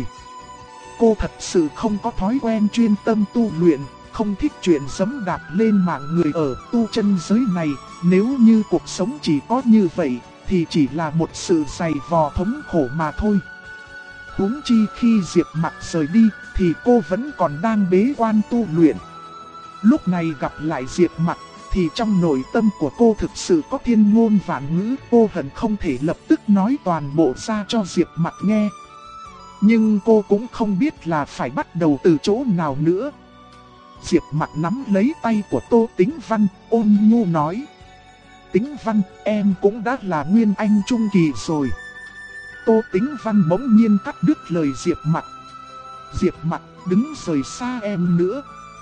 Cô thật sự không có thói quen chuyên tâm tu luyện, không thích chuyện giẫm đạp lên mạng người ở tu chân giới này. Nếu như cuộc sống chỉ có như vậy, thì chỉ là một sự dày vò thống khổ mà thôi. Huống chi khi Diệp Mặc rời đi, thì cô vẫn còn đang bế quan tu luyện. Lúc này gặp lại Diệp Mặc, thì trong nội tâm của cô thực sự có thiên ngôn vạn ngữ. Cô hận không thể lập tức nói toàn bộ ra cho Diệp Mặc nghe. Nhưng cô cũng không biết là phải bắt đầu từ chỗ nào nữa. Diệp Mặc nắm lấy tay của Tô Tĩnh Văn, ôn nhu nói: Tĩnh Văn, em cũng đã là Nguyên Anh Trung Kỳ rồi. Tô Tĩnh Văn bỗng nhiên cắt đứt lời Diệp Mặc. Diệp Mặc, đứng rời xa em nữa.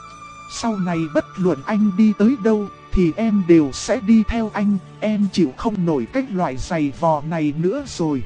Sau này bất luận anh đi tới đâu, thì em đều sẽ đi theo anh. Em chịu không nổi cái loại giày vò này nữa rồi.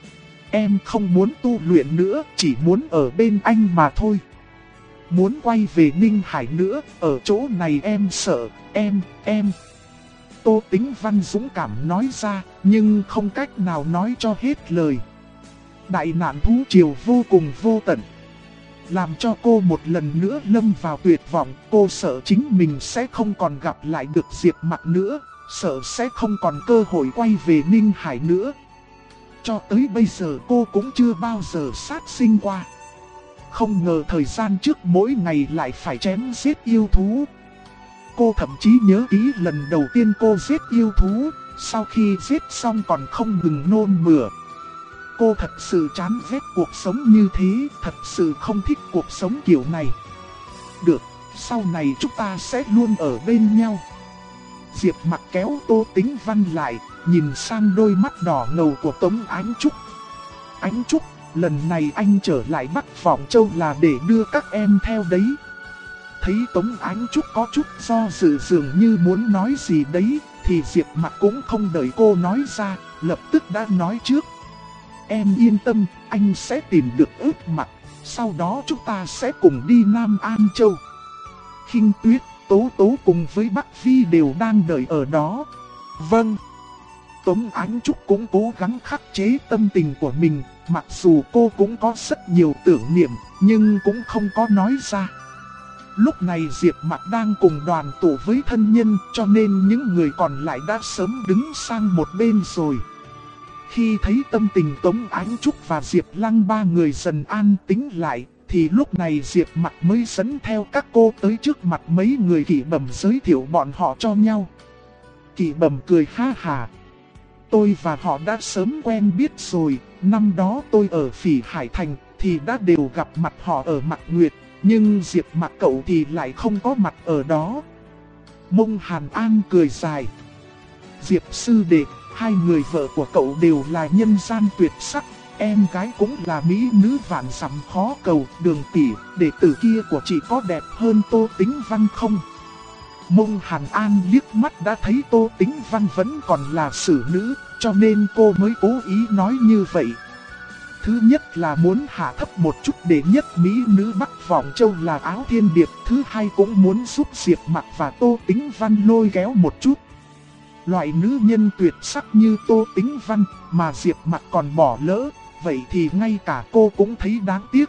Em không muốn tu luyện nữa, chỉ muốn ở bên anh mà thôi. Muốn quay về Ninh Hải nữa, ở chỗ này em sợ, em. Tô Tĩnh Văn dũng cảm nói ra, nhưng không cách nào nói cho hết lời. Đại nạn thú triều vô cùng vô tận, làm cho cô một lần nữa lâm vào tuyệt vọng. Cô sợ chính mình sẽ không còn gặp lại được Diệp Mặc nữa, sợ sẽ không còn cơ hội quay về Ninh Hải nữa. Cho tới bây giờ cô cũng chưa bao giờ sát sinh qua. Không ngờ thời gian trước mỗi ngày lại phải chém giết yêu thú. Cô thậm chí nhớ kỹ lần đầu tiên cô giết yêu thú, sau khi giết xong còn không ngừng nôn mửa. Cô thật sự chán ghét cuộc sống như thế, thật sự không thích cuộc sống kiểu này. Được, sau này chúng ta sẽ luôn ở bên nhau. Diệp Mặc kéo Tô Tĩnh Văn lại, nhìn sang đôi mắt đỏ ngầu của Tống Ánh Trúc. Ánh Trúc, lần này anh trở lại Bắc Vọng Châu là để đưa các em theo đấy. thấy Tống Ánh Trúc có chút do dự dường như muốn nói gì đấy, thì Diệp Mặc cũng không đợi cô nói ra, lập tức đã nói trước. Em yên tâm, anh sẽ tìm được Ước Mặc, sau đó chúng ta sẽ cùng đi Nam An Châu. Khinh Tuyết, Tố Tố cùng với Bắc Phi đều đang đợi ở đó. Vâng. Tống Ánh Trúc cũng cố gắng khắc chế tâm tình của mình, mặc dù cô cũng có rất nhiều tưởng niệm, nhưng cũng không có nói ra. Lúc này Diệp Mặc đang cùng đoàn tụ với thân nhân, cho nên những người còn lại đã sớm đứng sang một bên rồi. Khi thấy tâm tình Tống Ánh Trúc và Diệp Lăng ba người dần an tĩnh lại, thì lúc này Diệp Mặc mới dẫn theo các cô tới trước mặt mấy người Kỷ Bẩm giới thiệu bọn họ cho nhau. Kỷ Bẩm cười ha hà. Tôi và họ đã sớm quen biết rồi, năm đó tôi ở Phỉ Hải Thành thì đã đều gặp mặt họ ở Mạc Nguyệt, nhưng Diệp Mặc cậu thì lại không có mặt ở đó. Mông Hàn An cười dài. Diệp sư đệ, hai người vợ của cậu đều là nhân gian tuyệt sắc, em gái cũng là mỹ nữ vạn dặm khó cầu. Đường tỷ, đệ tử kia của chị có đẹp hơn Tô Tĩnh Văn không? Mông Hàn An liếc mắt đã thấy Tô Tĩnh Văn vẫn còn là xử nữ, cho nên cô mới cố ý nói như vậy. Thứ nhất là muốn hạ thấp một chút để nhất mỹ nữ Bắc Vọng Châu là Áo Thiên Điệp. Thứ hai cũng muốn giúp Diệp Mặc và Tô Tĩnh Văn lôi kéo một chút. Loại nữ nhân tuyệt sắc như Tô Tĩnh Văn mà Diệp Mặc còn bỏ lỡ, vậy thì ngay cả cô cũng thấy đáng tiếc.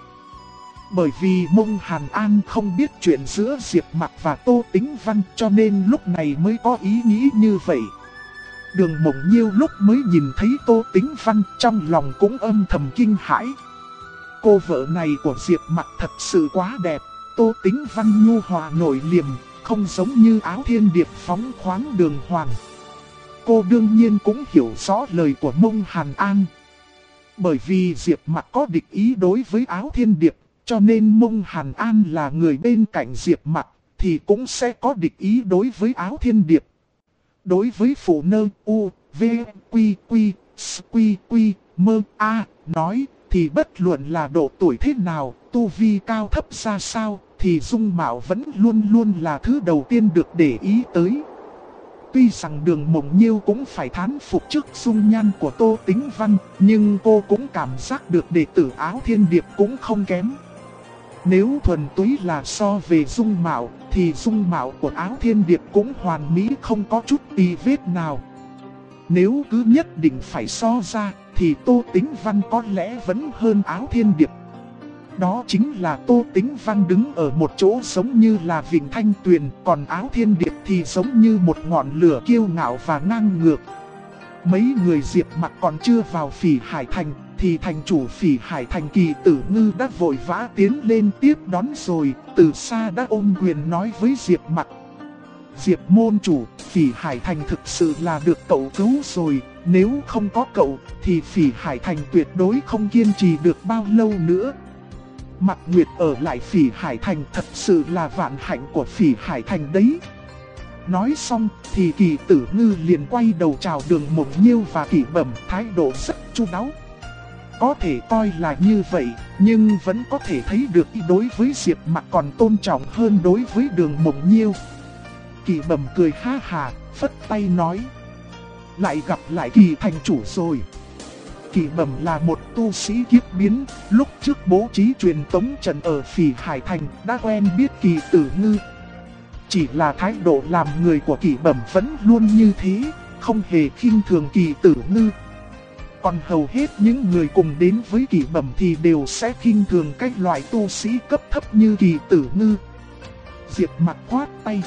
Bởi vì Mông Hàn An không biết chuyện giữa Diệp Mặc và Tô Tĩnh Văn, cho nên lúc này mới có ý nghĩ như vậy. Đường Mộng Nhiêu lúc mới nhìn thấy Tô Tĩnh Văn trong lòng cũng âm thầm kinh hãi. Cô vợ này của Diệp Mặc thật sự quá đẹp. Tô Tĩnh Văn nhu hòa nội liềm, không giống như Áo Thiên Điệp phóng khoáng đường hoàng. Cô đương nhiên cũng hiểu rõ lời của Mông Hàn An. Bởi vì Diệp Mặc có địch ý đối với Áo Thiên Điệp, cho nên Mông Hàn An là người bên cạnh Diệp Mặc thì cũng sẽ có địch ý đối với Áo Thiên Điệp. Đối với phụ nơ U, V, Quy, Quy, S, Quy, Quy, Mơ, A, nói thì bất luận là độ tuổi thế nào, tu vi cao thấp ra sao, thì dung mạo vẫn luôn luôn là thứ đầu tiên được để ý tới. Tuy rằng Đường Mộng Nhiêu cũng phải thán phục trước dung nhan của Tô Tĩnh Văn, nhưng cô cũng cảm giác được đệ tử Áo Thiên Điệp cũng không kém. Nếu thuần túy là so về dung mạo, thì dung mạo của Áo Thiên Điệp cũng hoàn mỹ không có chút tì vết nào. Nếu cứ nhất định phải so ra, thì Tô Tĩnh Văn có lẽ vẫn hơn Áo Thiên Điệp. Đó chính là Tô Tĩnh Văn đứng ở một chỗ giống như là Vịnh Thanh Tuyền, còn Áo Thiên Điệp thì giống như một ngọn lửa kiêu ngạo và ngang ngược. Mấy người Diệp Mặc còn chưa vào Phỉ Hải Thành, thì thành chủ Phỉ Hải Thành Kỳ Tử Ngư đã vội vã tiến lên tiếp đón rồi, từ xa đã ôm quyền nói với Diệp Mặc. Diệp môn chủ, Phỉ Hải Thành thực sự là được cậu cứu rồi, nếu không có cậu, thì Phỉ Hải Thành tuyệt đối không kiên trì được bao lâu nữa. Mạc Nguyệt ở lại Phỉ Hải Thành thật sự là vạn hạnh của Phỉ Hải Thành đấy. Nói xong thì Kỳ Tử Ngư liền quay đầu chào Đường Mộng Nhiêu và Kỷ Bẩm, thái độ rất chu đáo. Có thể coi là như vậy, nhưng vẫn có thể thấy được đối với Diệp Mặc còn tôn trọng hơn đối với Đường Mộng Nhiêu. Kỷ Bẩm cười ha hà, phất tay nói. Lại gặp lại Kỳ thành chủ rồi. Kỷ Bẩm là một tu sĩ kiếp biến, lúc trước bố trí truyền tống trận ở Phỉ Hải Thành đã quen biết Kỳ Tử Ngư. Chỉ là thái độ làm người của Kỷ Bẩm vẫn luôn như thế, không hề khinh thường Kỳ Tử Ngư. Còn hầu hết những người cùng đến với Kỷ Bẩm thì đều sẽ khinh thường các loại tu sĩ cấp thấp như Kỳ Tử Ngư. Diệp Mặc khoát tay.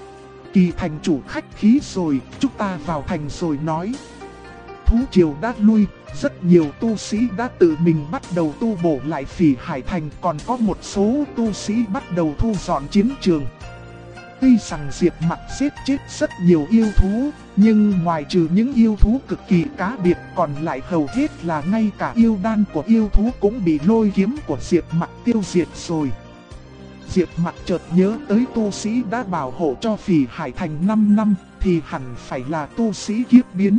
Kỳ thành chủ khách khí rồi, chúng ta vào thành rồi nói. Thú triều đã lui, rất nhiều tu sĩ đã tự mình bắt đầu tu bổ lại Phỉ Hải Thành, còn có một số tu sĩ bắt đầu thu dọn chiến trường. Tuy rằng Diệp Mặc giết chết rất nhiều yêu thú, nhưng ngoài trừ những yêu thú cực kỳ cá biệt, còn lại hầu hết là ngay cả yêu đan của yêu thú cũng bị lôi kiếm của Diệp Mặc tiêu diệt rồi. Diệp Mặc chợt nhớ tới tu sĩ đã bảo hộ cho Phỉ Hải Thành 5 năm, thì hẳn phải là tu sĩ kiếp biến.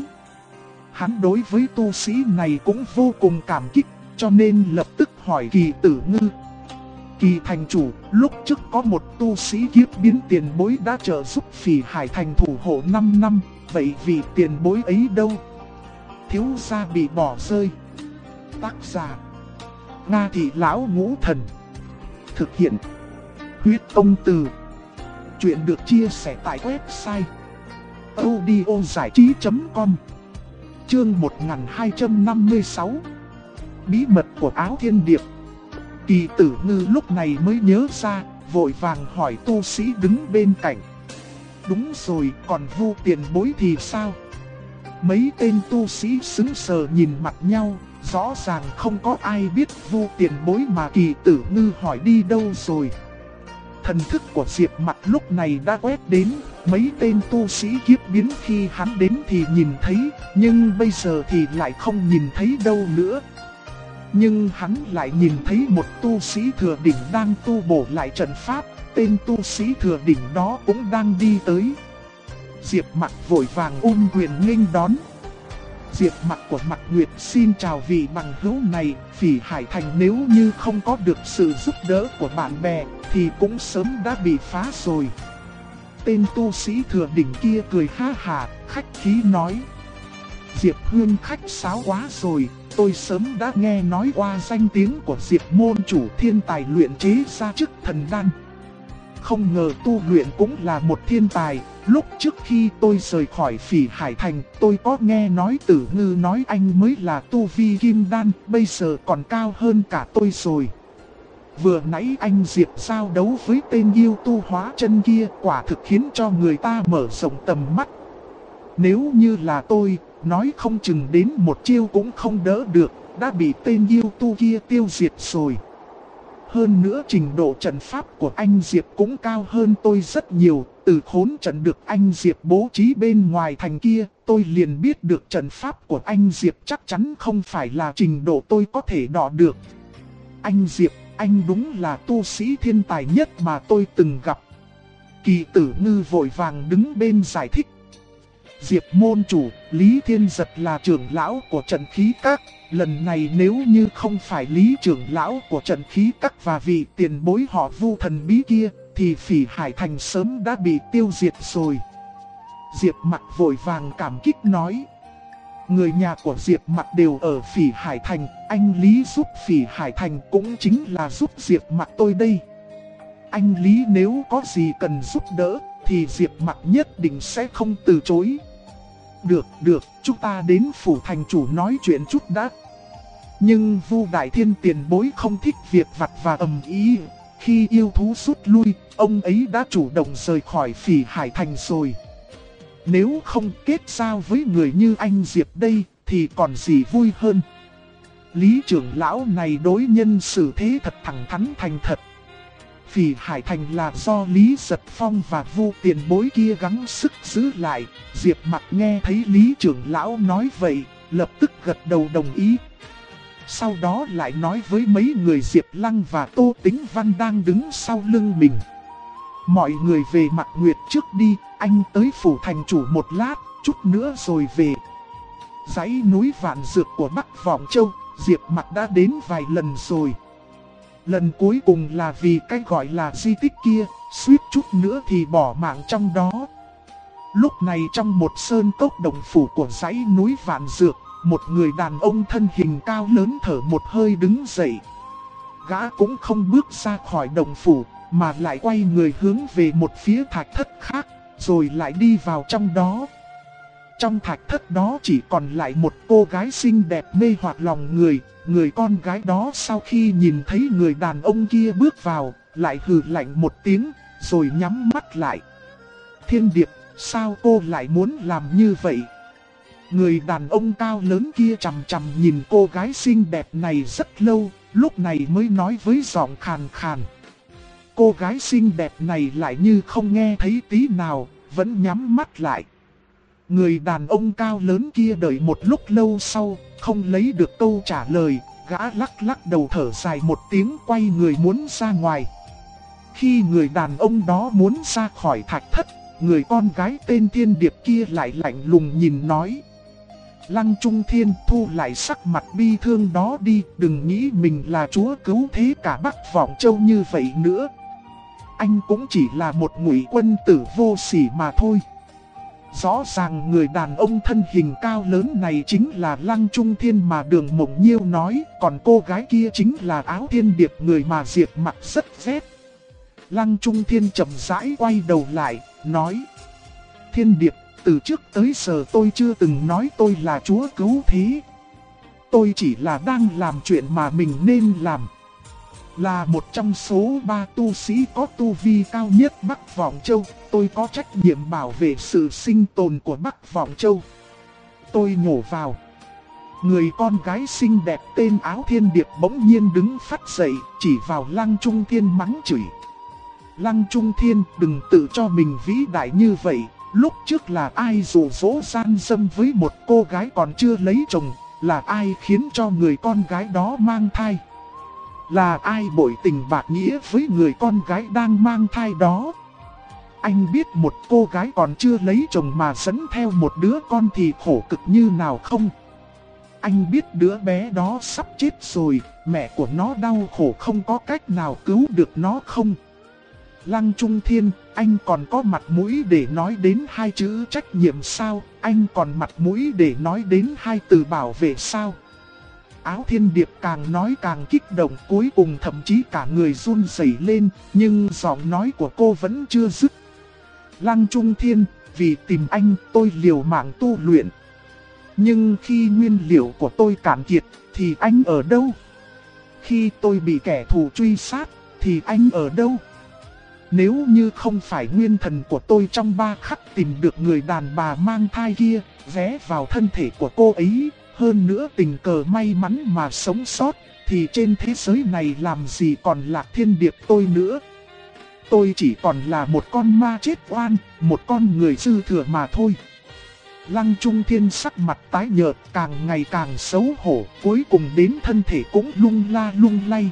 Hắn đối với tu sĩ này cũng vô cùng cảm kích, cho nên lập tức hỏi Kỳ Tử Ngư. Kỳ thành chủ, lúc trước có một tu sĩ kiếp biến tiền bối đã trợ giúp Phỉ Hải thành thủ hộ 5 năm, vậy vì tiền bối ấy đâu? Thiếu gia bị bỏ rơi. Tác giả: Nga Thị Lão Ngũ Thần. Thực hiện: Huyết Công Từ. Chuyện được chia sẻ tại website audiozảichí.com. Chương 1256. Bí mật của áo thiên điệp. Kỳ Tử Ngư lúc này mới nhớ ra, vội vàng hỏi tu sĩ đứng bên cạnh. Đúng rồi, còn Vu tiền bối thì sao? Mấy tên tu sĩ sững sờ nhìn mặt nhau, rõ ràng không có ai biết Vu tiền bối mà Kỳ Tử Ngư hỏi đi đâu rồi. Thần thức của Diệp Mặc lúc này đã quét đến, mấy tên tu sĩ kiếp biến khi hắn đến thì nhìn thấy, nhưng bây giờ thì lại không nhìn thấy đâu nữa. Nhưng hắn lại nhìn thấy một tu sĩ thừa đỉnh đang tu bổ lại trận pháp, tên tu sĩ thừa đỉnh đó cũng đang đi tới. Diệp Mặc vội vàng ôm quyền nghênh đón. Diệp Mặc của Mặc Nguyệt xin chào vị bằng hữu này, Phỉ Hải thành nếu như không có được sự giúp đỡ của bạn bè thì cũng sớm đã bị phá rồi. Tên tu sĩ thừa đỉnh kia cười ha hà, khách khí nói. Diệp Hương khách sáo quá rồi, tôi sớm đã nghe nói qua danh tiếng của Diệp môn chủ thiên tài luyện chế ra chức thần đan. Không ngờ tu luyện cũng là một thiên tài. Lúc trước khi tôi rời khỏi Phỉ Hải thành, tôi có nghe nói Tử Ngư nói anh mới là tu vi kim đan, bây giờ còn cao hơn cả tôi rồi. Vừa nãy anh Diệp giao đấu với tên yêu tu hóa chân kia, quả thực khiến cho người ta mở rộng tầm mắt. Nếu như là tôi, nói không chừng đến một chiêu cũng không đỡ được, đã bị tên yêu tu kia tiêu diệt rồi. Hơn nữa trình độ trận pháp của anh Diệp cũng cao hơn tôi rất nhiều. Từ khốn trận được anh Diệp bố trí bên ngoài thành kia, tôi liền biết được trận pháp của anh Diệp chắc chắn không phải là trình độ tôi có thể đọ được. Anh Diệp, anh đúng là tu sĩ thiên tài nhất mà tôi từng gặp. Kỳ Tử Ngư vội vàng đứng bên giải thích. Diệp môn chủ, Lý Thiên Giật là trưởng lão của trận khí các. Lần này nếu như không phải Lý trưởng lão của trận khí các và vị tiền bối họ Vu thần bí kia, thì Phỉ Hải thành sớm đã bị tiêu diệt rồi. Diệp Mặc vội vàng cảm kích nói. Người nhà của Diệp Mặc đều ở Phỉ Hải thành, anh Lý giúp Phỉ Hải thành cũng chính là giúp Diệp Mặc tôi đây. Anh Lý nếu có gì cần giúp đỡ, thì Diệp Mặc nhất định sẽ không từ chối. Được, chúng ta đến phủ thành chủ nói chuyện chút đã. Nhưng Vu Đại Thiên tiền bối không thích việc vặt và ầm ĩ. Khi yêu thú rút lui, ông ấy đã chủ động rời khỏi Phỉ Hải thành rồi. Nếu không kết giao với người như anh Diệp đây, thì còn gì vui hơn. Lý trưởng lão này đối nhân xử thế thật thẳng thắn thành thật. Phỉ Hải thành là do Lý Giật Phong và Vu tiền bối kia gắng sức giữ lại. Diệp Mặc nghe thấy Lý trưởng lão nói vậy, lập tức gật đầu đồng ý. Sau đó lại nói với mấy người Diệp Lăng và Tô Tĩnh Văn đang đứng sau lưng mình. Mọi người về Mặc Nguyệt trước đi, anh tới phủ thành chủ một lát, chút nữa rồi về. Dãy núi Vạn Dược của Bắc Vọng Châu, Diệp Mặc đã đến vài lần rồi. Lần cuối cùng là vì cái gọi là di tích kia, suýt chút nữa thì bỏ mạng trong đó. Lúc này trong một sơn cốc đồng phủ của dãy núi Vạn Dược, một người đàn ông thân hình cao lớn thở một hơi đứng dậy. Gã cũng không bước ra khỏi đồng phủ, mà lại quay người hướng về một phía thạch thất khác, rồi lại đi vào trong đó. Trong thạch thất đó chỉ còn lại một cô gái xinh đẹp mê hoặc lòng người. Người con gái đó sau khi nhìn thấy người đàn ông kia bước vào, lại hừ lạnh một tiếng, rồi nhắm mắt lại. Thiên Điệp, sao cô lại muốn làm như vậy? Người đàn ông cao lớn kia chằm chằm nhìn cô gái xinh đẹp này rất lâu, lúc này mới nói với giọng khàn khàn. Cô gái xinh đẹp này lại như không nghe thấy tí nào, vẫn nhắm mắt lại. Người đàn ông cao lớn kia đợi một lúc lâu sau, không lấy được câu trả lời, gã lắc đầu thở dài một tiếng quay người muốn ra ngoài. Khi người đàn ông đó muốn ra khỏi thạch thất, người con gái tên Thiên Điệp kia lại lạnh lùng nhìn nói. Lăng Trung Thiên thu lại sắc mặt bi thương đó đi, đừng nghĩ mình là chúa cứu thế cả Bắc Vọng Châu như vậy nữa. Anh cũng chỉ là một ngụy quân tử vô sỉ mà thôi. Rõ ràng người đàn ông thân hình cao lớn này chính là Lăng Trung Thiên mà Đường Mộng Nhiêu nói, còn cô gái kia chính là Áo Thiên Điệp, người mà Diệp Mặc rất ghét. Lăng Trung Thiên chậm rãi quay đầu lại, nói: Thiên Điệp, từ trước tới giờ tôi chưa từng nói tôi là chúa cứu thế. Tôi chỉ là đang làm chuyện mà mình nên làm. Là một trong số 3 tu sĩ có tu vi cao nhất Bắc Vọng Châu, tôi có trách nhiệm bảo vệ sự sinh tồn của Bắc Vọng Châu. Tôi nhổ vào. Người con gái xinh đẹp tên Áo Thiên Điệp bỗng nhiên đứng phát dậy, chỉ vào Lăng Trung Thiên mắng chửi. Lăng Trung Thiên, đừng tự cho mình vĩ đại như vậy. Lúc trước là ai dụ dỗ gian dâm với một cô gái còn chưa lấy chồng? Là ai khiến cho người con gái đó mang thai? Là ai bội tình bạc nghĩa với người con gái đang mang thai đó? Anh biết một cô gái còn chưa lấy chồng mà dẫn theo một đứa con thì khổ cực như nào không? Anh biết đứa bé đó sắp chết rồi, mẹ của nó đau khổ không có cách nào cứu được nó không? Lăng Trung Thiên, anh còn có mặt mũi để nói đến 2 chữ trách nhiệm sao? Anh còn mặt mũi để nói đến 2 từ bảo vệ sao? Áo Thiên Điệp càng nói càng kích động, cuối cùng thậm chí cả người run rẩy lên, nhưng giọng nói của cô vẫn chưa dứt. Lăng Trung Thiên, vì tìm anh tôi liều mạng tu luyện. Nhưng khi nguyên liệu của tôi cạn kiệt, thì anh ở đâu? Khi tôi bị kẻ thù truy sát, thì anh ở đâu? Nếu như không phải nguyên thần của tôi trong 3 khắc tìm được người đàn bà mang thai kia, ghé vào thân thể của cô ấy, hơn nữa tình cờ may mắn mà sống sót, thì trên thế giới này làm gì còn Lạc Thiên Điệp tôi nữa. Tôi chỉ còn là một con ma chết oan, một con người dư thừa mà thôi. Lăng Trung Thiên sắc mặt tái nhợt, càng ngày càng xấu hổ, cuối cùng đến thân thể cũng lung la lung lay.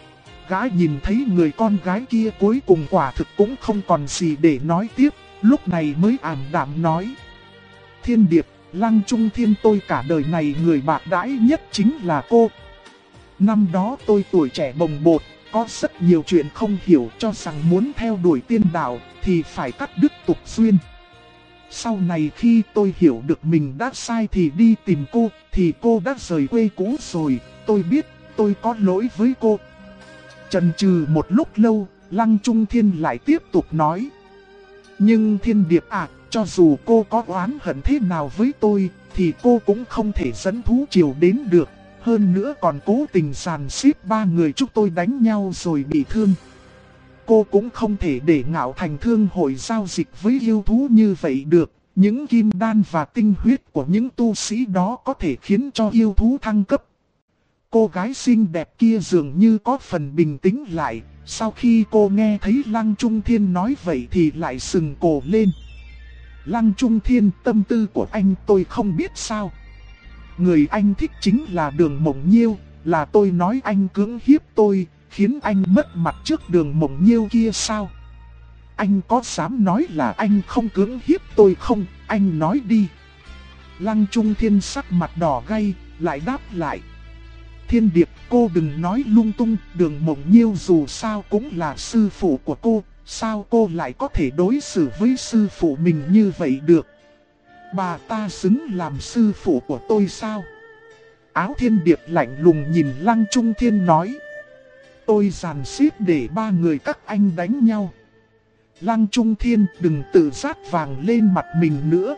Gã nhìn thấy người con gái kia cuối cùng quả thực cũng không còn gì để nói tiếp, lúc này mới ảm đạm nói: Thiên Điệp, Lăng Trung Thiên tôi cả đời này người bạc đãi nhất chính là cô. Năm đó tôi tuổi trẻ bồng bột, có rất nhiều chuyện không hiểu, cho rằng muốn theo đuổi tiên đạo thì phải cắt đứt tục duyên. Sau này khi tôi hiểu được mình đã sai thì đi tìm cô, thì cô đã rời quê cũ rồi, tôi biết tôi có lỗi với cô. Chần chừ một lúc lâu, Lăng Trung Thiên lại tiếp tục nói: Nhưng Thiên Điệp à, cho dù cô có oán hận thế nào với tôi, thì cô cũng không thể dẫn thú triều đến được. Hơn nữa còn cố tình sàn xếp 3 người chúng tôi đánh nhau rồi bị thương. Cô cũng không thể để Ngạo Thành Thương hội giao dịch với yêu thú như vậy được. Những kim đan và tinh huyết của những tu sĩ đó có thể khiến cho yêu thú thăng cấp. Cô gái xinh đẹp kia dường như có phần bình tĩnh lại. Sau khi cô nghe thấy Lăng Trung Thiên nói vậy thì lại sừng cổ lên. Lăng Trung Thiên, tâm tư của anh tôi không biết sao. Người anh thích chính là Đường Mộng Nhiêu, là tôi nói anh cưỡng hiếp tôi, khiến anh mất mặt trước Đường Mộng Nhiêu kia sao? Anh có dám nói là anh không cưỡng hiếp tôi không? Anh nói đi. Lăng Trung Thiên sắc mặt đỏ gay, lại đáp lại: Thiên Điệp, cô đừng nói lung tung, Đường Mộng Nhiêu dù sao cũng là sư phụ của cô, sao cô lại có thể đối xử với sư phụ mình như vậy được? Bà ta xứng làm sư phụ của tôi sao? Áo Thiên Điệp lạnh lùng nhìn Lăng Trung Thiên nói: Tôi dàn xếp để 3 người các anh đánh nhau. Lăng Trung Thiên, đừng tự rát vàng lên mặt mình nữa.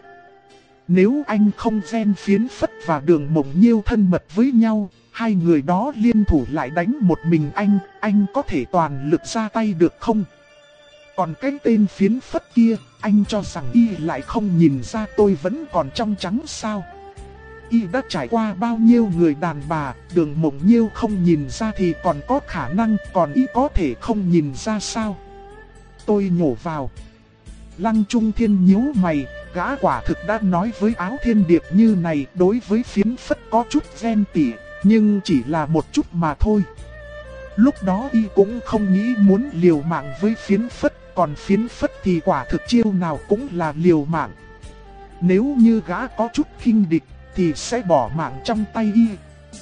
Nếu anh không ghen Phiến Phất và Đường Mộng Nhiêu thân mật với nhau, 2 người đó liên thủ lại đánh một mình anh có thể toàn lực ra tay được không? Còn cái tên Phiến Phất kia, anh cho rằng y lại không nhìn ra tôi vẫn còn trong trắng sao? Y đã trải qua bao nhiêu người đàn bà, Đường Mộng Nhiêu không nhìn ra thì còn có khả năng, còn y có thể không nhìn ra sao? Tôi nhổ vào. Lăng Trung Thiên nhíu mày, gã quả thực đã nói với Áo Thiên Điệp như này, đối với Phiến Phất có chút ghen tị, nhưng chỉ là một chút mà thôi. Lúc đó y cũng không nghĩ muốn liều mạng với Phiến Phất, còn Phiến Phất thì quả thực chiêu nào cũng là liều mạng. Nếu như gã có chút khinh địch, thì sẽ bỏ mạng trong tay y.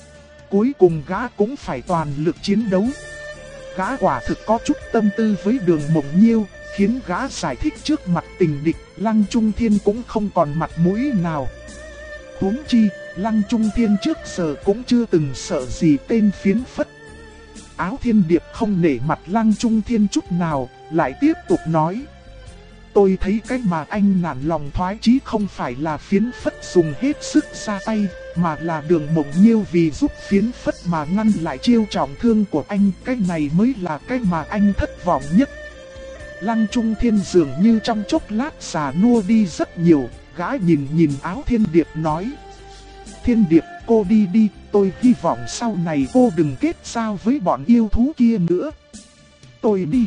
Cuối cùng gã cũng phải toàn lực chiến đấu. Gã quả thực có chút tâm tư với Đường Mộng Nhiêu, khiến gã giải thích trước mặt tình địch, Lăng Trung Thiên cũng không còn mặt mũi nào. Huống chi, Lăng Trung Thiên trước giờ cũng chưa từng sợ gì tên phiến phất. Áo Thiên Điệp không nể mặt Lăng Trung Thiên chút nào, lại tiếp tục nói. Tôi thấy cách mà anh nản lòng thoái chí không phải là phiến phất dùng hết sức ra tay, mà là Đường Mộng Nhiêu vì giúp phiến phất mà ngăn lại chiêu trọng thương của anh. Cái này mới là cái mà anh thất vọng nhất. Lăng Trung Thiên dường như trong chốc lát già nua đi rất nhiều, gã nhìn Áo Thiên Điệp nói. Thiên Điệp, cô đi đi, tôi hy vọng sau này cô đừng kết giao với bọn yêu thú kia nữa. Tôi đi.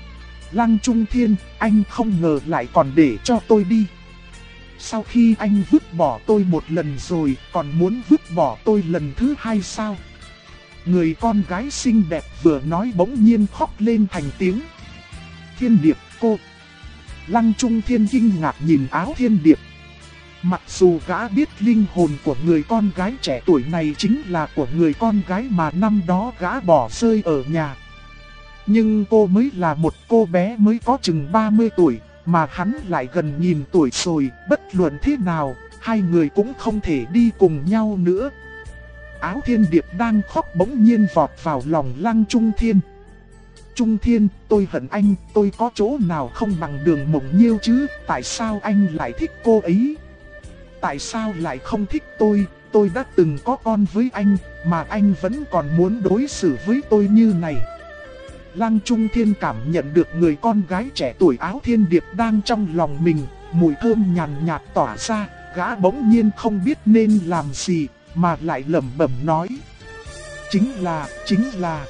Lăng Trung Thiên, anh không ngờ lại còn để cho tôi đi. Sau khi anh vứt bỏ tôi một lần rồi, còn muốn vứt bỏ tôi lần thứ hai sao? Người con gái xinh đẹp vừa nói bỗng nhiên khóc lên thành tiếng. Thiên Điệp, cô. Lăng Trung Thiên kinh ngạc nhìn Áo Thiên Điệp. Mặc dù gã biết linh hồn của người con gái trẻ tuổi này chính là của người con gái mà năm đó gã bỏ rơi ở nhà. Nhưng cô mới là một cô bé mới có chừng 30 tuổi, mà hắn lại gần nghìn tuổi rồi, bất luận thế nào, hai người cũng không thể đi cùng nhau nữa. Áo Thiên Điệp đang khóc bỗng nhiên vọt vào lòng Lăng Trung Thiên. Trung Thiên, tôi hận anh, tôi có chỗ nào không bằng Đường Mộng Nhiêu chứ, tại sao anh lại thích cô ấy? Tại sao lại không thích tôi đã từng có con với anh, mà anh vẫn còn muốn đối xử với tôi như này. Lăng Trung Thiên cảm nhận được người con gái trẻ tuổi Áo Thiên Điệp đang trong lòng mình, mùi thơm nhàn nhạt tỏa ra, gã bỗng nhiên không biết nên làm gì, mà lại lẩm bẩm nói. Chính là...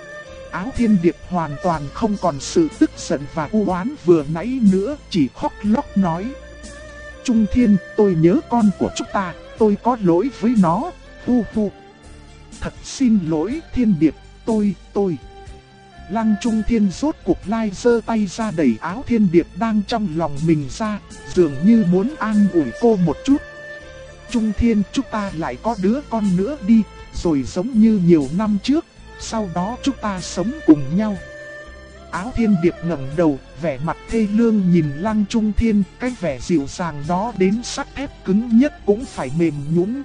Áo Thiên Điệp hoàn toàn không còn sự tức giận và u oán vừa nãy nữa, chỉ khóc lóc nói. Trung Thiên, tôi nhớ con của chúng ta, tôi có lỗi với nó, hu hu. Thật xin lỗi Thiên Điệp, tôi. Lăng Trung Thiên rốt cuộc lai giơ tay ra đẩy Áo Thiên Điệp đang trong lòng mình ra, dường như muốn an ủi cô một chút. Trung Thiên, chúng ta lại có đứa con nữa đi, rồi giống như nhiều năm trước, sau đó chúng ta sống cùng nhau. Áo Thiên Điệp ngẩng đầu, vẻ mặt thê lương nhìn Lăng Trung Thiên, cái vẻ dịu dàng đó đến sắt thép cứng nhất cũng phải mềm nhũn.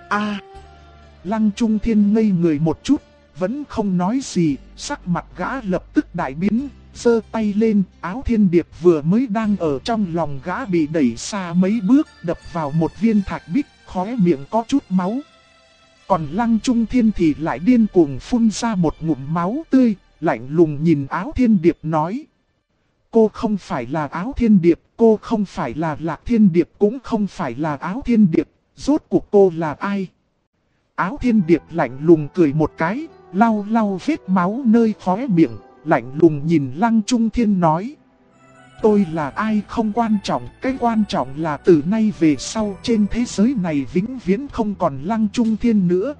Lăng Trung Thiên ngây người một chút, vẫn không nói gì, sắc mặt gã lập tức đại biến, giơ tay lên, Áo Thiên Điệp vừa mới đang ở trong lòng gã bị đẩy xa mấy bước, đập vào một viên thạch bích, khóe miệng có chút máu. Còn Lăng Trung Thiên thì lại điên cuồng phun ra một ngụm máu tươi, lạnh lùng nhìn Áo Thiên Điệp nói. Cô không phải là Áo Thiên Điệp, cô không phải là Lạc Thiên Điệp, cũng không phải là Áo Thiên Điệp, rốt cuộc cô là ai? Áo Thiên Điệp lạnh lùng cười một cái, lau lau vết máu nơi khóe miệng, lạnh lùng nhìn Lăng Trung Thiên nói. Tôi là ai không quan trọng, cái quan trọng là từ nay về sau trên thế giới này vĩnh viễn không còn Lăng Trung Thiên nữa.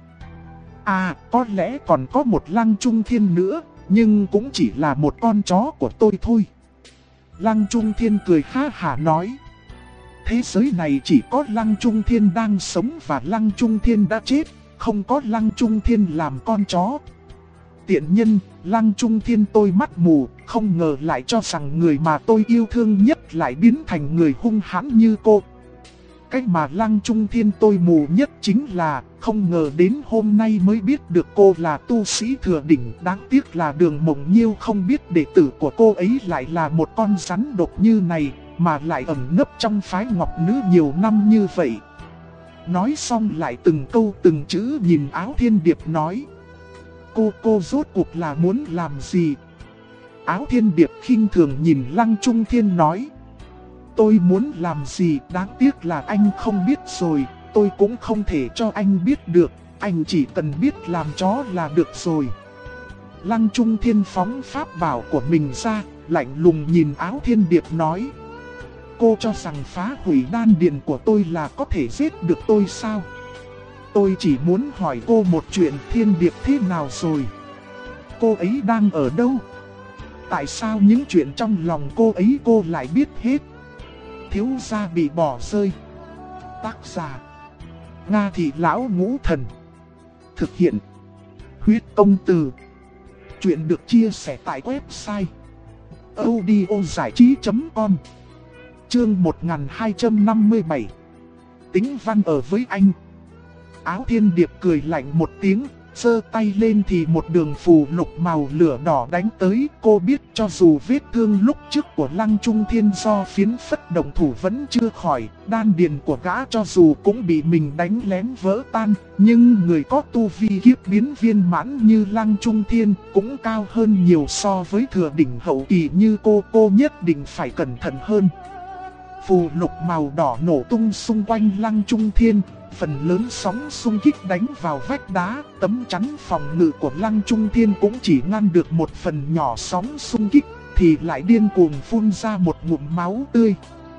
Có lẽ còn có một Lăng Trung Thiên nữa, nhưng cũng chỉ là một con chó của tôi thôi. Lăng Trung Thiên cười ha hả nói. Thế giới này chỉ có Lăng Trung Thiên đang sống và Lăng Trung Thiên đã chết, không có Lăng Trung Thiên làm con chó. Tiện nhân, Lăng Trung Thiên tôi mắt mù, không ngờ lại cho rằng người mà tôi yêu thương nhất lại biến thành người hung hãn như cô. Cách mà Lăng Trung Thiên tôi mù nhất chính là, không ngờ đến hôm nay mới biết được cô là tu sĩ thừa đỉnh. Đáng tiếc là Đường Mộng Nhiêu không biết đệ tử của cô ấy lại là một con rắn độc như này, mà lại ẩn nấp trong phái ngọc nữ nhiều năm như vậy. Nói xong lại từng câu từng chữ nhìn Áo Thiên Điệp nói. Cô rốt cuộc là muốn làm gì? Áo Thiên Điệp khinh thường nhìn Lăng Trung Thiên nói. Tôi muốn làm gì, đáng tiếc là anh không biết rồi, tôi cũng không thể cho anh biết được, anh chỉ cần biết làm chó là được rồi. Lăng Trung Thiên phóng pháp bảo của mình ra, lạnh lùng nhìn Áo Thiên Điệp nói. Cô cho rằng phá hủy đan điền của tôi là có thể giết được tôi sao? Tôi chỉ muốn hỏi cô một chuyện, Thiên Điệp thế nào rồi? Cô ấy đang ở đâu? Tại sao những chuyện trong lòng cô ấy cô lại biết hết? Thiếu gia bị bỏ rơi. Tác giả Nga Thị Lão Ngũ Thần. Thực hiện Huyết Công Từ. Chuyện được chia sẻ tại website audiozảichí.com. Chương 1257. Tính văn ở với anh. Áo Thiên Điệp cười lạnh một tiếng, giơ tay lên thì một đường phù lục màu lửa đỏ đánh tới. Cô biết cho dù vết thương lúc trước của Lăng Trung Thiên do phiến phất động thủ vẫn chưa khỏi, đan điền của gã cho dù cũng bị mình đánh lén vỡ tan, nhưng người có tu vi kiếp biến viên mãn như Lăng Trung Thiên cũng cao hơn nhiều so với thừa đỉnh hậu kỳ như cô nhất định phải cẩn thận hơn. Phù lục màu đỏ nổ tung xung quanh Lăng Trung Thiên, phần lớn sóng xung kích đánh vào vách đá, tấm chắn phòng ngự của Lăng Trung Thiên cũng chỉ ngăn được một phần nhỏ sóng xung kích, thì lại điên cuồng phun ra một ngụm máu tươi.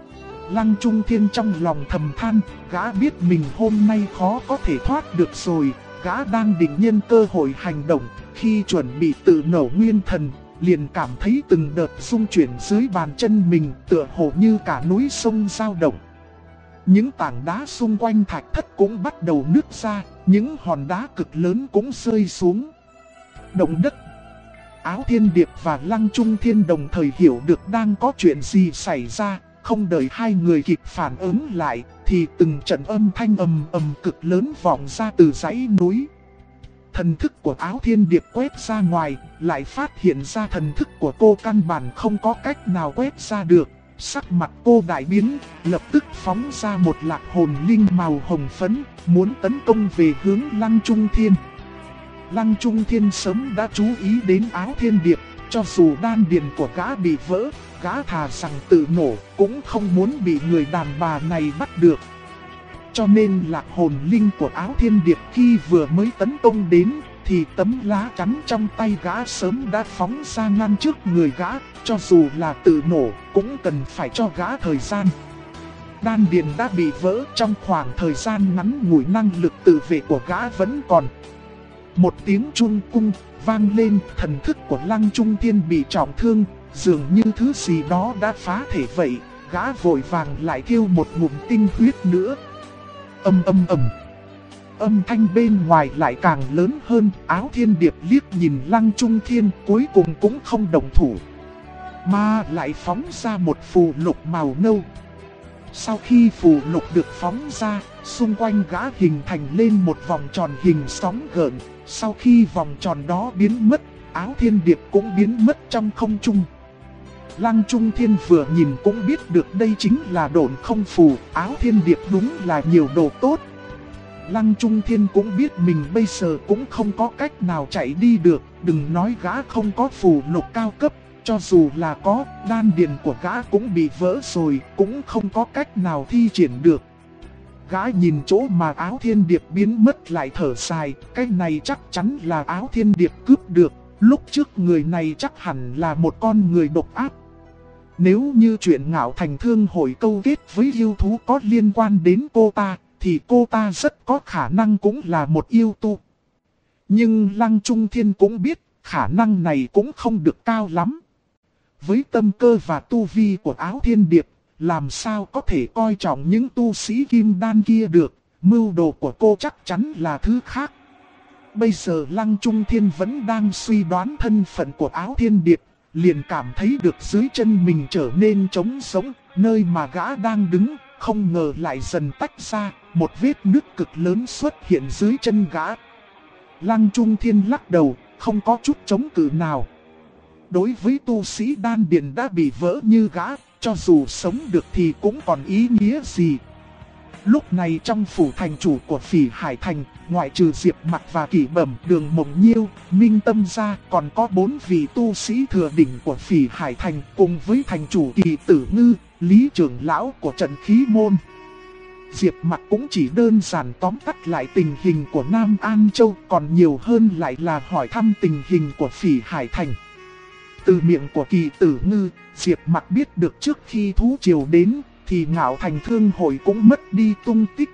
Lăng Trung Thiên trong lòng thầm than, gã biết mình hôm nay khó có thể thoát được rồi, gã đang định nhân cơ hội hành động, khi chuẩn bị tự nổ nguyên thần, liền cảm thấy từng đợt rung chuyển dưới bàn chân mình, tựa hồ như cả núi sông dao động. Những tảng đá xung quanh thạch thất cũng bắt đầu nứt ra, những hòn đá cực lớn cũng rơi xuống. Động đất. Áo Thiên Điệp và Lăng Trung Thiên đồng thời hiểu được đang có chuyện gì xảy ra, không đợi hai người kịp phản ứng lại, thì từng trận âm thanh ầm ầm cực lớn vọng ra từ dãy núi. Thần thức của Áo Thiên Điệp quét ra ngoài, lại phát hiện ra thần thức của cô căn bản không có cách nào quét ra được. Sắc mặt cô đại biến, lập tức phóng ra một lạc hồn linh màu hồng phấn, muốn tấn công về hướng Lăng Trung Thiên. Lăng Trung Thiên sớm đã chú ý đến Áo Thiên Điệp, cho dù đan điền của gã bị vỡ, gã thà rằng tự nổ, cũng không muốn bị người đàn bà này bắt được. Cho nên lạc hồn linh của Áo Thiên Điệp khi vừa mới tấn công đến, thì tấm lá chắn trong tay gã sớm đã phóng ra ngăn trước người gã, cho dù là tự nổ cũng cần phải cho gã thời gian. Đan điền đã bị vỡ, trong khoảng thời gian ngắn ngủi năng lực tự vệ của gã vẫn còn. Một tiếng chuông cung vang lên, thần thức của Lăng Trung Thiên bị trọng thương, dường như thứ gì đó đã phá thể vậy, gã vội vàng lại thiêu một ngụm tinh huyết nữa. Âm thanh bên ngoài lại càng lớn hơn, Áo Thiên Điệp liếc nhìn Lăng Trung Thiên cuối cùng cũng không động thủ, mà lại phóng ra một phù lục màu nâu. Sau khi phù lục được phóng ra, xung quanh gã hình thành lên một vòng tròn hình sóng gợn. Sau khi vòng tròn đó biến mất, Áo Thiên Điệp cũng biến mất trong không trung. Lăng Trung Thiên vừa nhìn cũng biết được đây chính là độn không phù, Áo Thiên Điệp đúng là nhiều đồ tốt. Lăng Trung Thiên cũng biết mình bây giờ cũng không có cách nào chạy đi được, đừng nói gã không có phù lục cao cấp, cho dù là có, đan điền của gã cũng bị vỡ rồi, cũng không có cách nào thi triển được. Gã nhìn chỗ mà Áo Thiên Điệp biến mất lại thở dài, cái này chắc chắn là Áo Thiên Điệp cướp được, lúc trước người này chắc hẳn là một con người độc ác. Nếu như chuyện Ngạo Thành Thương hội câu kết với yêu thú có liên quan đến cô ta, thì cô ta rất có khả năng cũng là một yêu tu. Nhưng Lăng Trung Thiên cũng biết, khả năng này cũng không được cao lắm. Với tâm cơ và tu vi của Áo Thiên Điệp, làm sao có thể coi trọng những tu sĩ kim đan kia được, mưu đồ của cô chắc chắn là thứ khác. Bây giờ Lăng Trung Thiên vẫn đang suy đoán thân phận của Áo Thiên Điệp, liền cảm thấy được dưới chân mình trở nên trống sống, nơi mà gã đang đứng, không ngờ lại dần tách ra, một vết nứt cực lớn xuất hiện dưới chân gã. Lăng Trung Thiên lắc đầu, không có chút chống cự nào. Đối với tu sĩ đan điền đã bị vỡ như gã, cho dù sống được thì cũng còn ý nghĩa gì. Lúc này trong phủ thành chủ của Phỉ Hải Thành, ngoại trừ Diệp Mặc và Kỷ Bẩm, Đường Mộng Nhiêu, Minh Tâm ra, còn có 4 vị tu sĩ thừa đỉnh của Phỉ Hải Thành, cùng với thành chủ Kỳ Tử Ngư, Lý trưởng lão của trận khí môn. Diệp Mặc cũng chỉ đơn giản tóm tắt lại tình hình của Nam An Châu, còn nhiều hơn lại là hỏi thăm tình hình của Phỉ Hải Thành. Từ miệng của Kỳ Tử Ngư, Diệp Mặc biết được trước khi thú triều đến, thì Ngạo Thành Thương hội cũng mất đi tung tích.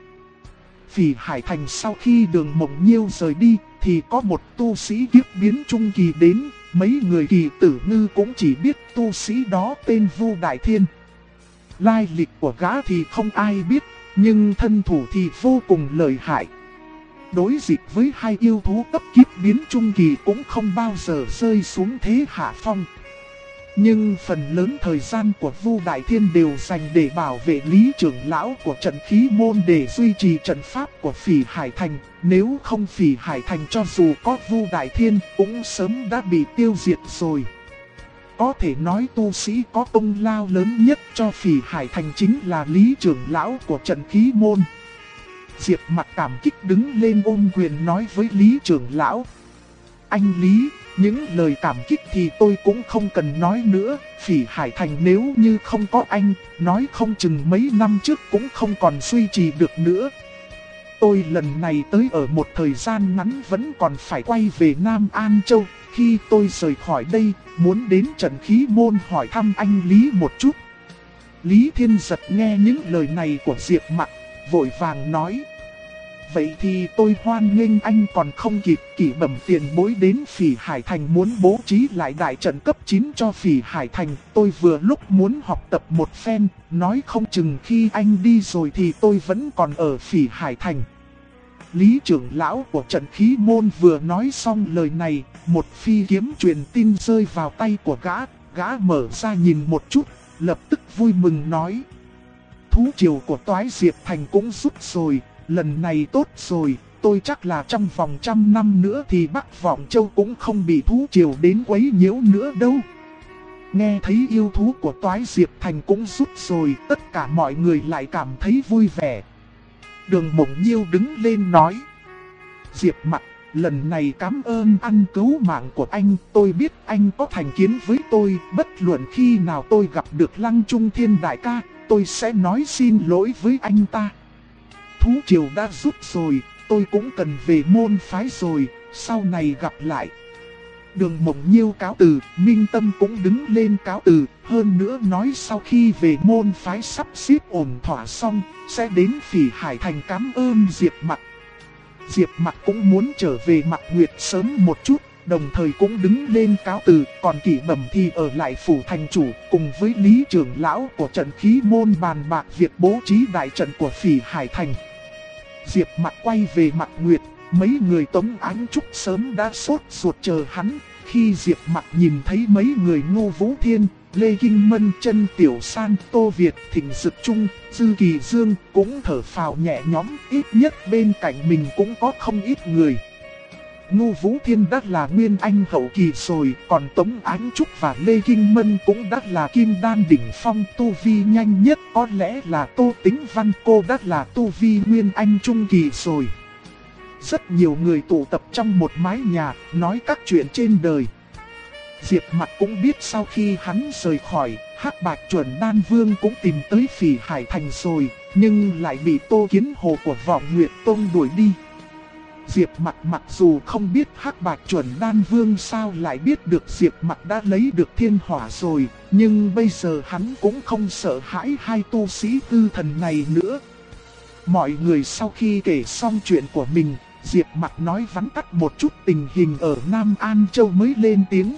Phỉ Hải Thành sau khi Đường Mộng Nhiêu rời đi, thì có một tu sĩ kiếp biến trung kỳ đến, mấy người Kỳ Tử Ngư cũng chỉ biết tu sĩ đó tên Vu Đại Thiên. Lai lịch của gã thì không ai biết, nhưng thân thủ thì vô cùng lợi hại. Đối dịch với hai yêu thú cấp kiếp biến trung kỳ cũng không bao giờ rơi xuống thế hạ phong. Nhưng phần lớn thời gian của Vu Đại Thiên đều dành để bảo vệ Lý trưởng lão của trận khí môn để duy trì trận pháp của Phỉ Hải Thành. Nếu không Phỉ Hải Thành cho dù có Vu Đại Thiên cũng sớm đã bị tiêu diệt rồi. Có thể nói tu sĩ có công lao lớn nhất cho Phỉ Hải Thành chính là Lý trưởng lão của trận khí môn. Diệp Mặc cảm kích đứng lên ôm quyền nói với Lý trưởng lão: Anh Lý, những lời cảm kích thì tôi cũng không cần nói nữa. Phỉ Hải Thành nếu như không có anh, nói không chừng mấy năm trước cũng không còn duy trì được nữa. Tôi lần này tới ở một thời gian ngắn vẫn còn phải quay về Nam An Châu. Khi tôi rời khỏi đây, muốn đến trận khí môn hỏi thăm anh Lý một chút. Lý Thiên Giật nghe những lời này của Diệp Mặc, vội vàng nói: Vậy thì tôi hoan nghênh anh, còn không kịp kỷ bẩm tiền bối đến Phỉ Hải Thành muốn bố trí lại đại trận cấp 9 cho Phỉ Hải Thành. Tôi vừa lúc muốn học tập một phen, nói không chừng khi anh đi rồi thì tôi vẫn còn ở Phỉ Hải Thành. Lý trưởng lão của trận khí môn vừa nói xong lời này, một phi kiếm truyền tin rơi vào tay của gã mở ra nhìn một chút, lập tức vui mừng nói: Thú triều của Toái Diệp Thành cũng rút rồi. Lần này tốt rồi, tôi chắc là trong vòng 100 năm nữa thì Bắc Vọng Châu cũng không bị thú triều đến quấy nhiễu nữa đâu. Nghe thấy yêu thú của Toái Diệp Thành cũng rút rồi, tất cả mọi người lại cảm thấy vui vẻ. Đường Mộng Nhiêu đứng lên nói: Diệp Mặc, lần này cảm ơn ăn cứu mạng của anh. Tôi biết anh có thành kiến với tôi, bất luận khi nào tôi gặp được Lăng Trung Thiên đại ca, tôi sẽ nói xin lỗi với anh ta. Thú triều đã rút rồi, tôi cũng cần về môn phái rồi, sau này gặp lại. Đường Mộng Nhiêu cáo từ, Minh Tâm cũng đứng lên cáo từ, hơn nữa nói sau khi về môn phái sắp xếp ổn thỏa xong, sẽ đến Phỉ Hải Thành cảm ơn Diệp Mặc. Diệp Mặc cũng muốn trở về Mạc Nguyệt sớm một chút, đồng thời cũng đứng lên cáo từ, còn Kỷ Bẩm thì ở lại phủ thành chủ, cùng với Lý trưởng lão của trận khí môn bàn bạc việc bố trí đại trận của Phỉ Hải Thành. Diệp Mặc quay về Mạc Nguyệt, mấy người Tống Ánh Trúc sớm đã sốt ruột chờ hắn. Khi Diệp Mặc nhìn thấy mấy người Ngô Vũ Thiên, Lê Kinh Mân, Trân Tiểu San, Tô Việt, Thịnh Dực Trung, Dư Kỳ Dương cũng thở phào nhẹ nhõm, ít nhất bên cạnh mình cũng có không ít người. Ngô Vũ Thiên đã là Nguyên Anh hậu kỳ rồi, còn Tống Ánh Trúc và Lê Kinh Mân cũng đã là Kim Đan đỉnh phong, tu vi nhanh nhất có lẽ là Tô Tĩnh Văn, cô đã là tu vi Nguyên Anh trung kỳ rồi. Rất nhiều người tụ tập trong một mái nhà, nói các chuyện trên đời. Diệp Mặc cũng biết sau khi hắn rời khỏi, Hắc Bạch Chuẩn Đan Vương cũng tìm tới Phỉ Hải Thành rồi, nhưng lại bị Tô Kiến Hồ của Vọng Nguyệt Tông đuổi đi. Diệp Mặc mặc dù không biết Hắc Bạch Chuẩn Đan Vương sao lại biết được Diệp Mặc đã lấy được thiên hỏa rồi, nhưng bây giờ hắn cũng không sợ hãi hai tu sĩ tư thần này nữa. Mọi người sau khi kể xong chuyện của mình, Diệp Mặc nói vắn tắt một chút tình hình ở Nam An Châu mới lên tiếng.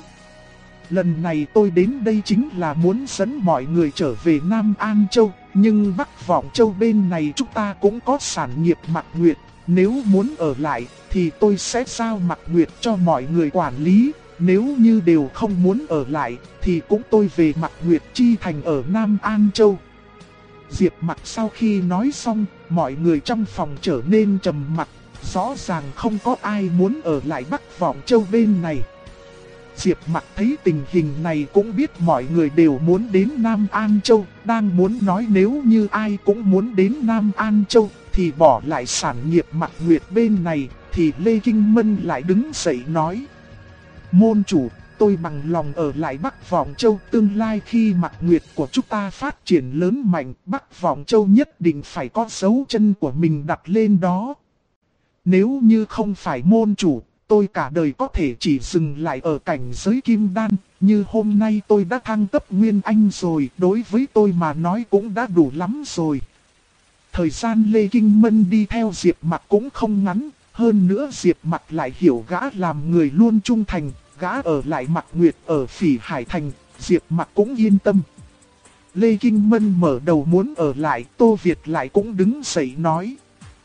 Lần này tôi đến đây chính là muốn dẫn mọi người trở về Nam An Châu, nhưng Bắc Vọng Châu bên này chúng ta cũng có sản nghiệp Mạc Nguyệt. Nếu muốn ở lại thì tôi sẽ giao Mạc Nguyệt cho mọi người quản lý, nếu như đều không muốn ở lại thì cũng tôi về Mạc Nguyệt chi thành ở Nam An Châu. Diệp Mặc sau khi nói xong, mọi người trong phòng trở nên trầm mặc, rõ ràng không có ai muốn ở lại Bắc Vọng Châu bên này. Diệp Mặc thấy tình hình này cũng biết mọi người đều muốn đến Nam An Châu, đang muốn nói nếu như ai cũng muốn đến Nam An Châu thì bỏ lại sản nghiệp Mạc Nguyệt bên này, thì Lê Kinh Mân lại đứng dậy nói: Môn chủ, tôi bằng lòng ở lại Bắc Vọng Châu, tương lai khi Mạc Nguyệt của chúng ta phát triển lớn mạnh, Bắc Vọng Châu nhất định phải có dấu chân của mình đặt lên đó. Nếu như không phải môn chủ, tôi cả đời có thể chỉ dừng lại ở cảnh giới kim đan, như hôm nay tôi đã thăng cấp Nguyên Anh rồi, đối với tôi mà nói cũng đã đủ lắm rồi. Thời gian Lê Kinh Mân đi theo Diệp Mặc cũng không ngắn, hơn nữa Diệp Mặc lại hiểu gã làm người luôn trung thành, gã ở lại Mạc Nguyệt ở Phỉ Hải Thành, Diệp Mặc cũng yên tâm. Lê Kinh Mân mở đầu muốn ở lại, Tô Việt lại cũng đứng dậy nói.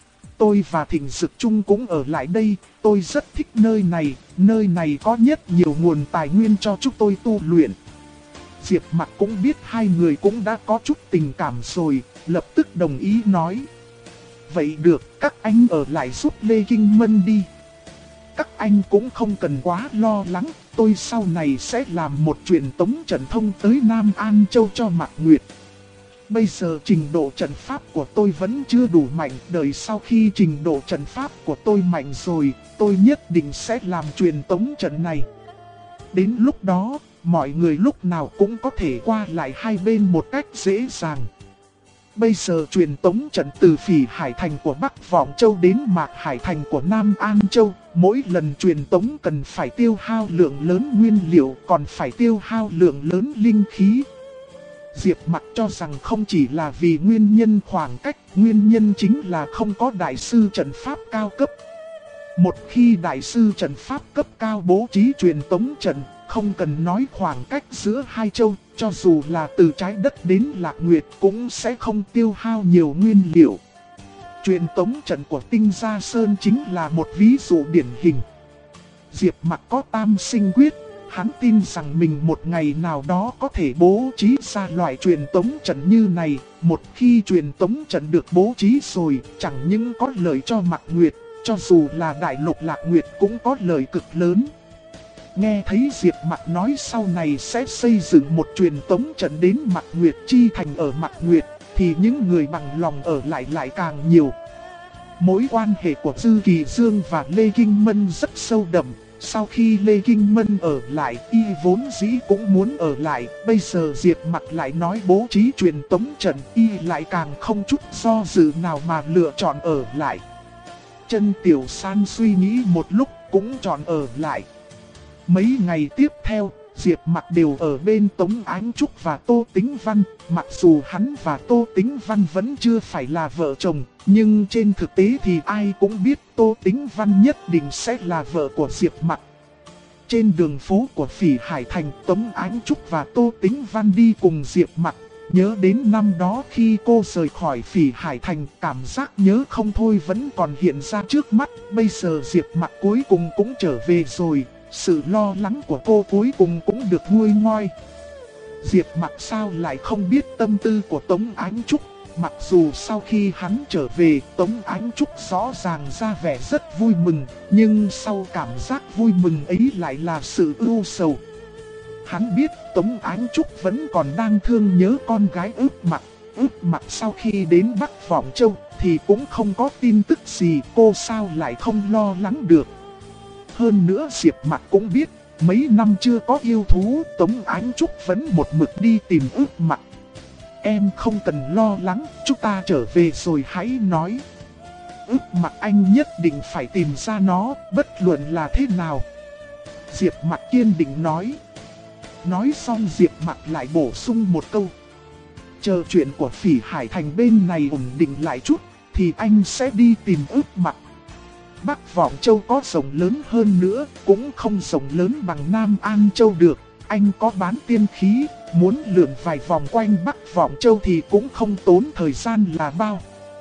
Tôi và Thịnh Dực Trung cũng ở lại đây, tôi rất thích nơi này có rất nhiều nguồn tài nguyên cho chúng tôi tu luyện. Diệp Mặc cũng biết hai người cũng đã có chút tình cảm rồi, lập tức đồng ý nói. Vậy được, các anh ở lại giúp Lê Kinh Mân đi. Các anh cũng không cần quá lo lắng, tôi sau này sẽ làm một truyền tống trận thông tới Nam An Châu cho Mạc Nguyệt. Bây giờ trình độ trận pháp của tôi vẫn chưa đủ mạnh, đợi sau khi trình độ trận pháp của tôi mạnh rồi, tôi nhất định sẽ làm truyền tống trận này. Đến lúc đó, mọi người lúc nào cũng có thể qua lại hai bên một cách dễ dàng. Bây giờ truyền tống trận từ Phỉ Hải Thành của Bắc Vọng Châu đến Mạc Hải Thành của Nam An Châu, mỗi lần truyền tống cần phải tiêu hao lượng lớn nguyên liệu, còn phải tiêu hao lượng lớn linh khí. Diệp Mặc cho rằng không chỉ là vì nguyên nhân khoảng cách, nguyên nhân chính là không có đại sư trận pháp cao cấp. Một khi đại sư trận pháp cấp cao bố trí truyền tống trận, không cần nói khoảng cách giữa hai châu, cho dù là từ trái đất đến Lạc Nguyệt cũng sẽ không tiêu hao nhiều nguyên liệu. Truyền tống trận của Tinh Gia Sơn chính là một ví dụ điển hình. Diệp Mặc có tam sinh quyết, hắn tin rằng mình một ngày nào đó có thể bố trí ra loại truyền tống trận như này. Một khi truyền tống trận được bố trí rồi, chẳng những có lợi cho Mạc Nguyệt, cho dù là đại lục Lạc Nguyệt cũng có lợi cực lớn. Nghe thấy Diệp Mặc nói sau này sẽ xây dựng một truyền tống trận đến Mạc Nguyệt Chi Thành ở Mạc Nguyệt, thì những người bằng lòng ở lại càng nhiều. Mối quan hệ của Dư Kỳ Dương và Lê Kinh Mân rất sâu đậm. Sau khi Lê Kinh Mân ở lại, y vốn dĩ cũng muốn ở lại. Bây giờ Diệp Mặc lại nói bố trí truyền tống trận, y lại càng không chút do dự nào mà lựa chọn ở lại. Chân Tiểu San suy nghĩ một lúc cũng chọn ở lại. Mấy ngày tiếp theo, Diệp Mặc đều ở bên Tống Ánh Trúc và Tô Tĩnh Văn. Mặc dù hắn và Tô Tĩnh Văn vẫn chưa phải là vợ chồng, nhưng trên thực tế thì ai cũng biết Tô Tĩnh Văn nhất định sẽ là vợ của Diệp Mặc. Trên đường phố của Phỉ Hải Thành, Tống Ánh Trúc và Tô Tĩnh Văn đi cùng Diệp Mặc. Nhớ đến năm đó khi cô rời khỏi Phỉ Hải Thành, cảm giác nhớ không thôi vẫn còn hiện ra trước mắt. Bây giờ Diệp Mặc cuối cùng cũng trở về rồi. Sự lo lắng của cô cuối cùng cũng được nguôi ngoai. Diệp Mặc sao lại không biết tâm tư của Tống Ánh Trúc. Mặc dù sau khi hắn trở về, Tống Ánh Trúc rõ ràng ra vẻ rất vui mừng, nhưng sau cảm giác vui mừng ấy lại là sự ưu sầu. Hắn biết Tống Ánh Trúc vẫn còn đang thương nhớ con gái Ước Mặc. Ước Mặc sau khi đến Bắc Vọng Châu thì cũng không có tin tức gì, cô sao lại không lo lắng được. Hơn nữa Diệp Mặc cũng biết, mấy năm chưa có yêu thú, Tống Ánh Trúc vẫn một mực đi tìm Ước Mặc. Em không cần lo lắng, chúng ta trở về rồi hãy nói. Ước Mặc anh nhất định phải tìm ra nó, bất luận là thế nào. Diệp Mặc kiên định nói. Nói xong Diệp Mặc lại bổ sung một câu. Chờ chuyện của Phỉ Hải Thành bên này ổn định lại chút, thì anh sẽ đi tìm Ước Mặc. Bắc Vọng Châu có rộng lớn hơn nữa, cũng không rộng lớn bằng Nam An Châu được. Anh có bán tiên khí, muốn lượn vài vòng quanh Bắc Vọng Châu thì cũng không tốn thời gian là bao.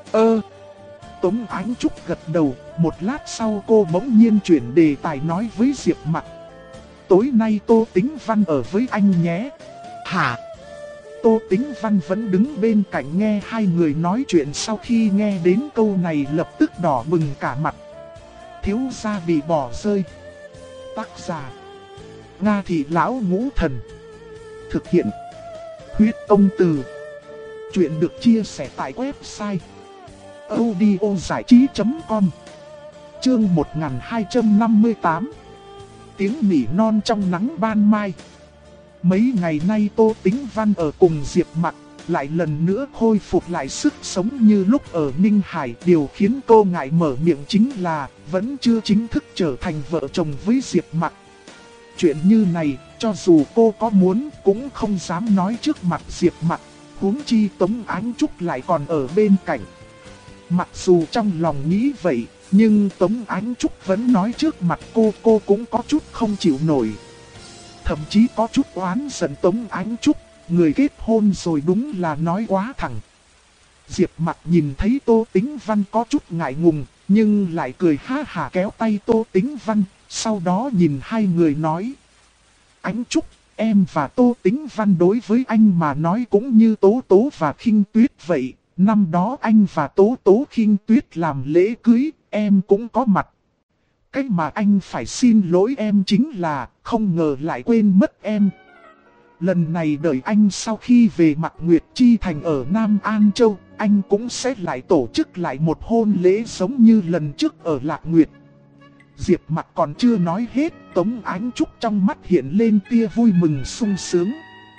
Tống Ánh Trúc gật đầu, một lát sau cô bỗng nhiên chuyển đề tài nói với Diệp Mặc. Tối nay Tô Tĩnh Văn ở với anh nhé. Hả? Tô Tĩnh Văn vẫn đứng bên cạnh nghe hai người nói chuyện, sau khi nghe đến câu này lập tức đỏ bừng cả mặt. Thiếu gia bị bỏ rơi. Tác giả Nga Thị Lão Ngũ Thần. Thực hiện Huyết Công Từ. Chuyện được chia sẻ tại website audiozảichí.com. Chương 1258. Tiếng nỉ non trong nắng ban mai. Mấy ngày nay Tô Tĩnh Văn ở cùng Diệp Mặc, lại lần nữa khôi phục lại sức sống như lúc ở Ninh Hải. Điều khiến cô ngại mở miệng chính là vẫn chưa chính thức trở thành vợ chồng với Diệp Mặc. Chuyện như này, cho dù cô có muốn cũng không dám nói trước mặt Diệp Mặc, huống chi Tống Ánh Trúc lại còn ở bên cạnh. Mặc dù trong lòng nghĩ vậy, nhưng Tống Ánh Trúc vẫn nói trước mặt cô cũng có chút không chịu nổi. Thậm chí có chút oán giận Tống Ánh Trúc, người kết hôn rồi đúng là nói quá thẳng. Diệp Mặc nhìn thấy Tô Tĩnh Văn có chút ngại ngùng, nhưng lại cười ha hả kéo tay Tô Tĩnh Văn, sau đó nhìn hai người nói. Ánh Trúc, em và Tô Tĩnh Văn đối với anh mà nói cũng như Tố Tố và Khinh Tuyết vậy. Năm đó anh và Tố Tố Khinh Tuyết làm lễ cưới, em cũng có mặt. Cách mà anh phải xin lỗi em chính là không ngờ lại quên mất em. Lần này đợi anh sau khi về Mạc Nguyệt Chi Thành ở Nam An Châu, anh cũng sẽ lại tổ chức lại một hôn lễ giống như lần trước ở Lạc Nguyệt. Diệp Mặc còn chưa nói hết, Tống Ánh Trúc trong mắt hiện lên tia vui mừng sung sướng.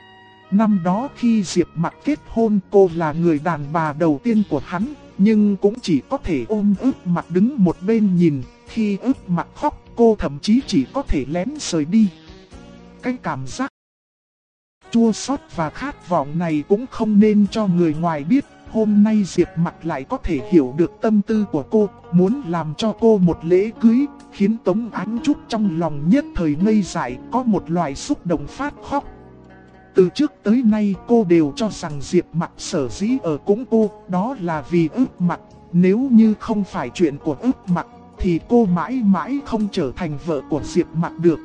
Năm đó khi Diệp Mặc kết hôn, cô là người đàn bà đầu tiên của hắn, nhưng cũng chỉ có thể ôm ướt mặt đứng một bên nhìn. Khi ướt mặt khóc, cô thậm chí chỉ có thể lén rời đi. Cái cảm giác chua xót và khát vọng này cũng không nên cho người ngoài biết. Hôm nay Diệp Mặc lại có thể hiểu được tâm tư của cô, muốn làm cho cô một lễ cưới, khiến Tống Ánh Trúc trong lòng nhất thời ngây dại, có một loại xúc động phát khóc. Từ trước tới nay cô đều cho rằng Diệp Mặc sở dĩ ở cùng cô, đó là vì ướt mặt. Nếu như không phải chuyện của ướt mặt, thì cô mãi mãi không trở thành vợ của Diệp Mặc được.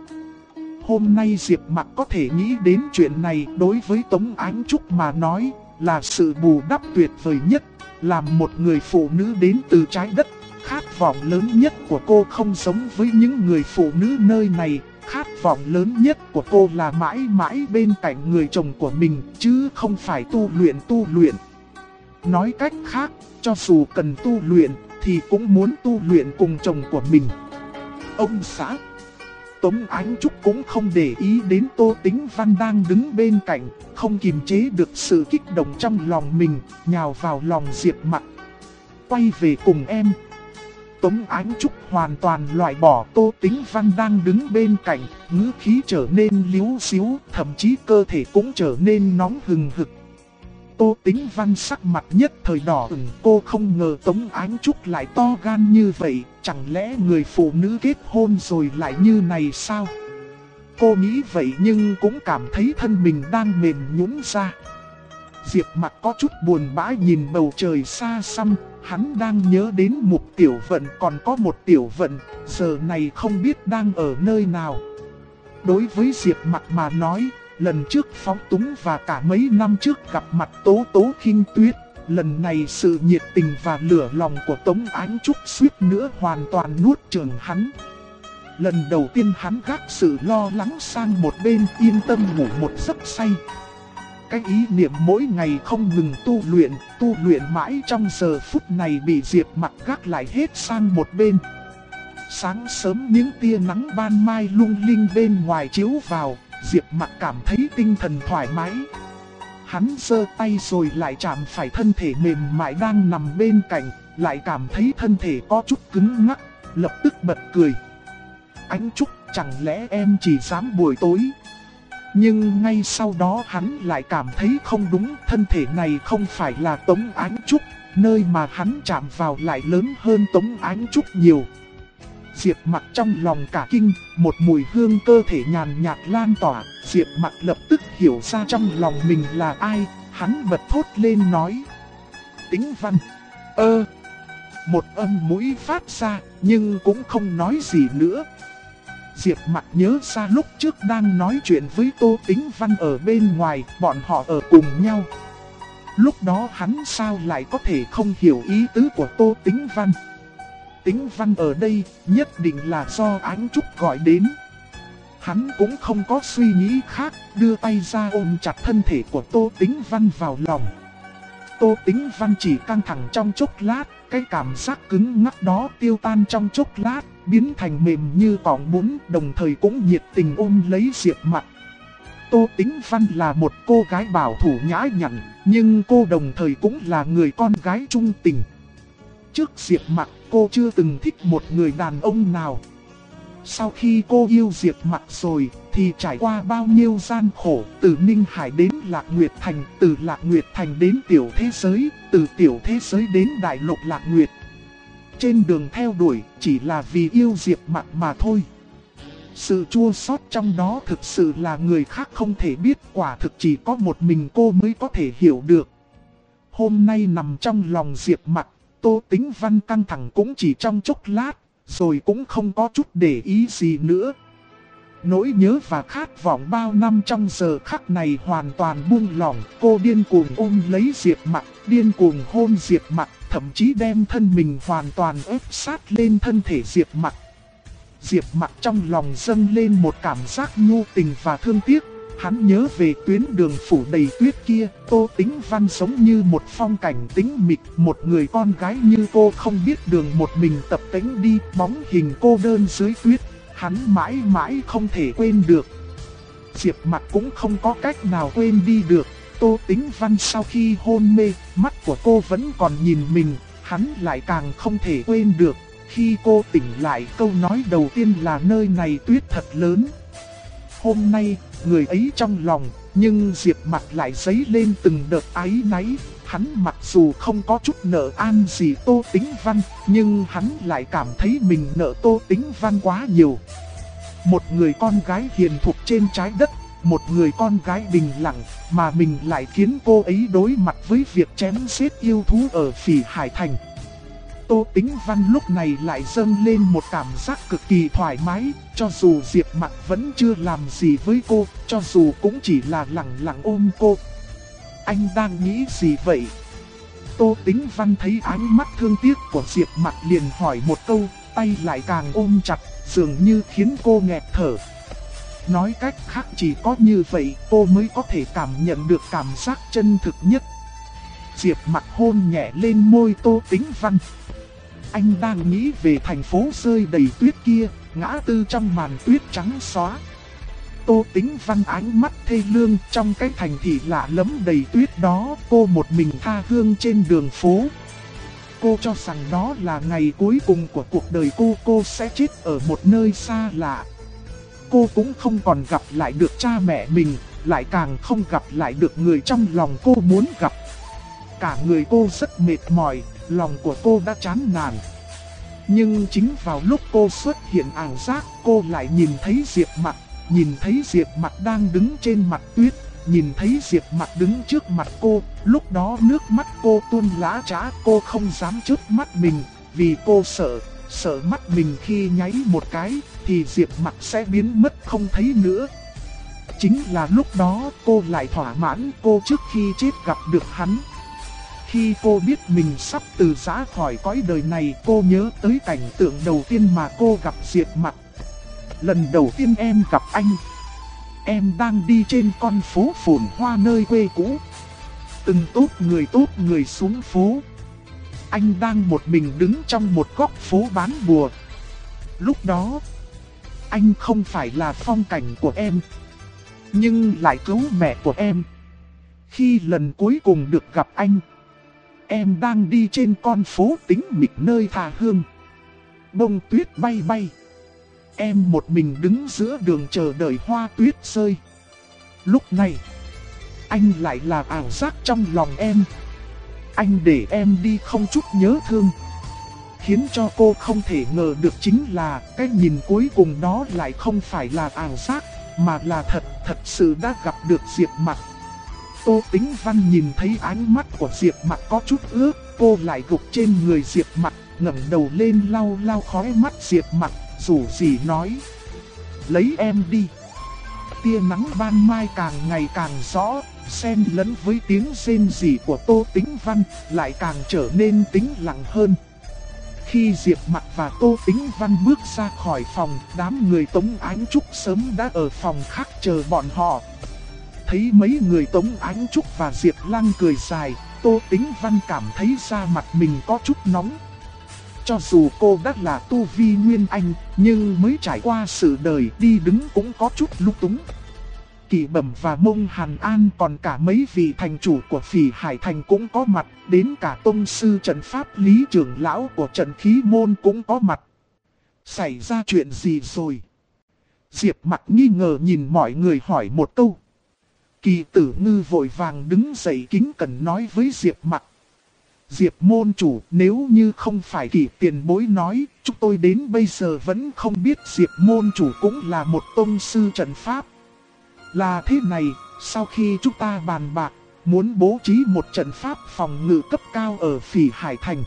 Hôm nay Diệp Mặc có thể nghĩ đến chuyện này, đối với Tống Ánh Trúc mà nói là sự bù đắp tuyệt vời nhất. Làm một người phụ nữ đến từ trái đất, khát vọng lớn nhất của cô không giống với những người phụ nữ nơi này. Khát vọng lớn nhất của cô là mãi mãi bên cạnh người chồng của mình, chứ không phải tu luyện. Nói cách khác, cho dù cần tu luyện, thì cũng muốn tu luyện cùng chồng của mình. Ông xã Tống Ánh Trúc cũng không để ý đến Tô Tĩnh Văn đang đứng bên cạnh, không kiềm chế được sự kích động trong lòng mình, nhào vào lòng Diệp Mặc. Quay về cùng em. Tống Ánh Trúc hoàn toàn loại bỏ Tô Tĩnh Văn đang đứng bên cạnh, ngữ khí trở nên líu xíu, thậm chí cơ thể cũng trở nên nóng hừng hực. Tô Tĩnh Văn sắc mặt nhất thời đỏ ửng, cô không ngờ Tống Ánh Trúc lại to gan như vậy, chẳng lẽ người phụ nữ kết hôn rồi lại như này sao? Cô nghĩ vậy nhưng cũng cảm thấy thân mình đang mềm nhũn ra. Diệp Mặc có chút buồn bã nhìn bầu trời xa xăm, hắn đang nhớ đến Mục Tiểu Vận, còn có một Tiểu Vận, giờ này không biết đang ở nơi nào. Đối với Diệp Mặc mà nói, lần trước phóng túng và cả mấy năm trước gặp mặt Tố Tố Khinh Tuyết, lần này sự nhiệt tình và lửa lòng của Tống Ánh Trúc suýt nữa hoàn toàn nuốt chửng hắn. Lần đầu tiên hắn gác sự lo lắng sang một bên, yên tâm ngủ một giấc say. Cái ý niệm mỗi ngày không ngừng tu luyện mãi trong giờ phút này bị Diệp Mặc gác lại hết sang một bên. Sáng sớm những tia nắng ban mai lung linh bên ngoài chiếu vào, Diệp Mặc cảm thấy tinh thần thoải mái. Hắn giơ tay rồi lại chạm phải thân thể mềm mại đang nằm bên cạnh, lại cảm thấy thân thể có chút cứng ngắc, lập tức bật cười. Ánh Trúc, chẳng lẽ em chỉ dám buổi tối? Nhưng ngay sau đó hắn lại cảm thấy không đúng, thân thể này không phải là Tống Ánh Trúc, nơi mà hắn chạm vào lại lớn hơn Tống Ánh Trúc nhiều. Diệp Mặc trong lòng cả kinh, một mùi hương cơ thể nhàn nhạt lan tỏa, Diệp Mặc lập tức hiểu ra trong lòng mình là ai, hắn bật thốt lên nói. Tĩnh Văn, một âm mũi phát ra, nhưng cũng không nói gì nữa. Diệp Mặc nhớ ra lúc trước đang nói chuyện với Tô Tĩnh Văn ở bên ngoài, bọn họ ở cùng nhau. Lúc đó hắn sao lại có thể không hiểu ý tứ của Tô Tĩnh Văn. Tĩnh Văn ở đây nhất định là do Ánh Trúc gọi đến. Hắn cũng không có suy nghĩ khác, đưa tay ra ôm chặt thân thể của Tô Tĩnh Văn vào lòng. Tô Tĩnh Văn chỉ căng thẳng trong chốc lát, cái cảm giác cứng ngắc đó tiêu tan trong chốc lát, biến thành mềm như cọng bún, đồng thời cũng nhiệt tình ôm lấy Diệp Mặc. Tô Tĩnh Văn là một cô gái bảo thủ nhã nhặn, nhưng cô đồng thời cũng là người con gái trung tình. Trước Diệp Mặc, cô chưa từng thích một người đàn ông nào. Sau khi cô yêu Diệp Mặc rồi, thì trải qua bao nhiêu gian khổ, từ Ninh Hải đến Lạc Nguyệt Thành, từ Lạc Nguyệt Thành đến tiểu thế giới, từ tiểu thế giới đến đại lục Lạc Nguyệt. Trên đường theo đuổi, chỉ là vì yêu Diệp Mặc mà thôi. Sự chua xót trong đó thực sự là người khác không thể biết, quả thực chỉ có một mình cô mới có thể hiểu được. Hôm nay nằm trong lòng Diệp Mặc, Tô Tĩnh Văn căng thẳng cũng chỉ trong chốc lát, rồi cũng không có chút để ý gì nữa. Nỗi nhớ và khát vọng bao năm trong giờ khắc này hoàn toàn buông lỏng. Cô điên cuồng ôm lấy Diệp Mặc, điên cuồng hôn Diệp Mặc, thậm chí đem thân mình hoàn toàn ép sát lên thân thể Diệp Mặc. Diệp Mặc trong lòng dâng lên một cảm giác nhu tình và thương tiếc. Hắn nhớ về tuyến đường phủ đầy tuyết kia, Tô Tĩnh Văn sống như một phong cảnh tĩnh mịch, một người con gái như cô không biết đường một mình tập tễnh đi, bóng hình cô đơn dưới tuyết, hắn mãi mãi không thể quên được. Diệp Mặc cũng không có cách nào quên đi được. Tô Tĩnh Văn sau khi hôn mê, mắt của cô vẫn còn nhìn mình, hắn lại càng không thể quên được. Khi cô tỉnh lại, câu nói đầu tiên là nơi này tuyết thật lớn. Hôm nay, người ấy trong lòng, nhưng Diệp Mặc lại dấy lên từng đợt áy náy. Hắn mặc dù không có chút nợ an gì Tô Tĩnh Văn, nhưng hắn lại cảm thấy mình nợ Tô Tĩnh Văn quá nhiều. Một người con gái hiền thục trên trái đất, một người con gái bình lặng, mà mình lại khiến cô ấy đối mặt với việc chém giết yêu thú ở Phỉ Hải Thành. Tô Tĩnh Văn lúc này lại dâng lên một cảm giác cực kỳ thoải mái, cho dù Diệp Mặc vẫn chưa làm gì với cô, cho dù cũng chỉ là lặng lặng ôm cô. Anh đang nghĩ gì vậy? Tô Tĩnh Văn thấy ánh mắt thương tiếc của Diệp Mặc liền hỏi một câu, tay lại càng ôm chặt, dường như khiến cô nghẹt thở. Nói cách khác chỉ có như vậy cô mới có thể cảm nhận được cảm giác chân thực nhất. Diệp Mặc hôn nhẹ lên môi Tô Tĩnh Văn. Anh đang nghĩ về thành phố rơi đầy tuyết kia, ngã tư trong màn tuyết trắng xóa. Tô Tĩnh Văn ánh mắt thê lương, trong cái thành thị lạ lẫm đầy tuyết đó, cô một mình tha hương trên đường phố. Cô cho rằng đó là ngày cuối cùng của cuộc đời cô sẽ chết ở một nơi xa lạ. Cô cũng không còn gặp lại được cha mẹ mình, lại càng không gặp lại được người trong lòng cô muốn gặp. Cả người cô rất mệt mỏi, lòng của cô đã chán nản. Nhưng chính vào lúc cô xuất hiện ảo giác, cô lại nhìn thấy Diệp Mặc, nhìn thấy Diệp Mặc đang đứng trên mặt tuyết, nhìn thấy Diệp Mặc đứng trước mặt cô. Lúc đó nước mắt cô tuôn lã chã, cô không dám chớp mắt mình, vì cô sợ mắt mình khi nháy một cái thì Diệp Mặc sẽ biến mất không thấy nữa. Chính là lúc đó cô lại thỏa mãn, cô trước khi chết gặp được hắn. Khi cô biết mình sắp từ giã khỏi cõi đời này, cô nhớ tới cảnh tượng đầu tiên mà cô gặp Diệp Mặc. Lần đầu tiên em gặp anh, em đang đi trên con phố phồn hoa nơi quê cũ. Từng tốt người xuống phố. Anh đang một mình đứng trong một góc phố bán bùa. Lúc đó, anh không phải là phong cảnh của em, nhưng lại cứu mẹ của em. Khi lần cuối cùng được gặp anh, em đang đi trên con phố tĩnh mịch nơi tha hương. Bông tuyết bay bay. Em một mình đứng giữa đường chờ đợi hoa tuyết rơi. Lúc này, anh lại là ảo giác trong lòng em. Anh để em đi không chút nhớ thương. Khiến cho cô không thể ngờ được chính là cái nhìn cuối cùng đó lại không phải là ảo giác, mà là thật sự đã gặp được Diệp Mặc. Tô Tĩnh Văn nhìn thấy ánh mắt của Diệp Mặc có chút ướt, cô lại gục trên người Diệp Mặc, ngẩng đầu lên lau lau khóe mắt Diệp Mặc, rủ rỉ nói: lấy em đi. Tia nắng ban mai càng ngày càng rõ, xen lẫn với tiếng rên rỉ của Tô Tĩnh Văn, lại càng trở nên tĩnh lặng hơn. Khi Diệp Mặc và Tô Tĩnh Văn bước ra khỏi phòng, đám người Tống Ánh Trúc sớm đã ở phòng khác chờ bọn họ. Thấy mấy người Tống Ánh Trúc và Diệp Lăng cười dài, Tô Tĩnh Văn cảm thấy da mặt mình có chút nóng. Cho dù cô đã là tu vi Nguyên Anh, nhưng mới trải qua sự đời, đi đứng cũng có chút lung túng. Kỳ Bẩm và Mông Hàn An còn cả mấy vị thành chủ của Phỉ Hải Thành cũng có mặt, đến cả tông sư trận pháp Lý trưởng lão của trận khí môn cũng có mặt. Xảy ra chuyện gì rồi? Diệp Mặc nghi ngờ nhìn mọi người hỏi một câu. Kỳ Tử Ngư vội vàng đứng dậy kính cẩn nói với Diệp Mặc. Diệp môn chủ, nếu như không phải Kỳ tiền bối nói, chúng tôi đến bây giờ vẫn không biết Diệp môn chủ cũng là một tông sư trận pháp. Là thế này, sau khi chúng ta bàn bạc, muốn bố trí một trận pháp phòng ngự cấp cao ở Phỉ Hải Thành.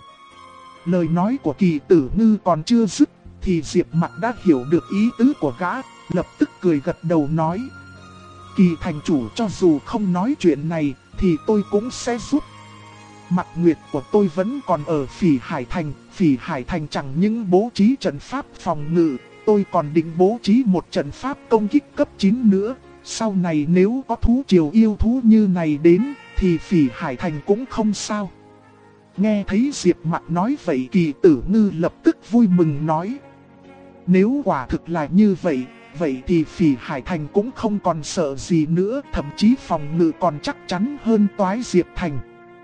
Lời nói của Kỳ Tử Ngư còn chưa dứt, thì Diệp Mặc đã hiểu được ý tứ của gã, lập tức cười gật đầu nói. Kỳ thành chủ cho dù không nói chuyện này, thì tôi cũng sẽ giúp. Mặt nguyệt của tôi vẫn còn ở Phỉ Hải Thành chẳng những bố trí trận pháp phòng ngự, tôi còn định bố trí một trận pháp công kích cấp 9 nữa. Sau này nếu có thú triều yêu thú như này đến, thì Phỉ Hải Thành cũng không sao. Nghe thấy Diệp Mặc nói vậy, Kỳ Tử Ngư lập tức vui mừng nói. Nếu quả thực là như vậy, vậy thì Phỉ Hải Thành cũng không còn sợ gì nữa, thậm chí phòng ngự còn chắc chắn hơn Toái Diệp Thành.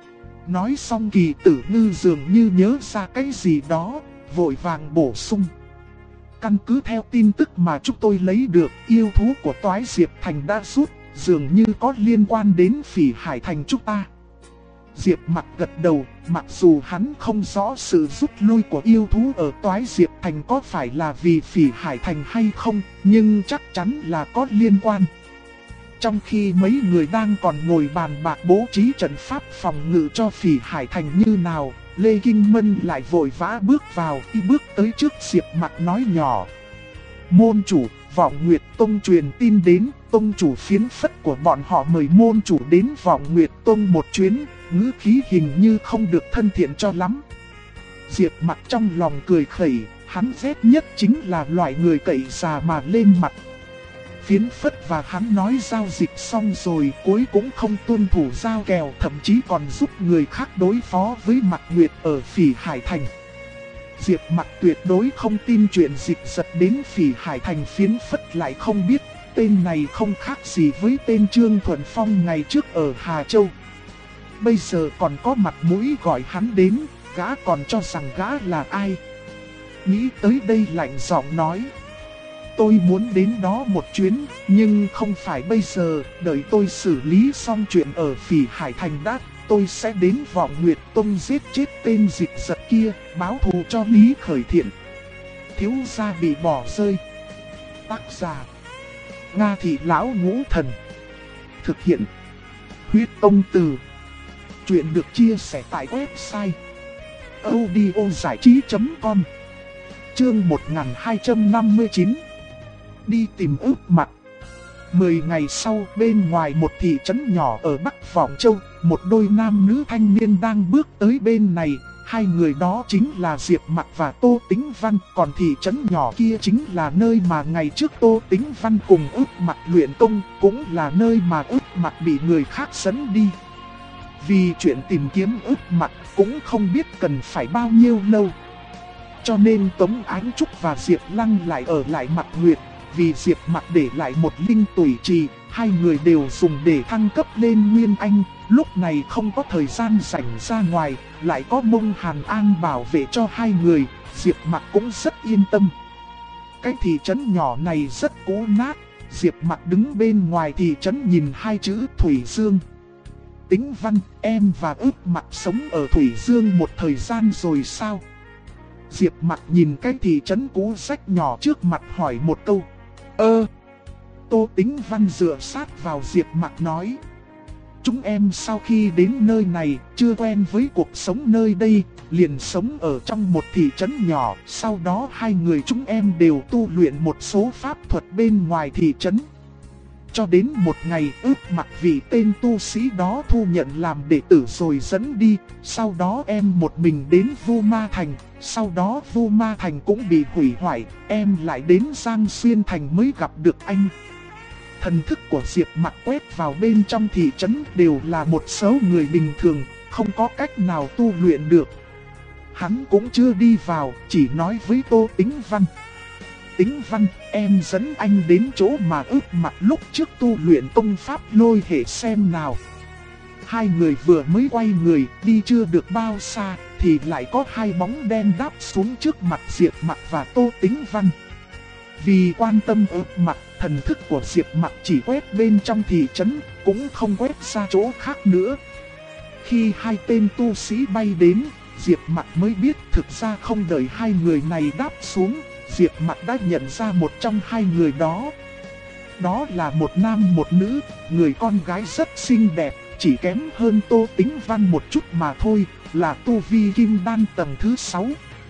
Nói xong Kỳ Tử Ngư dường như nhớ ra cái gì đó, vội vàng bổ sung. Căn cứ theo tin tức mà chúng tôi lấy được, yêu thú của Toái Diệp Thành đã rút, dường như có liên quan đến Phỉ Hải Thành chúng ta. Diệp Mặc gật đầu, mặc dù hắn không rõ sự rút lui của yêu thú ở Toái Diệp Thành có phải là vì Phỉ Hải Thành hay không, nhưng chắc chắn là có liên quan. Trong khi mấy người đang còn ngồi bàn bạc bố trí trận pháp phòng ngự cho Phỉ Hải Thành như nào, Lê Kinh Mân lại vội vã bước vào, bước tới trước Diệp Mặc nói nhỏ. Môn chủ, Vọng Nguyệt Tông truyền tin đến, tông chủ phiến phất của bọn họ mời môn chủ đến Vọng Nguyệt Tông một chuyến, ngữ khí hình như không được thân thiện cho lắm. Diệp Mặc trong lòng cười khẩy, hắn ghét nhất chính là loại người cậy già mà lên mặt. Phiến phất và hắn nói giao dịch xong rồi cuối cũng không tuân thủ giao kèo, thậm chí còn giúp người khác đối phó với Mạc Nguyệt ở Phỉ Hải Thành. Diệp Mặc tuyệt đối không tin chuyện dịch giật đến Phỉ Hải Thành. Phiến phất lại không biết, tên này không khác gì với tên Trương Thuần Phong ngày trước ở Hà Châu. Bây giờ còn có mặt mũi gọi hắn đến, gã còn cho rằng gã là ai. Nghĩ tới đây lạnh giọng nói. Tôi muốn đến đó một chuyến, nhưng không phải bây giờ, đợi tôi xử lý xong chuyện ở Phỉ Hải Thành đã, tôi sẽ đến Vọng Nguyệt Tông giết chết tên dịch giật kia, báo thù cho Lý Khởi Thiện. Thiếu gia bị bỏ rơi. Tác giả Nga Thị Lão Ngũ Thần. Thực hiện Huyết Tông Từ. Chuyện được chia sẻ tại website audiozảichí.com. Chương 1259. Đi tìm ước mặt. 10 ngày sau, bên ngoài một thị trấn nhỏ ở Bắc Vọng Châu, một đôi nam nữ thanh niên đang bước tới bên này. Hai người đó chính là Diệp Mặc và Tô Tĩnh Văn, còn thị trấn nhỏ kia chính là nơi mà ngày trước Tô Tĩnh Văn cùng ước mặt luyện công, cũng là nơi mà ước mặt bị người khác dẫn đi. Vì chuyện tìm kiếm ước mặt cũng không biết cần phải bao nhiêu lâu. Cho nên Tống Ánh Trúc và Diệp Lăng lại ở lại Mạc Nguyệt. Vì Diệp Mặc để lại một linh tủy trì, hai người đều dùng để thăng cấp lên Nguyên Anh. Lúc này không có thời gian rảnh ra ngoài, lại có Mông Hàn An bảo vệ cho hai người, Diệp Mặc cũng rất yên tâm. Cái thị trấn nhỏ này rất cũ nát, Diệp Mặc đứng bên ngoài thị trấn nhìn hai chữ Thủy Dương. Tĩnh Văn, em và ước Mặc sống ở Thủy Dương một thời gian rồi sao? Diệp Mặc nhìn cái thị trấn cũ rách nhỏ trước mặt hỏi một câu. Tô Tĩnh Văn dựa sát vào Diệp Mặc nói. Chúng em sau khi đến nơi này chưa quen với cuộc sống nơi đây, liền sống ở trong một thị trấn nhỏ. Sau đó hai người chúng em đều tu luyện một số pháp thuật bên ngoài thị trấn. Cho đến một ngày ước Mặc vị tên tu sĩ đó thu nhận làm đệ tử rồi dẫn đi. Sau đó em một mình đến Vu Ma Thành. Sau đó Vu Ma Thành cũng bị hủy hoại. Em lại đến Giang Xuyên Thành mới gặp được anh. Thần thức của Diệp Mặc quét vào bên trong thị trấn đều là một số người bình thường, không có cách nào tu luyện được. Hắn cũng chưa đi vào, chỉ nói với Tô Tĩnh Văn. Tĩnh Văn, em dẫn anh đến chỗ mà ước Mặc lúc trước tu luyện công pháp lôi hệ xem nào. Hai người vừa mới quay người, đi chưa được bao xa, thì lại có hai bóng đen đáp xuống trước mặt Diệp Mặc và Tô Tĩnh Văn. Vì quan tâm ước Mặc, thần thức của Diệp Mặc chỉ quét bên trong thị trấn, cũng không quét ra chỗ khác nữa. Khi hai tên tu sĩ bay đến, Diệp Mặc mới biết thực ra không đợi hai người này đáp xuống, Diệp Mặc đã nhận ra một trong hai người đó. Đó là một nam một nữ, người con gái rất xinh đẹp, chỉ kém hơn Tô Tĩnh Văn một chút mà thôi, là tu vi kim đan tầng thứ 6.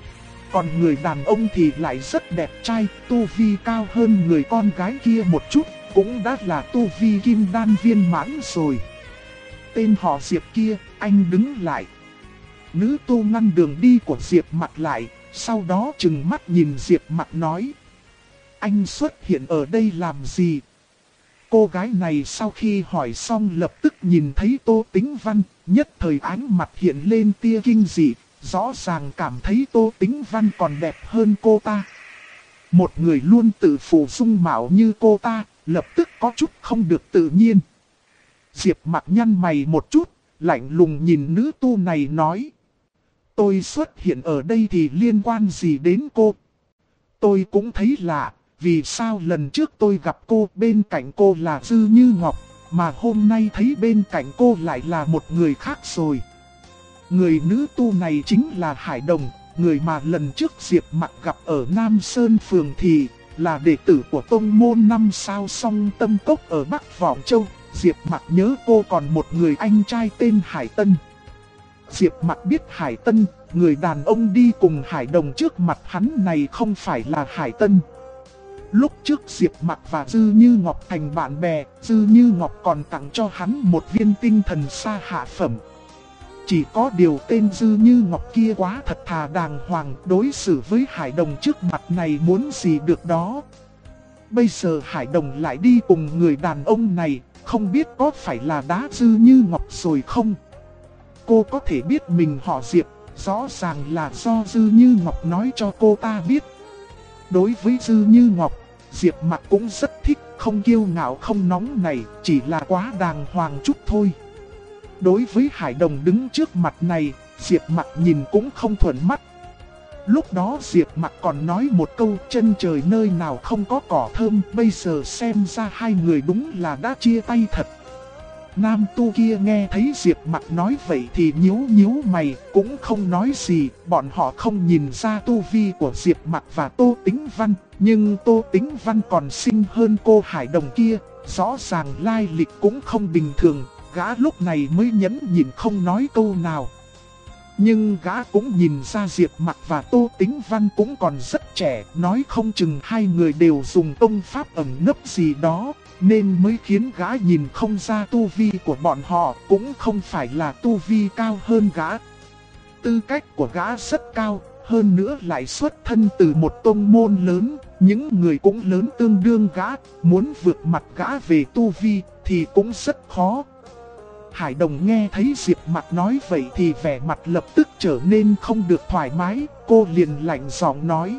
Còn người đàn ông thì lại rất đẹp trai, tu vi cao hơn người con gái kia một chút, cũng đã là tu vi kim đan viên mãn rồi. Tên họ Diệp kia, anh đứng lại. Nữ tu ngăn đường đi của Diệp Mặc lại, sau đó trừng mắt nhìn Diệp Mặc nói: anh xuất hiện ở đây làm gì? Cô gái này sau khi hỏi xong lập tức nhìn thấy Tô Tĩnh Văn, nhất thời ánh mặt hiện lên tia kinh dị, rõ ràng cảm thấy Tô Tĩnh Văn còn đẹp hơn cô ta. Một người luôn tự phụ dung mạo như cô ta, lập tức có chút không được tự nhiên. Diệp Mặc nhăn mày một chút, lạnh lùng nhìn nữ tu này nói: tôi xuất hiện ở đây thì liên quan gì đến cô? Tôi cũng thấy lạ, vì sao lần trước tôi gặp cô bên cạnh cô là Dư Như Ngọc, mà hôm nay thấy bên cạnh cô lại là một người khác rồi. Người nữ tu này chính là Hải Đồng, người mà lần trước Diệp Mặc gặp ở Nam Sơn Phường Thị, là đệ tử của tông môn 5 sao Song Tâm Cốc ở Bắc Vọng Châu. Diệp Mặc nhớ cô còn một người anh trai tên Hải Tân. Diệp Mặc biết Hải Tân, người đàn ông đi cùng Hải Đồng trước mặt hắn này không phải là Hải Tân. Lúc trước Diệp Mặc và Dư Như Ngọc thành bạn bè, Dư Như Ngọc còn tặng cho hắn một viên tinh thần sa hạ phẩm. Chỉ có điều tên Dư Như Ngọc kia quá thật thà đàng hoàng, đối xử với Hải Đồng trước mặt này muốn gì được đó. Bây giờ Hải Đồng lại đi cùng người đàn ông này, không biết có phải là đá Dư Như Ngọc rồi không? Cô có thể biết mình họ Diệp, rõ ràng là do Dư Như Ngọc nói cho cô ta biết. Đối với Dư Như Ngọc, Diệp Mặc cũng rất thích, không kiêu ngạo không nóng này, chỉ là quá đàng hoàng chút thôi. Đối với Hải Đồng đứng trước mặt này, Diệp Mặc nhìn cũng không thuận mắt. Lúc đó Diệp Mặc còn nói một câu chân trời nơi nào không có cỏ thơm, bây giờ xem ra hai người đúng là đã chia tay thật. Nam tu kia nghe thấy Diệp Mặc nói vậy thì nhíu mày, cũng không nói gì, bọn họ không nhìn ra tu vi của Diệp Mặc và Tô Tĩnh Văn, nhưng Tô Tĩnh Văn còn xinh hơn cô Hải Đồng kia, rõ ràng lai lịch cũng không bình thường, gã lúc này mới nhẫn nhịn không nói câu nào. Nhưng gã cũng nhìn ra Diệp Mặc và Tô Tĩnh Văn cũng còn rất trẻ, nói không chừng hai người đều dùng công pháp ẩn nấp gì đó, nên mới khiến gã nhìn không ra tu vi của bọn họ, cũng không phải là tu vi cao hơn gã. Tư cách của gã rất cao, hơn nữa lại xuất thân từ một tông môn lớn, những người cũng lớn tương đương gã, muốn vượt mặt gã về tu vi thì cũng rất khó. Hải Đồng nghe thấy Diệp Mặc nói vậy thì vẻ mặt lập tức trở nên không được thoải mái, cô liền lạnh giọng nói: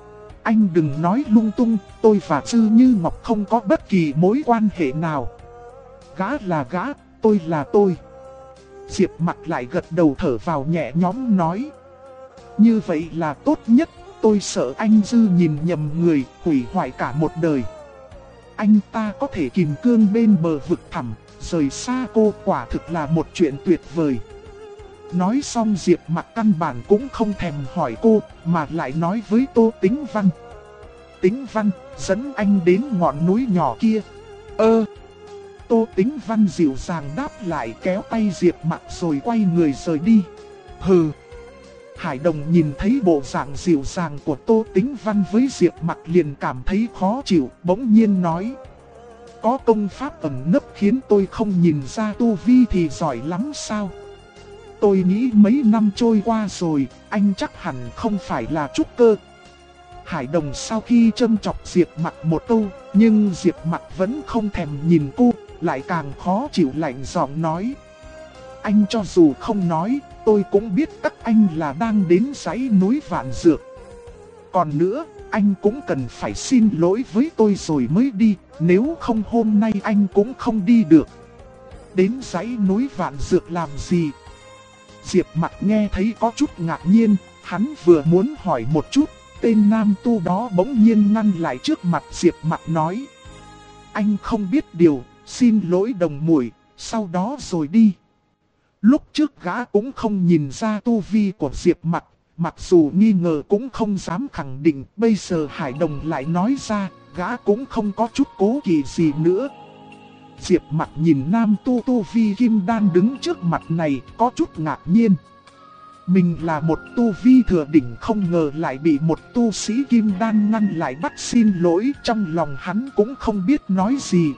anh đừng nói lung tung, tôi và Dư Như Ngọc không có bất kỳ mối quan hệ nào. Gã là gã, tôi là tôi. Diệp Mặc lại gật đầu thở vào nhẹ nhõm nói: như vậy là tốt nhất, tôi sợ anh Dư nhìn nhầm người, hủy hoại cả một đời. Anh ta có thể kìm cương bên bờ vực thẳm, rời xa cô quả thực là một chuyện tuyệt vời. Nói xong Diệp Mặc căn bản cũng không thèm hỏi cô, mà lại nói với Tô Tĩnh Văn: Tĩnh Văn, dẫn anh đến ngọn núi nhỏ kia. Tô Tĩnh Văn dịu dàng đáp lại, kéo tay Diệp Mặc rồi quay người rời đi. Hừ. Hải Đồng nhìn thấy bộ dạng dịu dàng của Tô Tĩnh Văn với Diệp Mặc liền cảm thấy khó chịu, bỗng nhiên nói: có công pháp ẩn nấp khiến tôi không nhìn ra tu vi thì giỏi lắm sao? Tôi nghĩ mấy năm trôi qua rồi, anh chắc hẳn không phải là trúc cơ. Hải Đồng sau khi châm chọc Diệp Mặc một câu, nhưng Diệp Mặc vẫn không thèm nhìn cô, lại càng khó chịu, lạnh giọng nói: anh cho dù không nói, tôi cũng biết các anh là đang đến dãy núi Vạn Dược. Còn nữa, anh cũng cần phải xin lỗi với tôi rồi mới đi, nếu không hôm nay anh cũng không đi được. Đến dãy núi Vạn Dược làm gì? Diệp Mặc nghe thấy có chút ngạc nhiên, hắn vừa muốn hỏi một chút, tên nam tu đó bỗng nhiên ngăn lại trước mặt Diệp Mặc nói: anh không biết điều, xin lỗi đồng muội, sau đó rồi đi. Lúc trước gã cũng không nhìn ra tu vi của Diệp Mặc, mặc dù nghi ngờ cũng không dám khẳng định. Bây giờ Hải Đồng lại nói ra, gã cũng không có chút cố kỵ gì nữa. Diệp Mặc nhìn nam tu vi kim đan đứng trước mặt này có chút ngạc nhiên. Mình là một tu vi thừa đỉnh, không ngờ lại bị một tu sĩ kim đan ngăn lại bắt xin lỗi. Trong lòng hắn cũng không biết nói gì.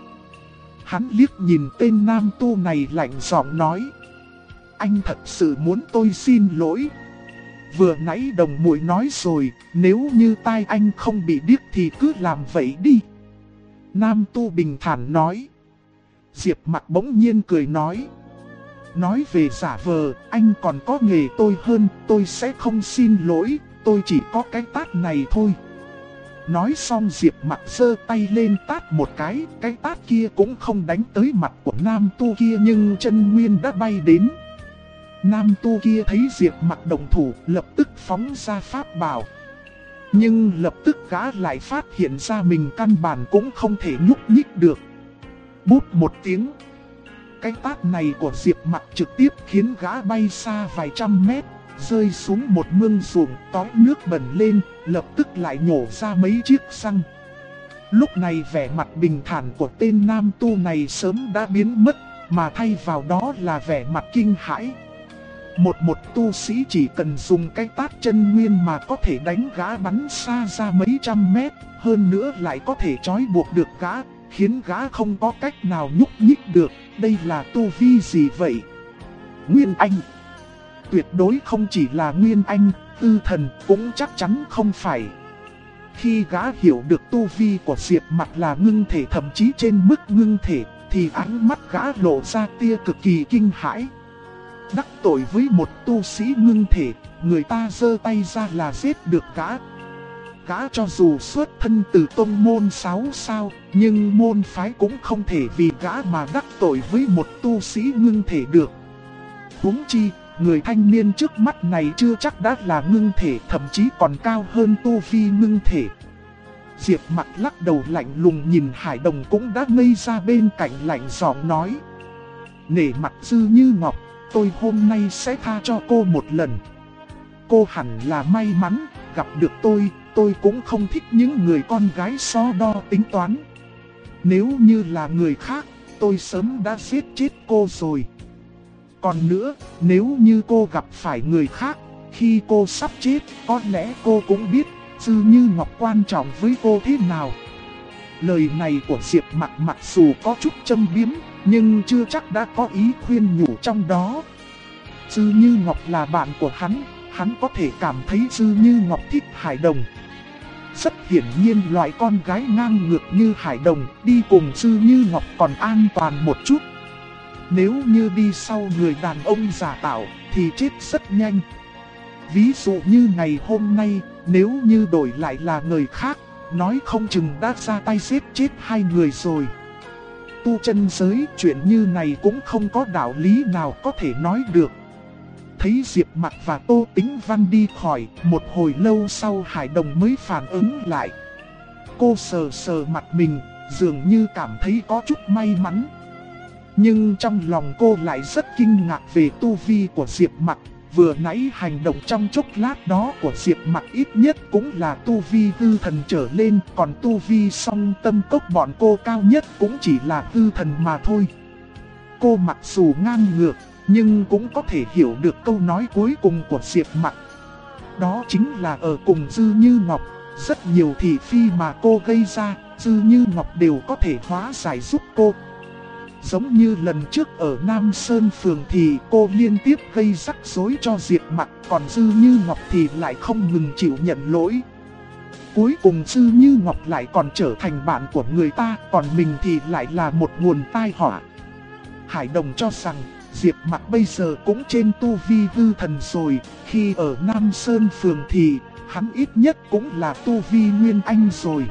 Hắn liếc nhìn tên nam tu này lạnh giọng nói: anh thật sự muốn tôi xin lỗi? Vừa nãy đồng muội nói rồi, nếu như tai anh không bị điếc thì cứ làm vậy đi. Nam tu bình thản nói. Diệp Mặc bỗng nhiên cười nói: nói về giả vờ, anh còn có nghề tôi hơn, tôi sẽ không xin lỗi, tôi chỉ có cái tát này thôi. Nói xong Diệp Mặc giơ tay lên tát một cái tát kia cũng không đánh tới mặt của nam tu kia nhưng chân nguyên đã bay đến. Nam tu kia thấy Diệp Mặc động thủ, lập tức phóng ra pháp bảo. Nhưng lập tức gã lại phát hiện ra mình căn bản cũng không thể nhúc nhích được. Bút một tiếng, cái tát này của Diệp Mặc trực tiếp khiến gã bay xa vài trăm mét, rơi xuống một mương ruộng, tói nước bẩn lên, lập tức lại nhổ ra mấy chiếc răng. Lúc này vẻ mặt bình thản của tên nam tu này sớm đã biến mất, mà thay vào đó là vẻ mặt kinh hãi. Một tu sĩ chỉ cần dùng cái tát chân nguyên mà có thể đánh gã bắn xa ra mấy trăm mét, hơn nữa lại có thể trói buộc được gã, khiến gã không có cách nào nhúc nhích được. Đây là tu vi gì vậy? Nguyên Anh? Tuyệt đối không chỉ là Nguyên Anh, Tư Thần cũng chắc chắn không phải. Khi gã hiểu được tu vi của Diệp Mặc là ngưng thể, thậm chí trên mức ngưng thể, thì ánh mắt gã lộ ra tia cực kỳ kinh hãi. Đắc tội với một tu sĩ ngưng thể, người ta giơ tay ra là giết được gã. Gã cho dù xuất thân từ tông môn 6 sao, nhưng môn phái cũng không thể vì gã mà đắc tội với một tu sĩ ngưng thể được. Huống chi, người thanh niên trước mắt này chưa chắc đã là ngưng thể, thậm chí còn cao hơn tu vi ngưng thể. Diệp Mặc lắc đầu lạnh lùng nhìn Hải Đồng cũng đã ngây ra bên cạnh, lạnh giọng nói: nể mặt Dư Như Ngọc, tôi hôm nay sẽ tha cho cô một lần. Cô hẳn là may mắn gặp được tôi cũng không thích những người con gái so đo tính toán. Nếu như là người khác, tôi sớm đã giết chết cô rồi. Còn nữa, nếu như cô gặp phải người khác, khi cô sắp chết, có lẽ cô cũng biết Dư Như Ngọc quan trọng với cô thế nào. Lời này của Diệp Mặc mặc dù có chút châm biếm, nhưng chưa chắc đã có ý khuyên nhủ trong đó. Dư Như Ngọc là bạn của hắn có thể cảm thấy Dư Như Ngọc thích Hải Đồng. Rất hiển nhiên loại con gái ngang ngược như Hải Đồng đi cùng Dư Như Ngọc còn an toàn một chút. Nếu như đi sau người đàn ông giả tạo thì chết rất nhanh. Ví dụ như ngày hôm nay, nếu như đổi lại là người khác, nói không chừng đã ra tay giết chết hai người rồi. Tu chân giới chuyện như này cũng không có đạo lý nào có thể nói được. Thấy Diệp Mặc và Tô Tĩnh Văn đi khỏi, một hồi lâu sau Hải Đồng mới phản ứng lại. Cô sờ sờ mặt mình, dường như cảm thấy có chút may mắn. Nhưng trong lòng cô lại rất kinh ngạc về tu vi của Diệp Mặc. Vừa nãy hành động trong chốc lát đó của Diệp Mặc ít nhất cũng là tu vi hư thần trở lên, còn tu vi song tâm cốc bọn cô cao nhất cũng chỉ là hư thần mà thôi. Cô mặc dù ngang ngược, nhưng cũng có thể hiểu được câu nói cuối cùng của Diệp Mặc. Đó chính là ở cùng Dư Như Ngọc, rất nhiều thị phi mà cô gây ra, Dư Như Ngọc đều có thể hóa giải giúp cô. Giống như lần trước ở Nam Sơn Phường thì cô liên tiếp gây rắc rối cho Diệp Mặc, còn Dư Như Ngọc thì lại không ngừng chịu nhận lỗi. Cuối cùng Dư Như Ngọc lại còn trở thành bạn của người ta, còn mình thì lại là một nguồn tai họa. Hải Đồng cho rằng Diệp Mặc bây giờ cũng trên tu vi hư thần rồi, khi ở Nam Sơn Phường thì hắn ít nhất cũng là tu vi Nguyên Anh rồi.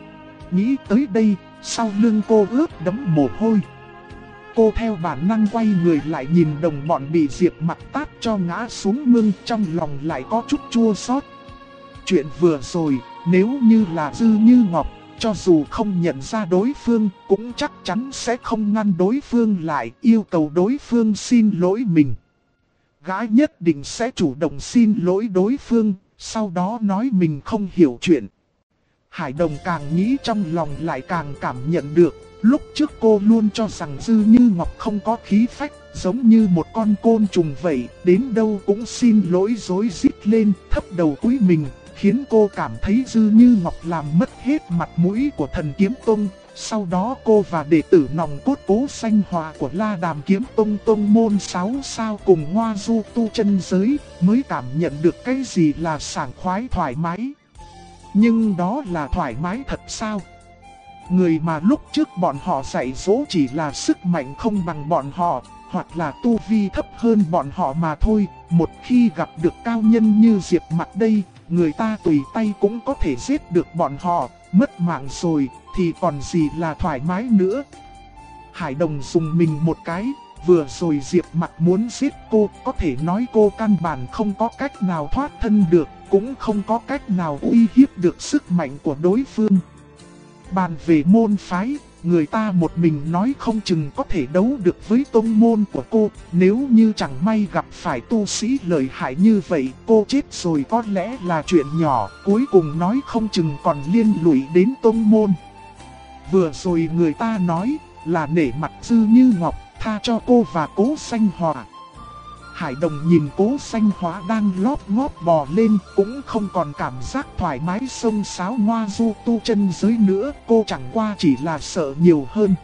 Nghĩ tới đây, sau lưng cô ướt đẫm mồ hôi. Cô theo bản năng quay người lại nhìn đồng bọn bị Diệp Mặc tát cho ngã xuống mương, trong lòng lại có chút chua xót. Chuyện vừa rồi, nếu như là Dư Như Ngọc, cho dù không nhận ra đối phương, cũng chắc chắn sẽ không ngăn đối phương lại, yêu cầu đối phương xin lỗi mình. gã nhất định sẽ chủ động xin lỗi đối phương, sau đó nói mình không hiểu chuyện. Hải Đồng càng nghĩ trong lòng lại càng cảm nhận được, lúc trước cô luôn cho rằng Dư Như Ngọc không có khí phách, giống như một con côn trùng vậy, đến đâu cũng xin lỗi rối rít lên, thấp đầu cúi mình, khiến cô cảm thấy Dư Như Ngọc làm mất hết mặt mũi của Thần Kiếm Tông. Sau đó cô và đệ tử nòng cốt Cố Sanh Hòa của La Đàm Kiếm Tông tông môn 6 sao cùng Hoa Du tu chân giới mới cảm nhận được cái gì là sảng khoái thoải mái. Nhưng đó là thoải mái thật sao? Người mà lúc trước bọn họ dạy dỗ chỉ là sức mạnh không bằng bọn họ, hoặc là tu vi thấp hơn bọn họ mà thôi. Một khi gặp được cao nhân như Diệp Mặc đây, người ta tùy tay cũng có thể giết được bọn họ, mất mạng rồi thì còn gì là thoải mái nữa. Hải Đồng dùng mình một cái, vừa rồi Diệp Mặc muốn giết cô, có thể nói cô căn bản không có cách nào thoát thân được, cũng không có cách nào uy hiếp được sức mạnh của đối phương. Bàn về môn phái, người ta một mình nói không chừng có thể đấu được với tông môn của cô. Nếu như chẳng may gặp phải tu sĩ lợi hại như vậy, cô chết rồi có lẽ là chuyện nhỏ, cuối cùng nói không chừng còn liên lụy đến tông môn. Vừa rồi người ta nói là nể mặt Dư Như Ngọc, tha cho cô và Cố Sanh Hòa. Hải Đồng nhìn Cố Sanh Hóa đang lóp ngóp bò lên, cũng không còn cảm giác thoải mái xông xáo Hoa Du tu chân giới nữa, cô chẳng qua chỉ là sợ nhiều hơn.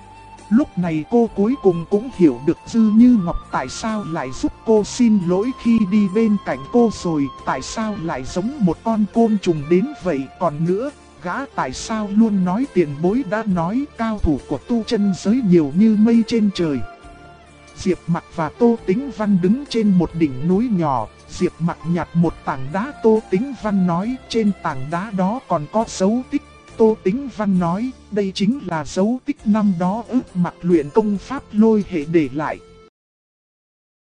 Lúc này cô cuối cùng cũng hiểu được Dư Như Ngọc tại sao lại giúp cô xin lỗi khi đi bên cạnh cô rồi, tại sao lại giống một con côn trùng đến vậy. Còn nữa, gã tại sao luôn nói tiền bối đã nói cao thủ của tu chân giới nhiều như mây trên trời. Diệp Mặc và Tô Tĩnh Văn đứng trên một đỉnh núi nhỏ, Diệp Mặc nhặt một tảng đá, Tô Tĩnh Văn nói trên tảng đá đó còn có dấu tích. Tô Tĩnh Văn nói đây chính là dấu tích năm đó Ước Mặc luyện công pháp lôi hệ để lại.